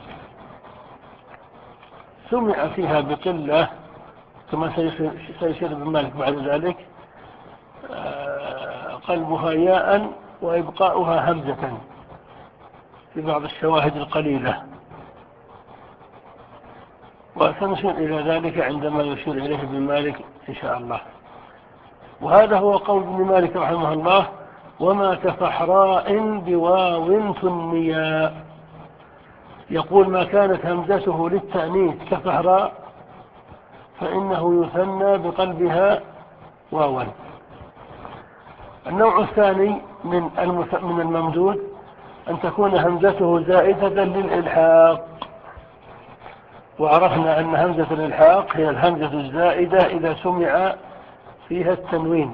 سمع فيها بقلة كما سيشير ابن مالك بعد ذلك، قلبها ياء وإبقاؤها همزة في بعض الشواهد القليلة، وسنشير إلى ذلك عندما يشير إليه ابن مالك إن شاء الله. وهذا هو قول ابن مالك رحمه الله: وما كفحراء بواو ثنيا. يقول ما كانت همزته للتأنيث كفحراء فإنه يثنى بقلبها واوا. النوع الثاني من من الممدود أن تكون همزته زائدة للإلحاق، وعرفنا أن همزة الإلحاق هي الهمزة الزائدة إذا سمع فيها التنوين.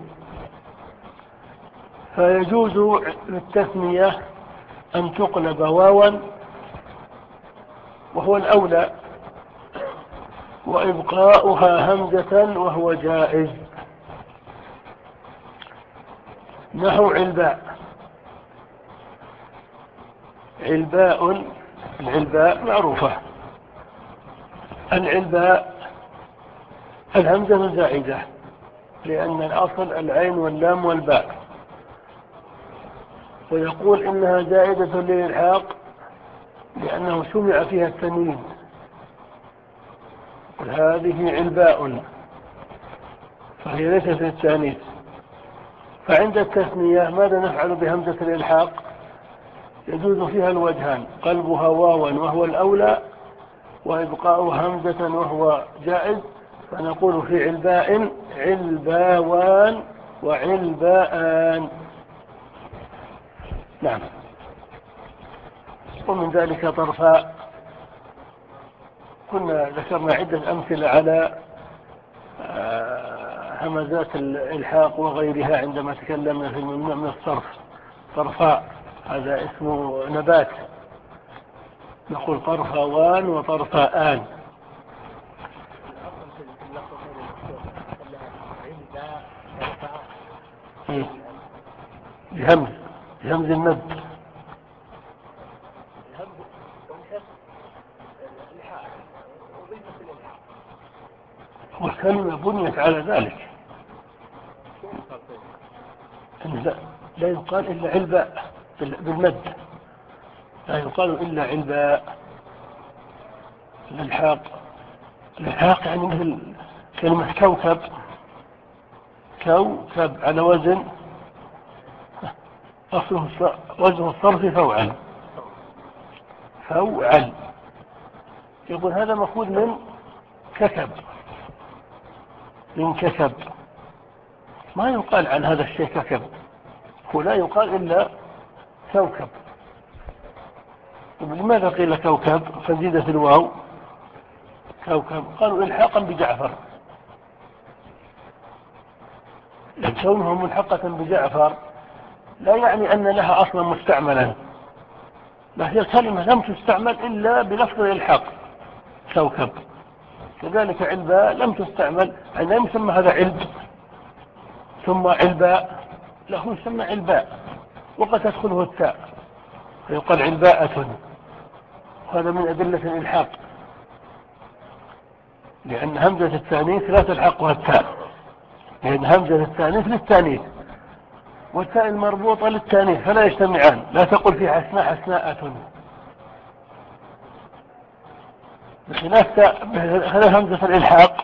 فيجوز للتثنية أن تقلب واوا وهو الأولى، وإبقاؤها همزة وهو جائز، نحو علباء. علباء، العلباء معروفة. العلباء الهمزة زائدة لأن الأصل العين واللام والباء، ويقول إنها زائدة للإلحاق لأنه سمع فيها التنوين. هذه علباء فهي ليست للتانيث. فعند التثنية ماذا نفعل بهمزة الإلحاق؟ يجوز فيها الوجهان: قلبها واوا وهو الأولى، وإبقاء همزة وهو جائز. فنقول في علباء علباوان وعلباءان. نعم. ومن ذلك طرفاء. كنا ذكرنا عدة أمثلة على همزات الإلحاق وغيرها عندما تكلمنا في الممنوع من الصرف. طرفاء هذا اسمه نبات، نقول طرفاوان وطرفاءان. بهمز بهمز المد. والكلمة بنيت على ذلك. لا, لا يقال إلا علباء بالمد، لا يقال إلا علباء. الإلحاق الإلحاق يعني مثل كلمة كوكب. كوكب على وزن أصله وزن الصرف فوعل. فوعل. يقول هذا مأخوذ من كسب، من كسب، ما يقال عن هذا الشيء كسب، هو لا يقال إلا كوكب. لماذا قيل كوكب فزيدت الواو كوكب؟ قالوا إلحاقا بجعفر، كونه ملحقة بجعفر لا يعني أن لها أصلا مستعملا، لا، هي الكلمة لم تستعمل إلا بلفظ الإلحاق كوكب. كذلك علباء لم تستعمل، يعني لا يسمى هذا علب ثم علباء، له يسمى علباء وقد تدخله التاء فيقال علباءة، وهذا من أدلة الإلحاق، لأن همزة التانيث لا تلحقها التاء، لأن همزة التانيث للتانيث والتاء المربوطة للتانيث فلا يجتمعان، لا تقل في حسناء حسناءة، بخلاف همزة الإلحاق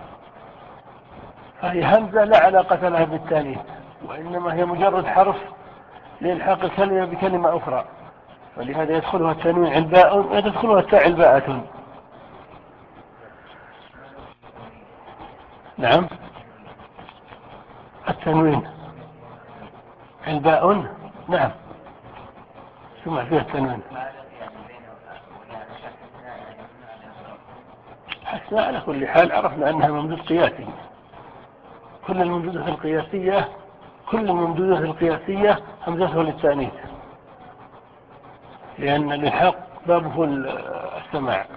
فهي همزة لا علاقة لها بالتانيث، وإنما هي مجرد حرف لإلحاق الكلمة بكلمة أخرى، ولهذا يدخلها التنوين علباء ويدخلها التاء علباءة. نعم، التنوين علباء، نعم سمع فيها التنوين. حسنا على كل حال عرفنا أنها ممدود قياسي، كل الممدودات القياسية كل الممدودات القياسية همزته للتانيث، لأن الإلحاق بابه السماع،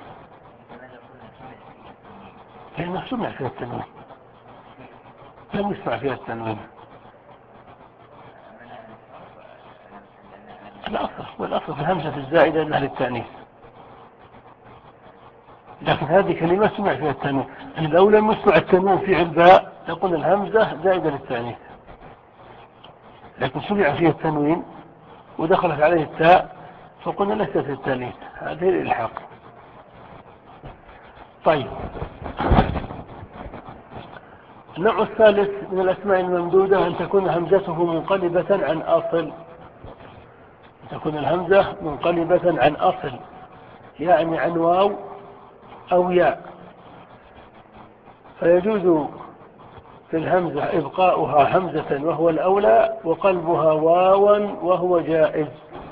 لأنه سمع فيها التنوين، لم يسمع فيها التنوين. الأصل والأصل في الهمزة الزائدة أنها للتانيث، لكن هذه كلمة سمع فيها التنوين، يعني لو لم يسمع التنوين في علباء تقول الهمزة زائدة للتانيث، لكن سمع فيها التنوين ودخلت عليه التاء فقلنا ليست للتانيث، هذه الإلحاق. طيب، النوع الثالث من الأسماء الممدودة أن تكون همزته منقلبة عن أصل، تكون الهمزة منقلبة عن أصل، يعني عن واو أو ياء، فيجوز في الهمزة إبقاؤها همزة وهو الأولى، وقلبها واوا وهو جائز،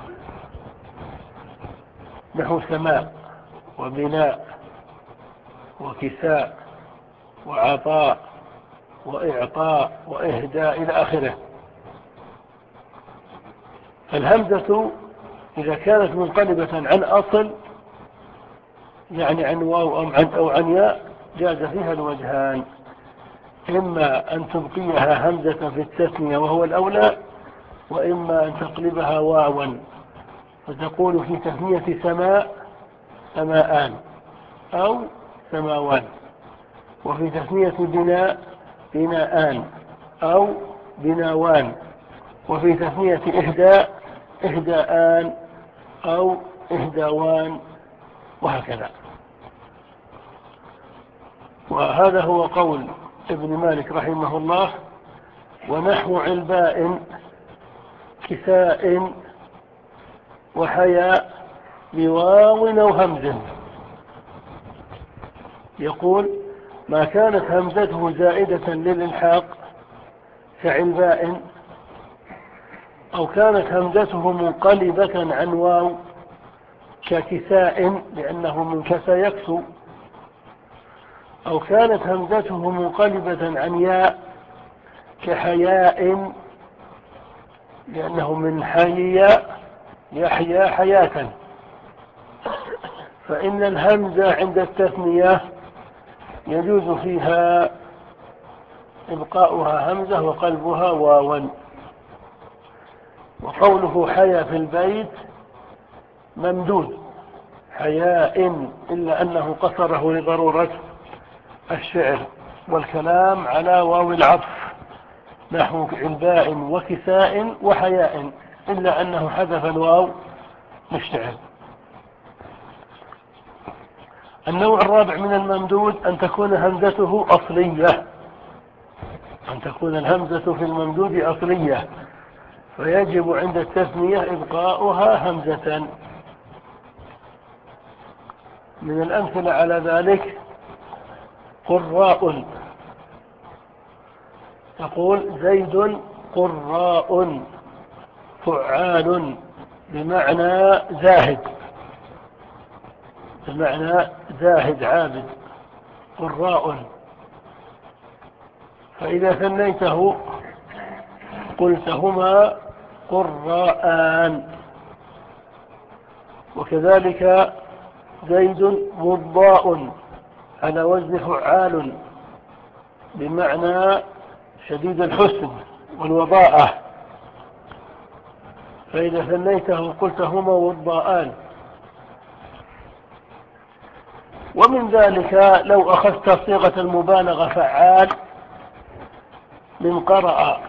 نحو سماء وبناء وكساء وعطاء وإعطاء وإهداء إلى آخره. الهمزة إذا كانت منقلبة عن أصل، يعني عن واو أو عن, أو عن ياء، جاز فيها الوجهان، إما أن تبقيها همزة في التثنية وهو الأولى، وإما أن تقلبها واوا فتقول في تثنية سماء سماءان أو سماوان، وفي تثنية بناء بناءان أو بناوان، وفي تثنية إهداء إهداءان أو إهداوان، وهكذا. وهذا هو قول ابن مالك رحمه الله. ونحو علباء كساء وحياء بواو أو همز، يقول ما كانت همزته زائدة للإلحاق كعلباء، أو كانت همزته منقلبة عن واو ككساء لأنه من كسى يكسو، أو كانت همزته منقلبة عن ياء كحياء لأنه من حيا يحيا حياة، فإن الهمزة عند التثنية يجوز فيها إبقاؤها همزة وقلبها واوا. وقوله حيا في البيت ممدود حياء، إلا أنه قصره لضرورة الشعر والكلام على واو العطف، نحو علباء وكساء وحياء، إلا أنه حذف الواو للشعر. النوع الرابع من الممدود أن تكون همزته أصلية، أن تكون الهمزة في الممدود أصلية، فيجب عند التثنية إبقاؤها همزة. من الأمثلة على ذلك قراء. تقول زيد قراء فعال بمعنى زاهد، بمعنى زاهد عابد قراء. فإذا ثنيته قلت هما قراءان. وكذلك زيد وضاء على وزن فعال بمعنى شديد الحسن والوضاءة، فإذا ثنيته قلت هما وضاءان. ومن ذلك لو أخذت صيغة المبالغة فعال من قرأ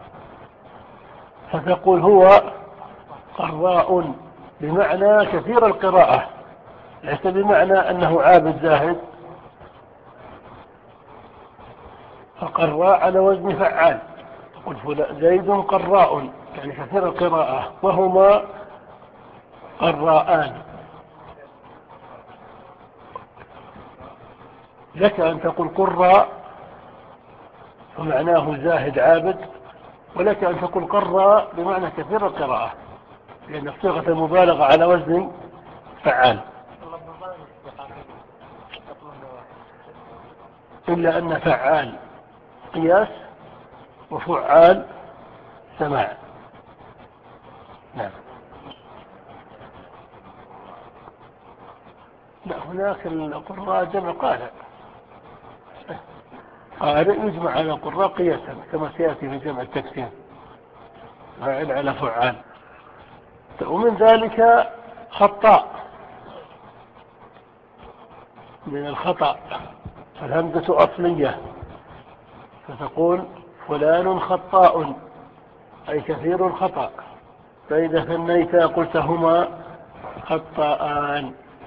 فتقول هو قراء بمعنى كثير القراءة، ليس بمعنى أنه عابد زاهد. فقراء على وزن فعال، تقول زيد قراء يعني كثير القراءة، وهما قراءان. لك أن تقول قراء فمعناه زاهد عابد، ولك أن تقول قراء بمعنى كثير القراءة، لأن صيغة المبالغة على وزن فعال. إلا أن فعال قياس وفعال سماع. نعم. لا، هناك القراء جمع قارئ، قارئ يجمع على القراء قياسا كما سيأتي في جمع التكسير، فاعل على فعال. ومن ذلك خطاء من الخطأ، الهمزة أصلية فتقول فلان خطاء أي كثير الخطأ، فإذا ثنيت قلت هما خطاءان.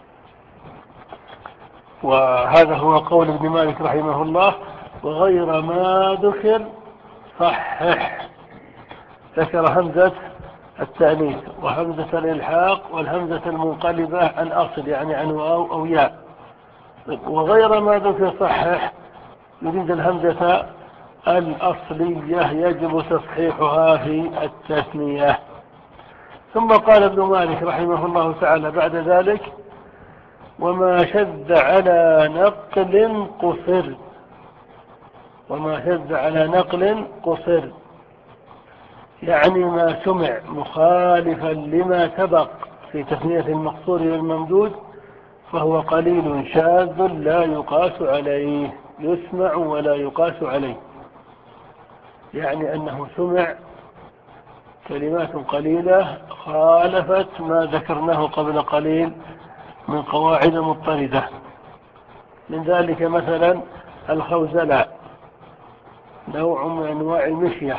وهذا هو قول ابن مالك رحمه الله: وغير ما ذكر صحح. ذكر همزة التأنيث وهمزة الإلحاق والهمزة المنقلبة عن أصل يعني عن واو أو ياء. وغير ما ذكر صحح يريد الهمزة الأصلية يجب تصحيحها في التثنية. ثم قال ابن مالك رحمه الله تعالى بعد ذلك: وما شذ على نقل قصر. وما شذ على نقل قصر يعني ما سمع مخالفا لما سبق في تثنية المقصور والممدود فهو قليل شاذ لا يقاس عليه، يسمع ولا يقاس عليه، يعني أنه سمع كلمات قليلة خالفت ما ذكرناه قبل قليل من قواعد مضطردة. من ذلك مثلا الخوزلاء، نوع من أنواع المشية،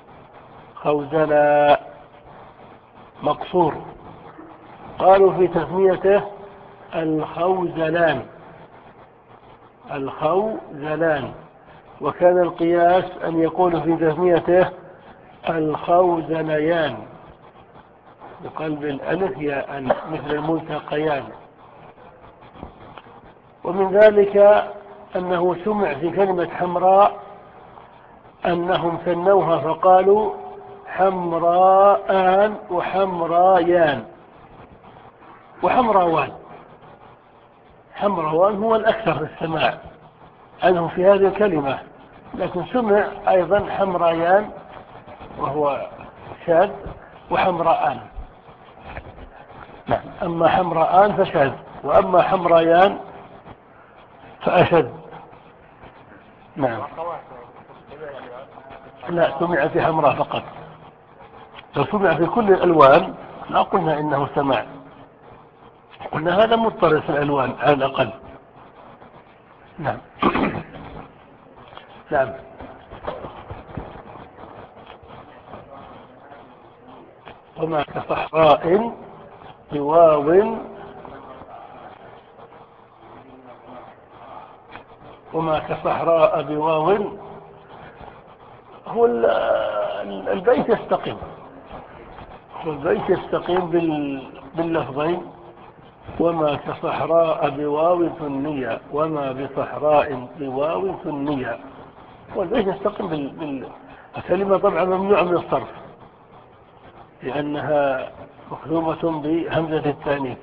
خوزلاء مقصور، قالوا في تسميته الخوزلان، الخوزلان، وكان القياس أن يقول في تسميته الخوزليان بقلب الألف ياء مثل الملتقيان. ومن ذلك أنه سمع في كلمة حمراء أنهم ثنوها فقالوا حمراءان وحمرايان وحمراوان. حمراوان هو الأكثر في السماع عنه في هذه الكلمة، لكن سمع أيضا حمرايان وهو شاذ وحمراءان. نعم. أما حمراءان فشاذ، وأما حمرايان فأشد. نعم. لا، سمع في حمراء فقط. لو سمع في كل الألوان لا قلنا إنه سمع، قلنا هذا مضطرد في الألوان على الأقل. نعم. نعم. وما كصحراء بواو وما كصحراء بواو هو البيت يستقيم، هو البيت يستقيم باللفظين وما كصحراء بواو ثنية، وما بصحراء بواو ثنية. والبيت يستقيم بال... الكلمة طبعا ممنوعة من الصرف لأنها مخدومة بهمزة التانيث.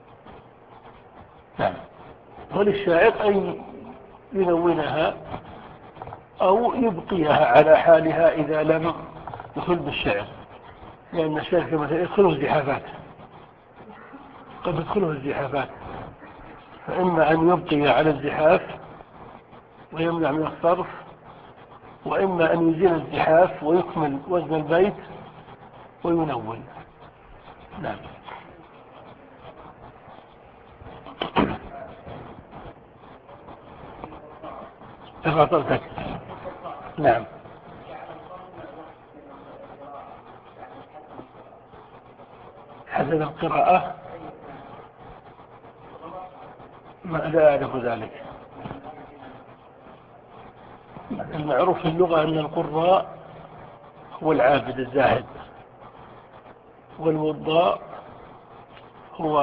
نعم. وللشاعر أن ينونها أو يبقيها على حالها إذا لم يخل بالشعر، لأن الشعر كما يدخله الزحافات، قد يدخله الزحافات، فإما أن يبقي على الزحاف ويمنع من الصرف، وإما أن يزيل الزحاف ويكمل وزن البيت وينون. نعم. أفضلتك. نعم. حسب القراءة ما لا أعرف ذلك. المعروف في اللغة أن القراء هو العابد الزاهد، والوضاء هو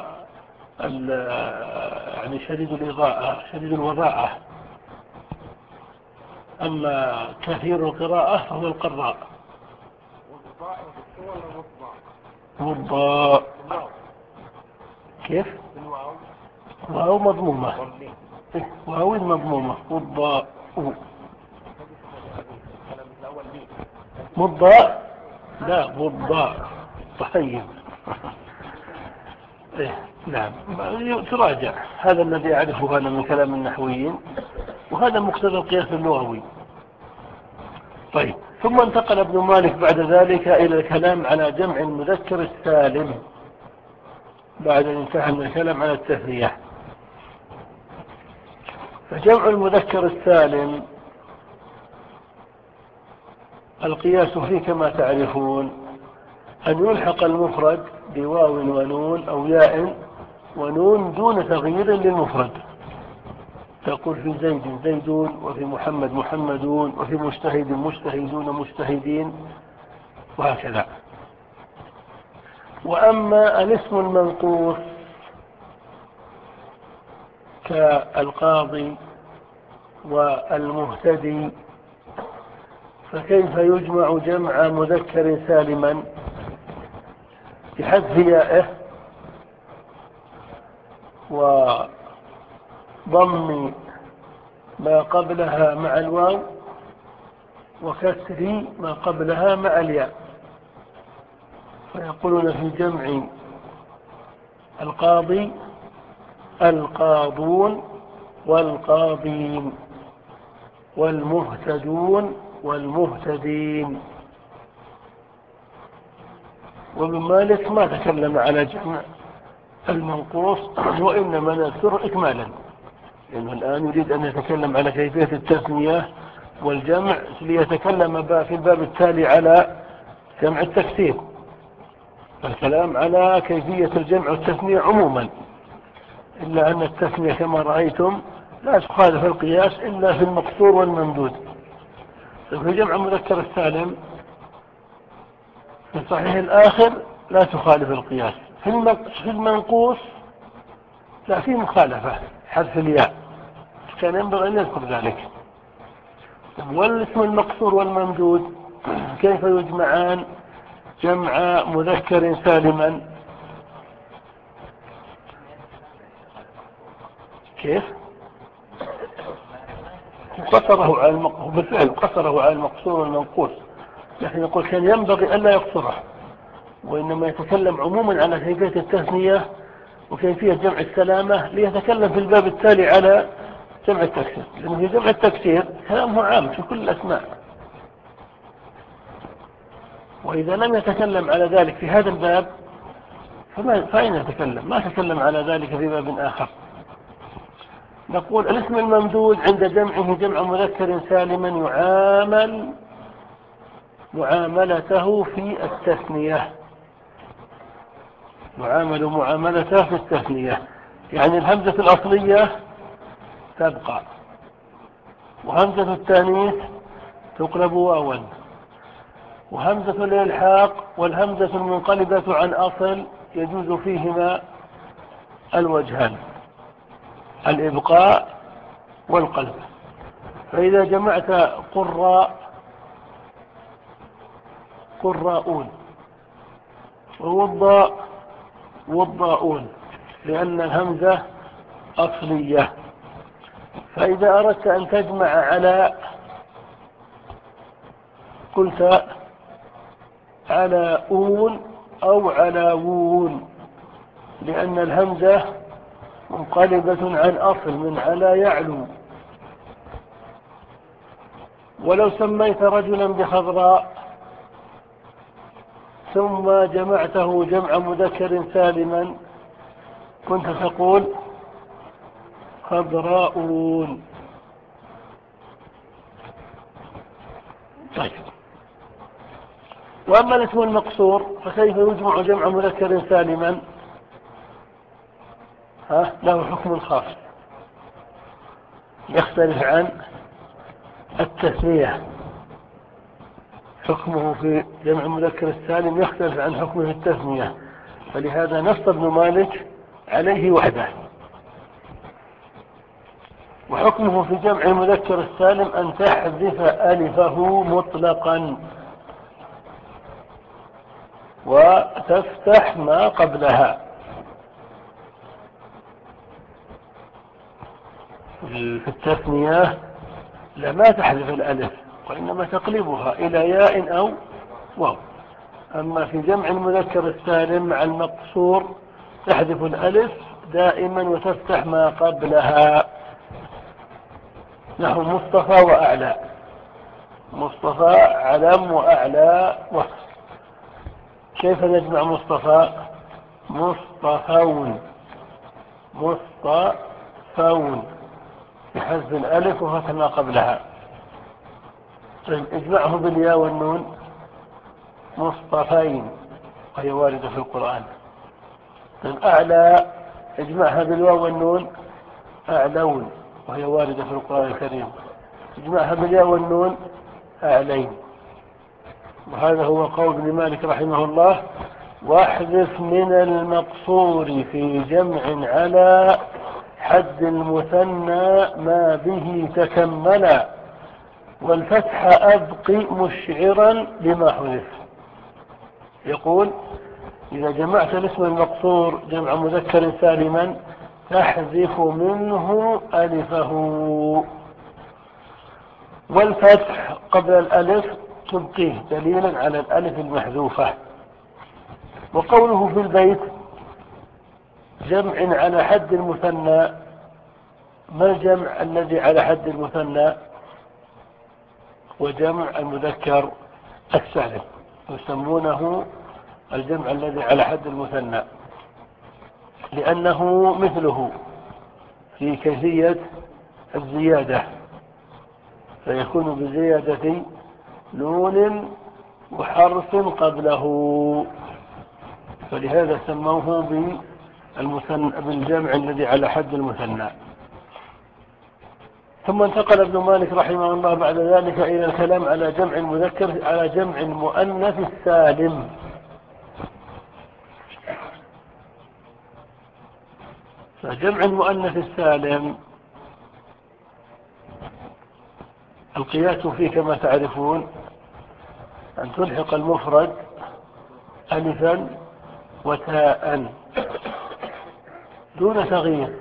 يعني شديد الإضاءة شديد الوضاءة، أما كثير القراءة فهو القراء. وضاء كيف؟ واو مضمومة، واو مضمومة. وضاء وضاء لا وضاء. طيب. إيه نعم. تراجع، هذا الذي أعرفه أنا من كلام النحويين، وهذا مقتضى القياس اللغوي. طيب. ثم انتقل ابن مالك بعد ذلك إلى الكلام على جمع المذكر السالم بعد أن انتهى من الكلام على التثنية. فجمع المذكر السالم القياس فيه كما تعرفون أن يلحق المفرد بواو ونون أو ياء ونون دون تغيير للمفرد. تقول في زيد زيدون، وفي محمد محمدون، وفي مجتهد مجتهدون مجتهدين، وهكذا. وأما الاسم المنقوص كالقاضي والمهتدي فكيف يجمع جمع مذكر سالما بحذف يائه وضم ما قبلها مع الواو وكسر ما قبلها مع الياء. فيقولون في جمع القاضي القاضون والقاضين، والمهتدون والمهتدين. وابن مالك ما تكلم على جمع المنقوص، وإنما نذكر إكمالا، لأنه الآن يريد أن يتكلم على كيفية التثنية والجمع، ليتكلم في الباب التالي على جمع التكسير، الكلام على كيفية الجمع والتثنية عموما، إلا أن التثنية كما رأيتم لا تخالف القياس إلا في المقصور والممدود. في جمع مذكر السالم في الصحيح الآخر لا تخالف القياس، في المنقوص لا، في مخالفة حذف الياء، كان ينبغي أن يذكر ذلك. والاسم المقصور والممدود كيف يجمعان جمع مذكر سالما؟ كيف؟ قصره على المقصور، بالفعل قصره على المقصور والمنقوص، لكن يقول كان ينبغي ألا يقصره، وإنما يتكلم عموما على كيفية التثنية وكيفية جمع السلامة، ليتكلم في الباب التالي على جمع التكسير، لأنه في جمع التكسير كلامه عام في كل الأسماء، وإذا لم يتكلم على ذلك في هذا الباب فما فأين يتكلم؟ ما تكلم على ذلك في باب آخر. نقول الاسم الممدود عند جمعه جمع مذكر سالما يعامل معاملته في التثنية، يعامل معاملته في التثنية، يعني الهمزة الأصلية تبقى، وهمزة التانيث تقلب واوا، وهمزة الإلحاق والهمزة المنقلبة عن أصل يجوز فيهما الوجهان الإبقاء والقلب. فإذا جمعت قراء قراؤون ووضاء وضاؤون لأن الهمزة أصلية. فإذا أردت أن تجمع على قلت على أون أو على وون لأن الهمزة منقلبة عن أصل من على يعلو. ولو سميت رجلا بخضراء ثم جمعته جمع مذكر سالما كنت تقول خضراؤون. طيب، وأما الاسم المقصور فكيف يجمع جمع مذكر سالما؟ ها له حكم خاص يختلف عن التثنية. حكمه في جمع مذكر السالم يختلف عن حكمه في التثنية، فلهذا نص ابن مالك عليه وحده. وحكمه في جمع المذكر السالم أن تحذف ألفه مطلقا وتفتح ما قبلها. في التثنية لما تحذف الألف وإنما تقلبها إلى ياء أو واو. أما في جمع المذكر السالم مع المقصور تحذف الألف دائما وتفتح ما قبلها. نحو مصطفى وأعلى. مصطفى علم وأعلى وصف. كيف نجمع مصطفى؟ مصطفون مصطفون بحذف الألف وفتح ما قبلها. طيب، اجمعه بالياء والنون مصطفين وهي واردة في القرآن. طيب، أعلى اجمعها بالواو والنون أعلون وهي واردة في القرآن الكريم. اجمعها بالياء والنون أعلين. وهذا هو قول ابن مالك رحمه الله: واحذف من المقصور في جمع على حد المثنى ما به تكملا والفتح أبق مشعرا بما حذف. يقول: إذا جمعت الاسم المقصور جمع مذكر سالما تحذف منه ألفه، والفتح قبل الألف تبقيه دليلا على الألف المحذوفة. وقوله في البيت جمع على حد المثنى، ما الجمع الذي على حد المثنى؟ وجمع المذكر السالم يسمونه الجمع الذي على حد المثنى لأنه مثله في كيفية الزيادة، فيكون بزيادة نون وحرف قبله، فلهذا سموه بالجمع الذي على حد المثنى. ثم انتقل ابن مالك رحمه الله بعد ذلك إلى الكلام على جمع المذكر على جمع المؤنث السالم. فجمع المؤنث السالم القياس فيه كما تعرفون أن تلحق المفرد ألفا وتاء دون تغيير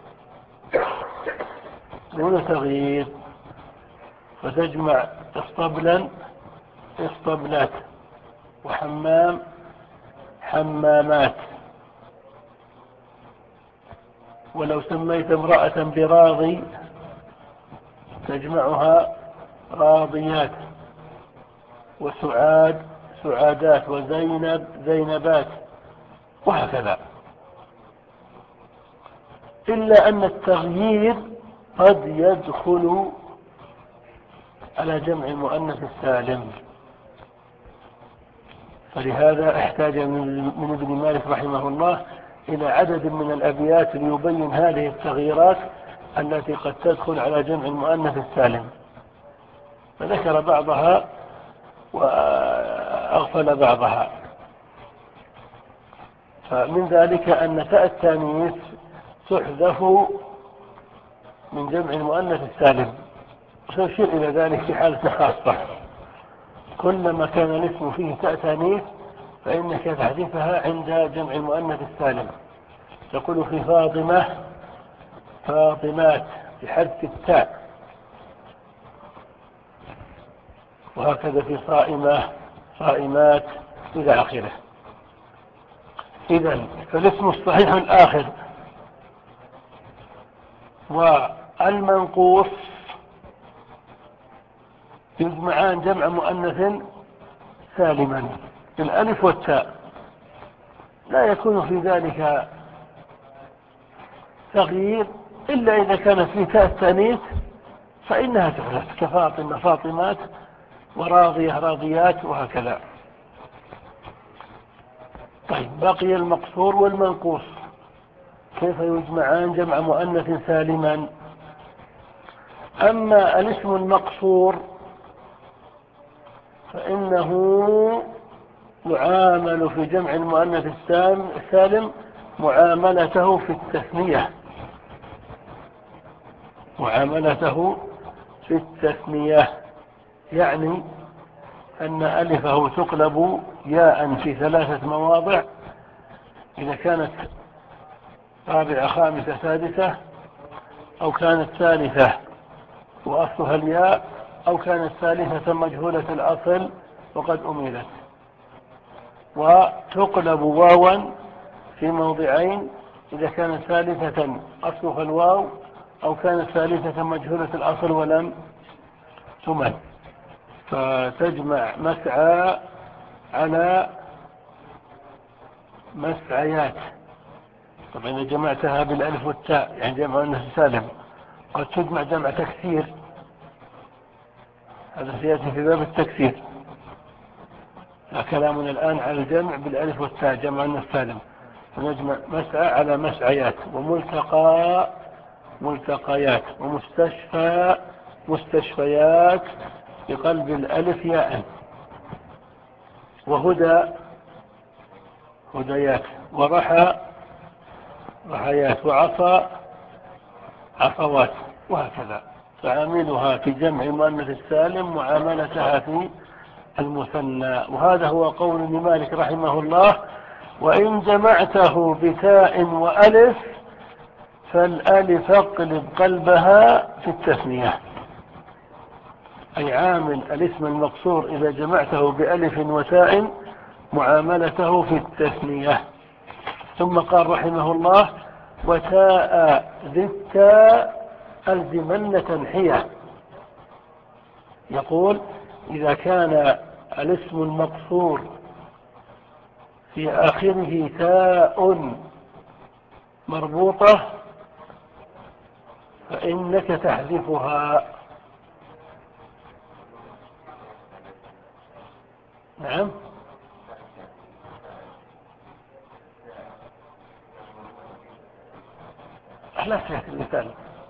دون تغيير فتجمع اسطبلا اسطبلات وحمام حمامات. ولو سميت امرأة براضي تجمعها راضيات، وسعاد سعادات، وزينب زينبات، وهكذا. إلا أن التغيير قد يدخل على جمع المؤنث السالم، فلهذا احتاج من ابن مالك رحمه الله إلى عدد من الأبيات ليبين هذه التغييرات التي قد تدخل على جمع المؤنث السالم، فذكر بعضها وأغفل بعضها. فمن ذلك أن تاء التانيث تحذف من جمع المؤنث السالم، سنشير إلى ذلك في حالة خاصة. كلما كان الاسم فيه تاء تانيث فإنك تحذفها عند جمع المؤنث السالم. تقول في فاطمة فاطمات بحذف التاء، وهكذا في صائمة صائمات إلى آخره. إذن فالاسم الصحيح الآخر والمنقوص يجمعان جمع مؤنث سالما بالألف والتاء، لا يكون في ذلك تغيير إلا إذا كانت في تاء التانيث فإنها تحذف، كفاطمة فاطمات وراضية راضيات وهكذا. طيب بقي المقصور والمنقوص، كيف يجمعان جمع مؤنث سالما؟ أما الاسم المقصور فإنه يعامل في جمع المؤنث السالم معاملته في التثنية، معاملته في التثنية يعني أن ألفه تقلب ياء في ثلاثة مواضع، إذا كانت رابعة خامسة سادسة، أو كانت ثالثة وأصلها الياء، أو كانت ثالثة مجهولة الأصل وقد أميلت، وتقلب واوا في موضعين، إذا كانت ثالثة أصلها الواو، أو كانت ثالثة مجهولة الأصل ولم تمل، فتجمع مسعى على مسعيات. طبعا إذا جمعتها بالألف والتاء يعني جمع مؤنث سالم، قد تجمع جمع تكسير، هذا سيأتي في باب التكسير. كلامنا الآن على الجمع بالألف والتاء جمع مؤنث سالم، فنجمع مسعى على مسعيات، وملتقى ملتقيات، ومستشفى مستشفيات بقلب الألف ياء، وهدى هديات، ورحى رحيات، وعصى عصوات، وهكذا. فعاملها في جمع المؤنث السالم معاملتها في المثنى. وهذا هو قول ابن مالك رحمه الله: وإن جمعته بتاء وألف فالألف اقلب قلبها في التثنية، أي عامل الاسم المقصور إذا جمعته بألف وتاء معاملته في التثنية. ثم قال رحمه الله: وتاء ذي التاء ألزمن تنحية. يقول إذا كان الاسم المقصور في آخره تاء مربوطة فإنك تحذفها. نعم، لا تحت المثال.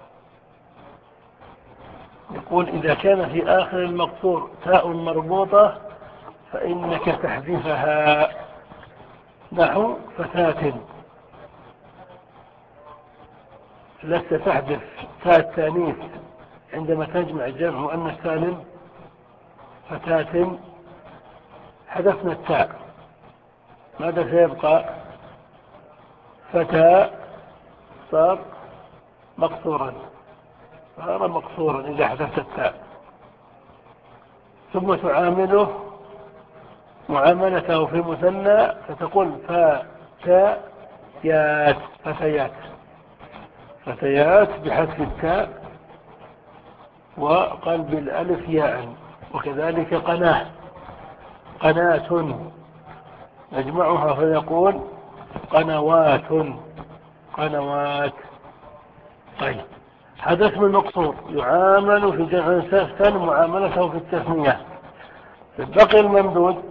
يقول إذا كان في آخر المقصور تاء مربوطة فإنك تحذفها، نحو فتاة، لست تحذف تاء التانيث عندما تجمع جمع مؤنث سالم فتاة، حذفنا التاء، ماذا سيبقى؟ فتاة صار مقصورا، صار مقصورا إذا حذفت التاء. ثم تعامله معاملته في مثنى فتقول فتيات فتيات فتيات بحذف التاء وقلب الألف ياء. وكذلك قناة قناة نجمعها فيقول قنوات قنوات. طيب هذا اسم المقصور يعامل في جمع سالم معاملته في التثنية. بقي الممدود،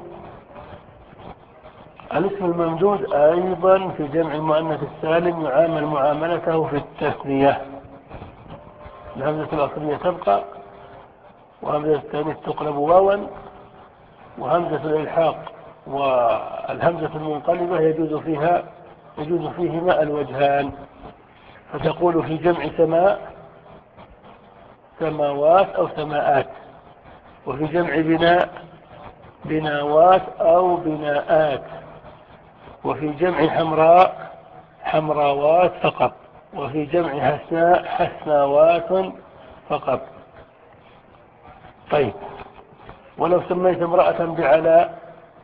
الاسم الممدود أيضا في جمع المؤنث السالم يعامل معاملته في التثنية. الهمزة الأصلية تبقى، وهمزة التانيث تقلب واوا، وهمزة الإلحاق والهمزة المنقلبة يجوز فيها يجوز فيهما الوجهان. فتقول في جمع سماء سماوات أو سماءات، وفي جمع بناء بناوات أو بناءات، وفي جمع حمراء حمراوات فقط، وفي جمع حسناء حسناوات فقط. طيب، ولو سميت امرأة بعلاء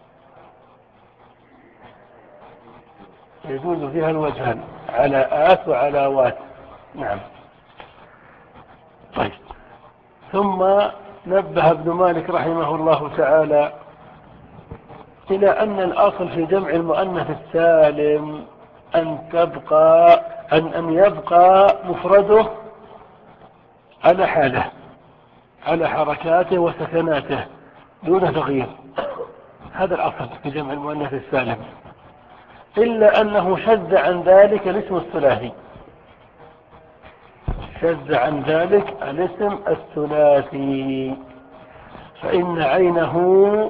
يجوز فيها الوجهان، علاءات وعلاوات. نعم. طيب، ثم نبه ابن مالك رحمه الله تعالى إلى أن الأصل في جمع المؤنث السالم أن تبقى أن أن يبقى مفرده على حاله، على حركاته وسكناته دون تغيير. هذا الأصل في جمع المؤنث السالم، إلا أنه شذ عن ذلك الاسم الثلاثي، شذ عن ذلك الاسم الثلاثي، فإن عينه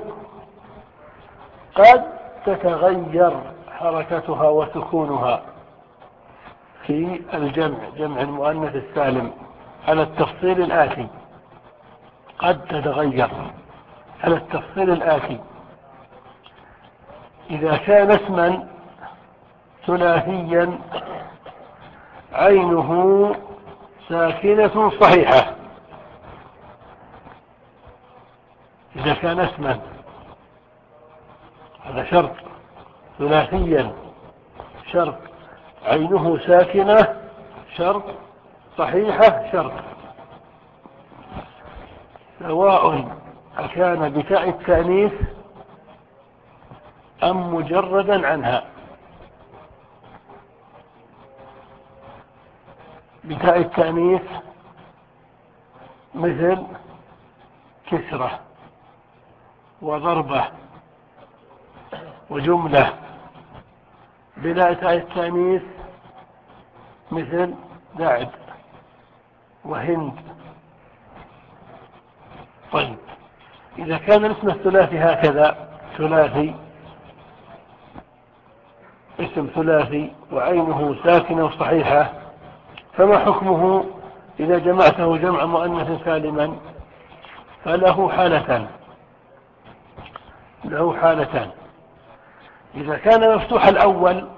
قد تتغير حركتها وسكونها في الجمع، جمع المؤنث السالم، على التفصيل الآتي. قد تتغير على التفصيل الآتي: إذا كان اسما ثلاثيا عينه ساكنة صحيحة، إذا كان اسما، هذا شرط، ثلاثيا شرط، عينه ساكنة شرط، صحيحة شرط، سواء أكان بتاء التأنيث أم مجردا عنها. بتاء التأنيث مثل كسرة وضربة وجملة. بلا تاء التأنيث مثل دعد وهند. طيب، إذا كان الاسم الثلاثي هكذا، ثلاثي، اسم ثلاثي وعينه ساكنة وصحيحة، فما حكمه إذا جمعته جمع مؤنث سالما؟ فله حالتان، له حالتان. إذا كان مفتوح الأول،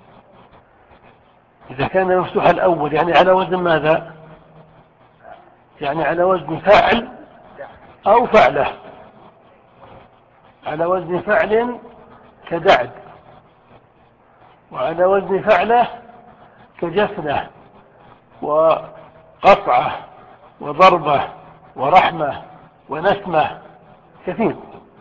إذا كان مفتوح الأول يعني على وزن ماذا؟ يعني على وزن فعل أو فعله، على وزن فعل كدعد، وعلى وزن فعله كجفنة وقطعة وضربة ورحمة ونسمة، كثير.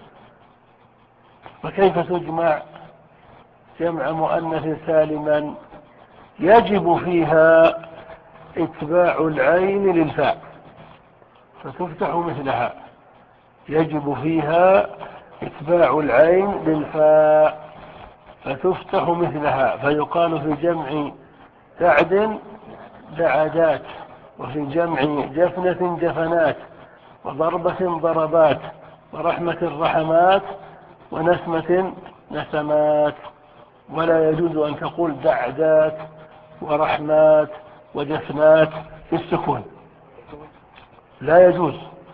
فكيف تجمع جمع مؤنث سالما؟ يجب فيها اتباع العين للفاء فتفتح مثلها، يجب فيها اتباع العين للفاء فتفتح مثلها، فيقال في جمع دعد دعدات، وفي جمع جفنة جفنات، وضربة ضربات، ورحمة رحمات، ونسمة نسمات. ولا يجوز أن تقول دعدات ورحمات وجفنات في السكون، لا يجوز،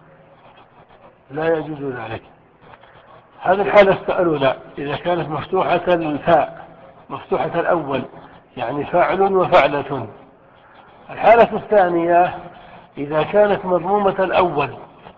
لا يجوز ذلك. هذه الحالة الأولى إذا كانت مفتوحة الفاء، مفتوحة الأول، يعني فعل وفعلة. الحالة الثانية إذا كانت مضمومة الأول،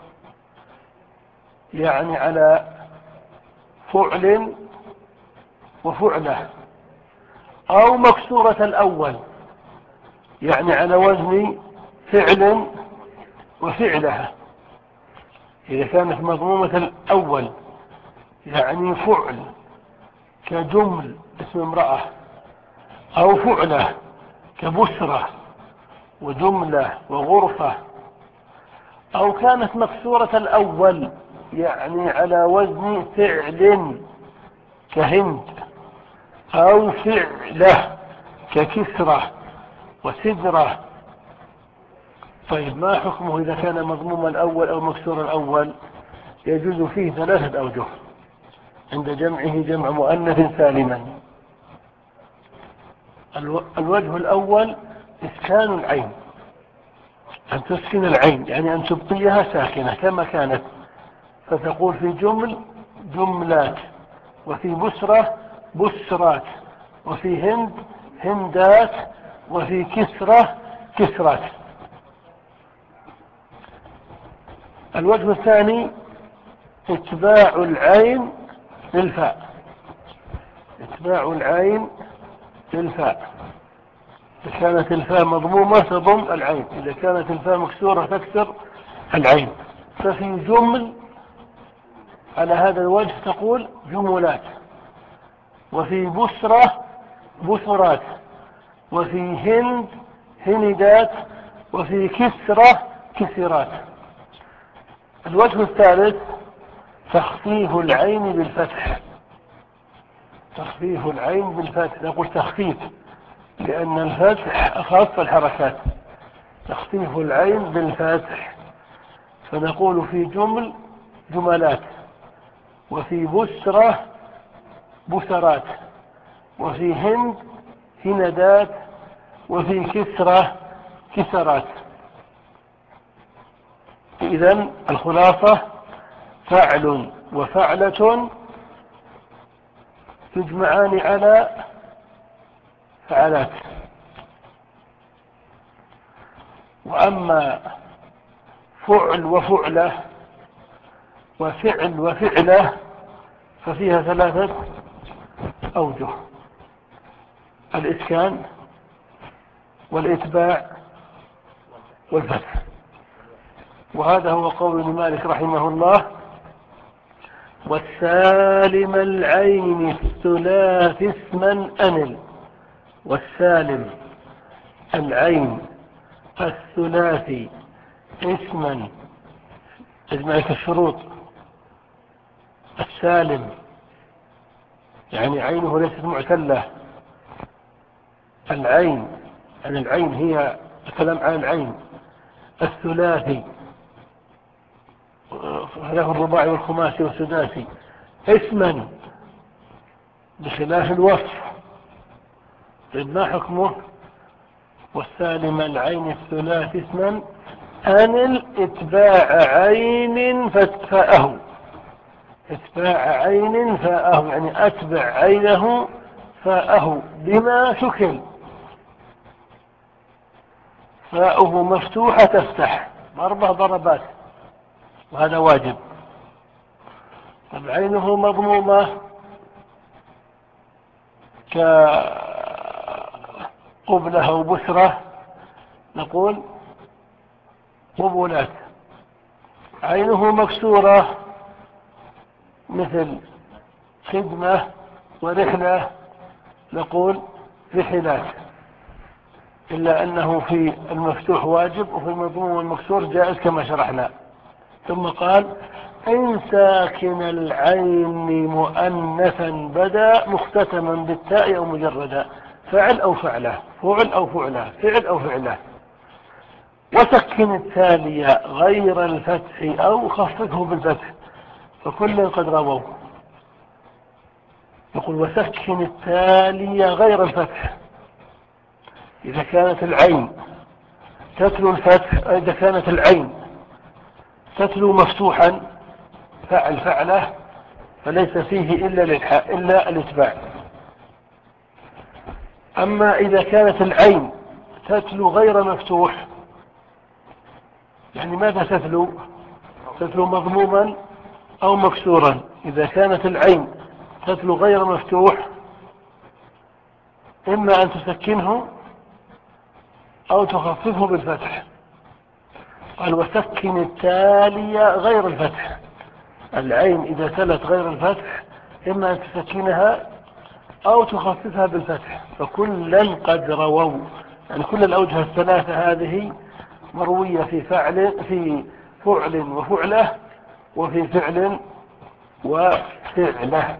يعني على فعل وفعله، أو مكسورة الأول، يعني على وزن فعل وفعلها. إذا كانت مضمومة الأول يعني فعل كجمل اسم امرأة، أو فعله كبشرة وجملة وغرفة، أو كانت مكسورة الأول يعني على وزن فعل كهند، أو فعله ككسرة وسدرة. طيب، ما حكمه إذا كان مضموم الأول أو مكسور الأول؟ يجوز فيه ثلاثة أوجه عند جمعه جمع مؤنث سالما. الو- الوجه الأول إسكان العين، أن تسكن العين يعني أن تبقيها ساكنة كما كانت، فتقول في جمل جملات، وفي بسرة بسرات، وفي هند هندات، وفي كسرة كسرات. الوجه الثاني اتباع العين للفاء، اتباع العين للفاء. إذا كانت الفاء مضمومة تضم العين، إذا كانت الفاء مكسورة تكسر العين. ففي جمل على هذا الوجه تقول جملات، وفي بسرة بسرات، وفي هند هندات، وفي كسرة كسرات. الوجه الثالث تخفيف العين بالفتح، تخفيف العين بالفتح، نقول تخفيف لأن الفتح أخف الحركات، تخفيف العين بالفتح، فنقول في جمل جملات، وفي بسرة بسرات، وفي هند هندات، وفي كسرة كسرات. إذن الخلاصة فعل وفعلة تجمعان على فعلات، وأما فعل وفعلة وفعل وفعلة ففيها ثلاثة أوجه: الإسكان والإتباع والفتح. وهذا هو قول ابن مالك رحمه الله: والسالم العين الثلاث اسما أنل. والسالم العين الثلاثي اسما، اجمعك الشروط. السالم يعني عينه ليست معتلة، العين يعني العين هي الكلام عن العين، الثلاثي له الرباعي والخماسي والسداسي اسما، بخلاف الوصف. طيب ما حكمه؟ والسالم العين الثلاث اسما أنل اتباع عين فاءه، اتباع عين فاءه يعني أتبع عينه فاءه بما شكل، فاءه مفتوحة تفتح بأربع ضربات، وهذا واجب. طب عينه مضمومة كقبلة أو بسرة نقول قبلات. عينه مكسورة مثل خدمة ورحلة نقول رحلات، إلا أنه في المفتوح واجب وفي المضموم والمكسور جائز كما شرحنا. ثم قال: إن ساكن العين مؤنثا بدا مختتما بالتاء أو مجردا، فعل أو فعله، فعل أو فعله، فعل أو فعله. وسكن التالي غير الفتح أو خففه بالفتح، فكل قد رووا. يقول: وسكن التالي غير الفتح، إذا كانت العين تتلو الفتح، إذا كانت العين تتلو مفتوحا فعل فعله فليس فيه إلا الإلحاء إلا الإتباع. أما إذا كانت العين تتلو غير مفتوح، يعني ماذا تتلو؟ تتلو مضموما أو مكسورا. إذا كانت العين تتلو غير مفتوح إما أن تسكنه أو تخففه بالفتح. قال: وسكن التالي غير الفتح. العين إذا تلت غير الفتح إما أن تسكنها أو تخففها بالفتح، فكلا قد رووا، يعني كل الأوجه الثلاثة هذه مروية في فعل في فعل وفعله وفي فعل وفعله.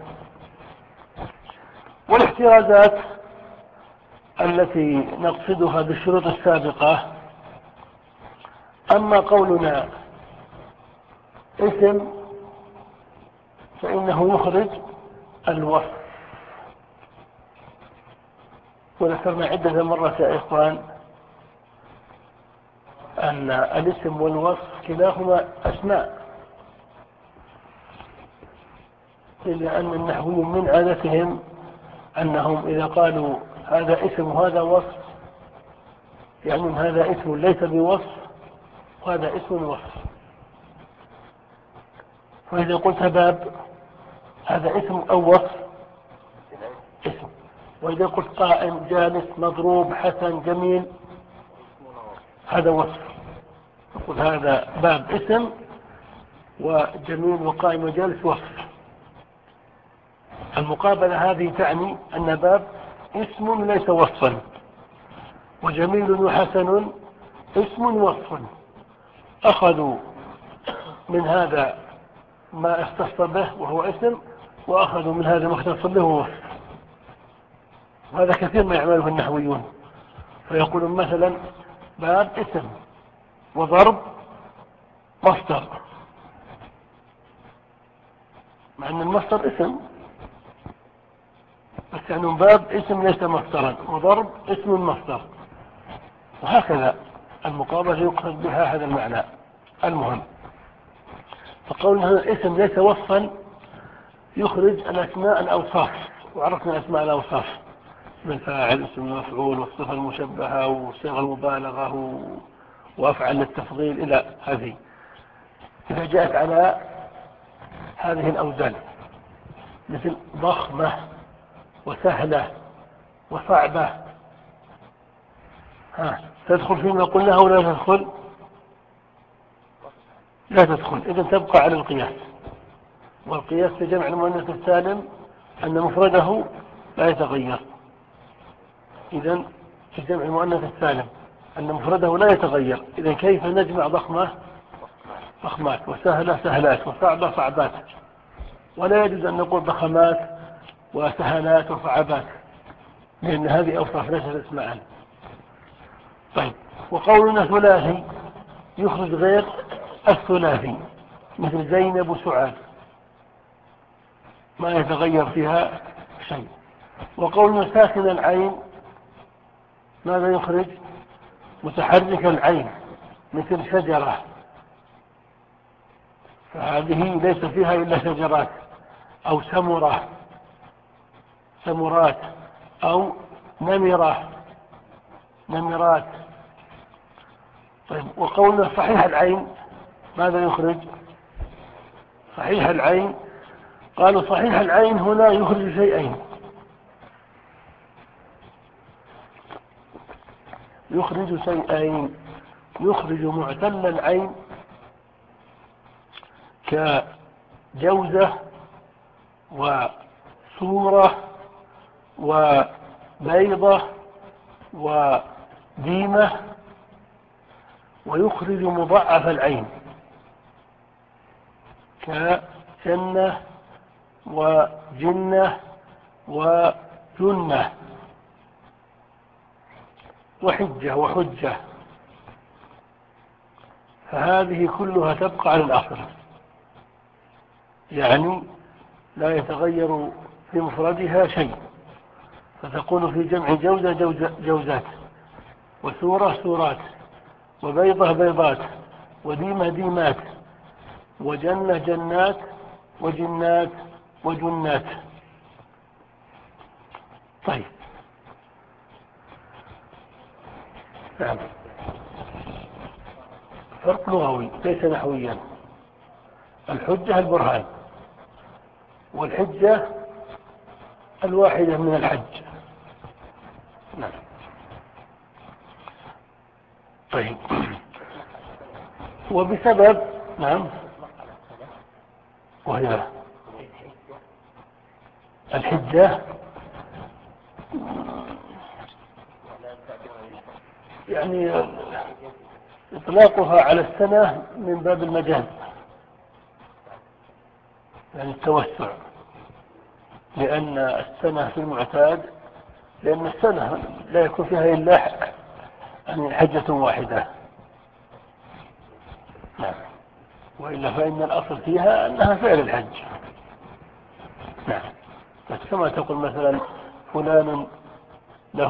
والاحترازات التي نقصدها بالشروط السابقة: أما قولنا اسم فإنه يخرج الوصف، وذكرنا عدة مرات يا إخوان أن الاسم والوصف كلاهما أسماء، إلا أن النحويين من عادتهم أنهم إذا قالوا هذا اسم وهذا وصف يعني هذا اسم ليس بوصف وهذا اسم وصف. فإذا قلت باب هذا اسم أو وصف؟ اسم. وإذا قلت قائم جالس مضروب حسن جميل هذا وصف. نقول هذا باب اسم وجميل وقائم وجالس وصف. المقابلة هذه تعني أن باب اسم ليس وصفا، وجميل وحسن اسم وصف. أخذوا من هذا ما اختص به وهو اسم، وأخذوا من هذا ما اختص به وهو وصف. وهذا كثير ما يعمله النحويون، فيقولون مثلا باب اسم وضرب مصدر، مع أن المصدر اسم، بس يعني باب اسم ليس مصدرا وضرب اسم مصدر، وهكذا المقابلة يقصد بها هذا المعنى. المهم فقول هذا الاسم ليس وصفا يخرج الأسماء الأوصاف، وعرفنا أسماء الأوصاف اسم الفاعل اسم المفعول والصفة المشبهة وصيغ المبالغة وأفعل التفضيل إلى هذه. إذا جاءت على هذه الأوزان مثل ضخمة وسهلة وصعبة، ها تدخل فيما قلناها ولا تدخل؟ لا تدخل. إذا تبقى على القياس، والقياس في جمع المؤنث السالم أن مفرده لا يتغير. إذا في جمع المؤنث السالم أن مفرده لا يتغير، إذا كيف نجمع ضخمة ضخمات وسهلة سهلات وصعبة صعبات؟ ولا يجوز أن نقول ضخمات وسهلات وصعبات، لأن هذه أوصاف ليست اسماء. طيب، وقولنا ثلاثي يخرج غير الثلاثي مثل زينب وسعاد، ما يتغير فيها شيء. وقولنا ساكن العين ماذا يخرج؟ متحرك العين مثل شجرة، فهذه ليس فيها إلا شجرات، أو سمرة سمرات، أو نمرة نمرات. طيب، وقولنا صحيح العين ماذا يخرج؟ صحيح العين قالوا صحيح العين هنا يخرج شيئين، يخرج شيئين يخرج معتل العين كجوزة وصورة وبيضة وديمة، ويخرج مضاعف العين كجنة وجنة وجنة وحجة وحجة. فهذه كلها تبقى على الأصل، يعني لا يتغير في مفردها شيء، فتكون في جمع جوزة جوزات، وسورة سورات، وبيضة بيضات، وديمة ديمات، وجنة جنات، وجنات وجنات. طيب، نعم، فرق لغوي ليس نحويا. الحجة البرهان، والحجة الواحدة من الحج. نعم. طيب، وبسبب نعم وهي الحجة يعني إطلاقها على السنة من باب المجاز، يعني التوسع، لأن السنة في المعتاد، لأن السنة لا يكون فيها إلا يعني حجة واحدة. نعم، وإلا فإن الأصل فيها أنها فعل الحج. نعم، بس كما تقول مثلا فلان له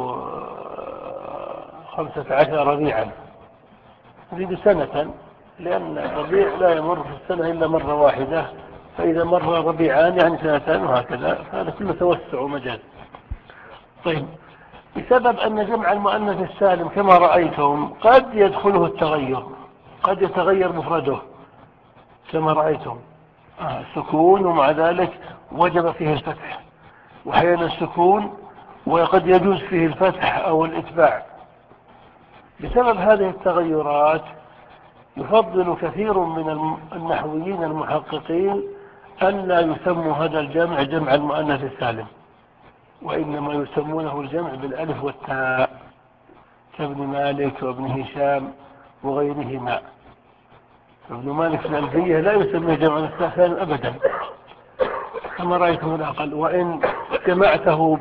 خمسة عشر ربيعا يريد سنة، لأن الربيع لا يمر في السنة إلا مرة واحدة، فإذا مر ربيعان يعني سنتان وهكذا، فهذا كله توسع ومجال. طيب، بسبب أن جمع المؤنث السالم كما رأيتم قد يدخله التغير، قد يتغير مفرده كما رأيتم آه السكون، ومع ذلك وجب فيه الفتح، وحين السكون وقد يجوز فيه الفتح أو الإتباع. بسبب هذه التغيرات يفضل كثير من النحويين المحققين أن لا يسموا هذا الجمع جمع المؤنث السالم، وإنما يسمونه الجمع بالألف والتاء كابن مالك وابن هشام وغيرهما. ابن مالك في الألفية لا يسميه جمع السالم أبدا كما رأيتم الأقل، وإن جمعته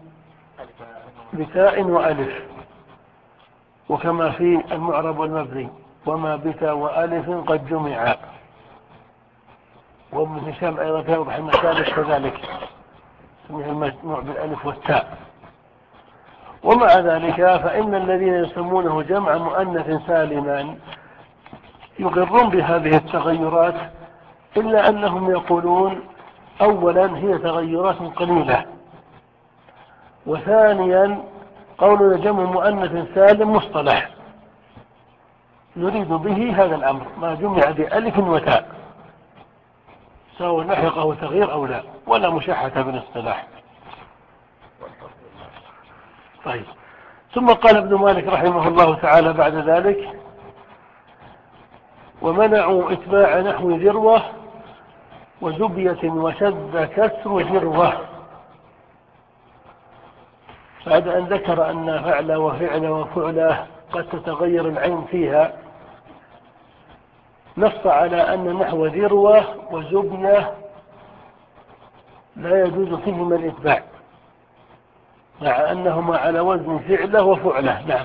بتاء وألف، وكما في المعرب والمبني وما بتاء وألف قد جمع. وابن هشام أيضا في أوضح المسالك كذلك سميه المجموع بالألف والتاء. ومع ذلك فإن الذين يسمونه جمع مؤنث سالما يقرون بهذه التغيرات، إلا أنهم يقولون أولا هي تغيرات قليلة، وثانيا قولنا جمع مؤنث سالم مصطلح نريد به هذا الأمر ما جمع بألف وتاء سواء لحقه تغيير أو لا، ولا مشاحة بالاصطلاح. طيب، ثم قال ابن مالك رحمه الله تعالى بعد ذلك: ومنعوا إتباع نحو ذروة وزبية وشد كسر ذروة. بعد أن ذكر أن فعل وفعل وفعله قد تتغير العين فيها، نص على أن نحو ذروة وزبية لا يجوز فيهما الإتباع، مع أنهما على وزن فعله وفعله. نعم.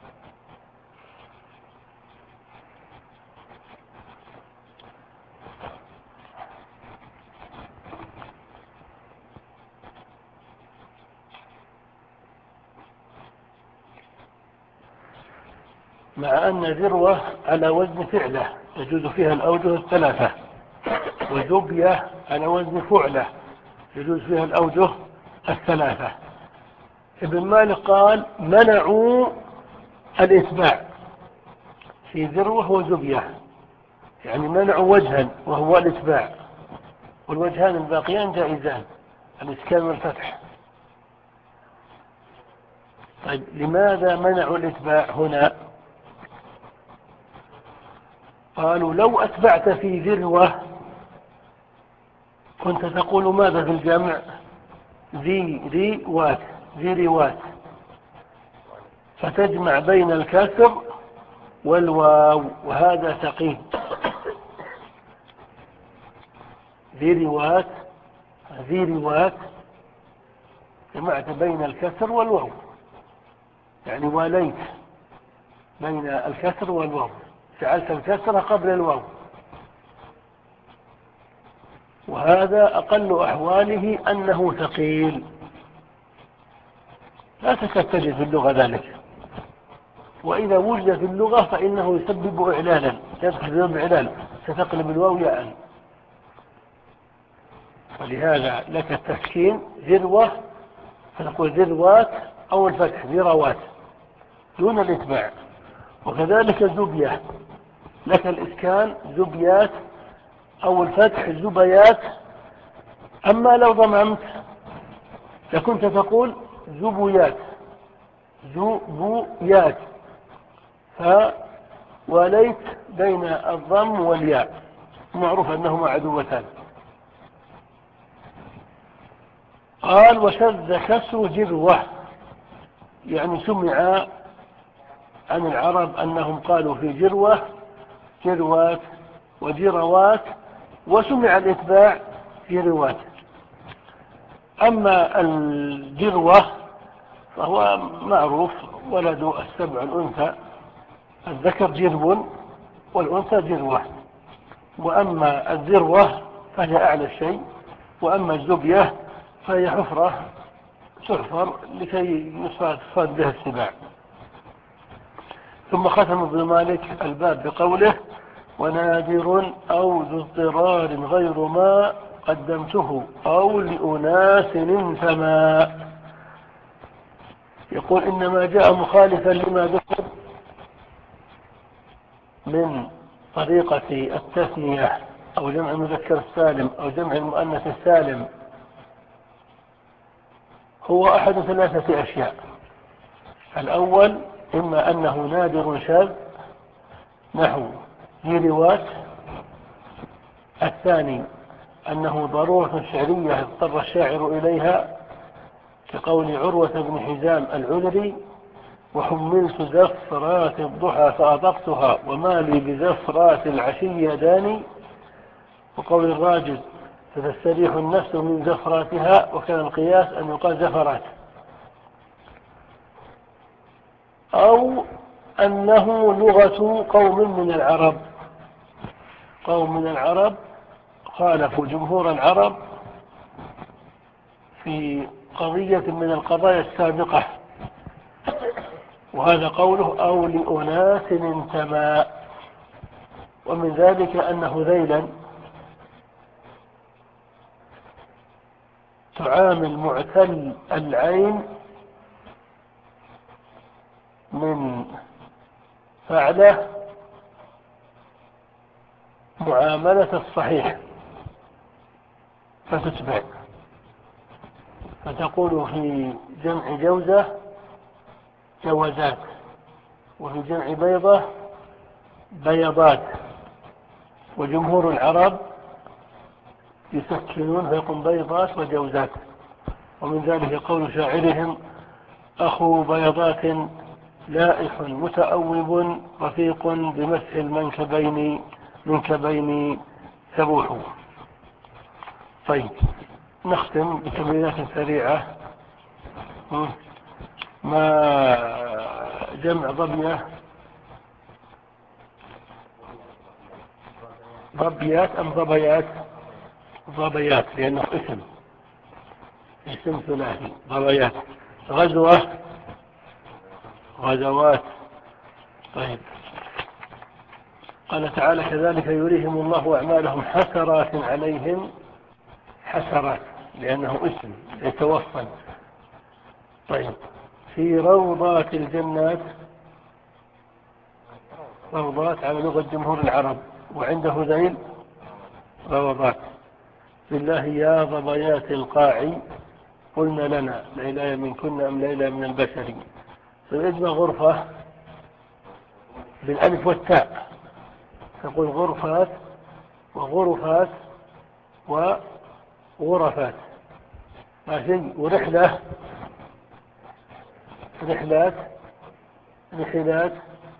مع أن ذروة على وزن فعله يجوز فيها الأوجه الثلاثة، وزبية على وزن فعله يجوز فيها الأوجه الثلاثة. ابن مالك قال: منعوا الإتباع في ذروة وزبية، يعني منعوا وجها وهو الإتباع، والوجهان الباقيان جائزان، الإسكان والفتح. طيب، لماذا منعوا الإتباع هنا؟ قالوا: لو أتبعت في ذروة كنت تقول ماذا في الجمع؟ ذي ذي وات ذي روات، فتجمع بين الكسر والواو، وهذا ثقيل. ذي روات ذي روات جمعت بين الكسر والواو، يعني واليت بين الكسر والواو، جعلت الكسر قبل الواو، وهذا أقل أحواله أنه ثقيل، لا تكاد تجد في اللغة ذلك، وإذا وجد في اللغة فإنه يسبب إعلالا، يسبب إعلال، ستقلب الواو ياء. ولهذا لك التسكين ذروة فتقول ذروات أو الفتح ذروات دون الإتباع. وكذلك زبية لك الإسكان زبيات أو الفتح زبيات. أما لو ضممت لكنت تقول زبيات زبيات، فوليت بين الضم والياء، معروف أنهما عدوتان. قال: وشذ كسر جروة، يعني سمع عن العرب أنهم قالوا في جروة جروات وجروات، وسمع الإتباع في روات. أما الجروة فهو معروف ولد السبع الأنثى، الذكر جرب والأنثى جروة، وأما الذروة فهي أعلى الشيء، وأما الزبية فهي حفرة تحفر لكي يصاد بها السباع. ثم ختم ابن مالك الباب بقوله ونادر أو ذو اضطرار غير ما قدمته أو لأناس انتمى. يقول إنما جاء مخالفا لما ذكر من طريقة التثنية أو جمع المذكر السالم أو جمع المؤنث السالم هو أحد ثلاثة أشياء. الأول إما أنه نادر شاذ نحو ذي رواة. الثاني أنه ضرورة شعرية اضطر الشاعر إليها كقول عروة بن حزام العذري وحملت زفرات الضحى فأطقتها وما لي بزفرات العشي داني، وقول الراجل فتستريح النفس من زفراتها، وكان القياس أن يقال زفرات. أو أنه لغة قوم من العرب، قوم من العرب خالفوا جمهور العرب في قضية من القضايا السابقة، وهذا قوله أو لأناس انتمى. ومن ذلك أن هذيلا تعامل معتل العين من فعله معاملة الصحيح فتتبع، فتقول في جمع جوزة جوزات، وفي جمع بيضة بيضات، وجمهور العرب يسكنون فيقوم بيضات وجوزات. ومن ذلك قول شاعرهم أخو بيضات لائح متأوب رفيق بمسح المنكبين منكبين سبوح. طيب نختم بتمرينات سريعة. ما جمع ضبية؟ ضبيات أم ضبيات؟ ضبيات لأنه اسم اسم ثلاثي ضبيات. غزوة غزوات. طيب قال تعالى كذلك يريهم الله أعمالهم حسرات عليهم، حسرات لأنه اسم يتوفى. طيب في روضات الجنات، روضات على لغة جمهور العرب، وعنده ذيل روضات. بالله يا ضبيات القاع قلنا لنا ليلى من كنا أم ليلى من البشر. فيجمع غرفة بالألف والتاء، تقول غرفات وغرفات وغرفات ماشي. ورحلة رحلات رحلات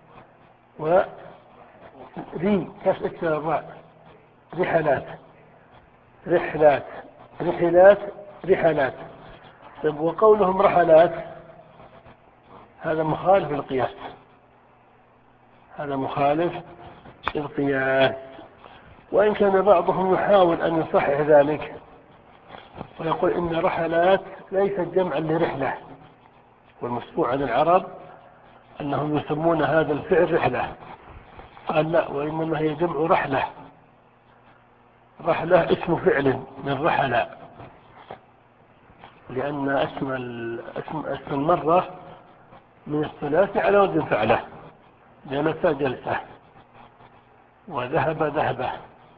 وري كاس اكثر الراء رحلات رحلات رحلات رحلات. طيب وقولهم رحلات هذا مخالف للقياس، هذا مخالف للقياس. وإن كان بعضهم يحاول أن يصحح ذلك ويقول إن رحلات ليست جمعا لرحلة، والمسموع عن العرب أنهم يسمون هذا الفعل رحلة. قال لا، وإنما هي جمع رحلة. رحلة اسم فعل من رحلة، لأن اسم اسم اسم المرة من الثلاث على وزن فعله. جلس جلسة، وذهب ذهبة،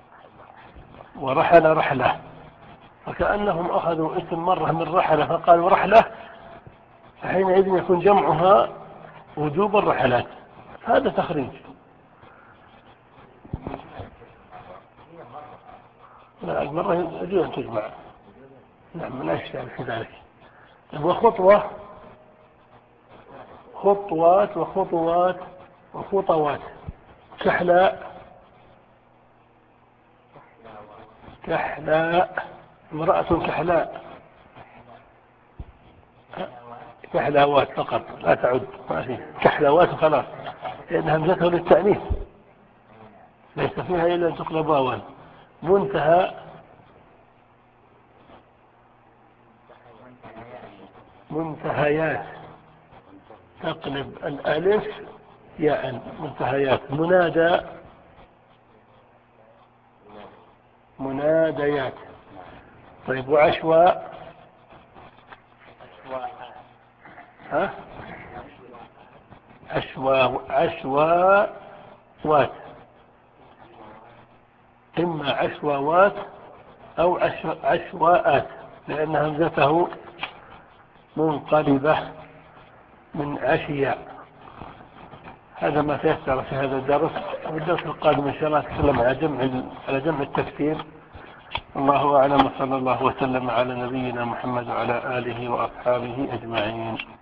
ورحل رحلة. فكأنهم أخذوا اسم مرة من رحلة فقالوا رحلة، فحينئذ يكون جمعها وجوب الرحلات. هذا تخريج. لا، المرة يجوز أن تجمع. نعم لا إشكال في ذلك. وخطوة خطوات وخطوات وخطوات. كحلاء كحلاء امرأة كحلاء. كحلاوات فقط لا تعد، ما في كحلاوات خلاص، لأن همزته للتأنيث ليس فيها إلا أن تقلب واوا. منتهى منتهيات تقلب الألف ياء منتهيات. منادى مناديات. طيب وعشواء ها عشواء عشواءات، إما عشواوات أو عشواءات لأن همزته منقلبة من عشياء. هذا ما تيسر في هذا الدرس. والدرس القادم إن شاء الله نتكلم على جمع على جمع التكسير. الله أعلم، وصلى الله وسلم على نبينا محمد وعلى آله وأصحابه أجمعين.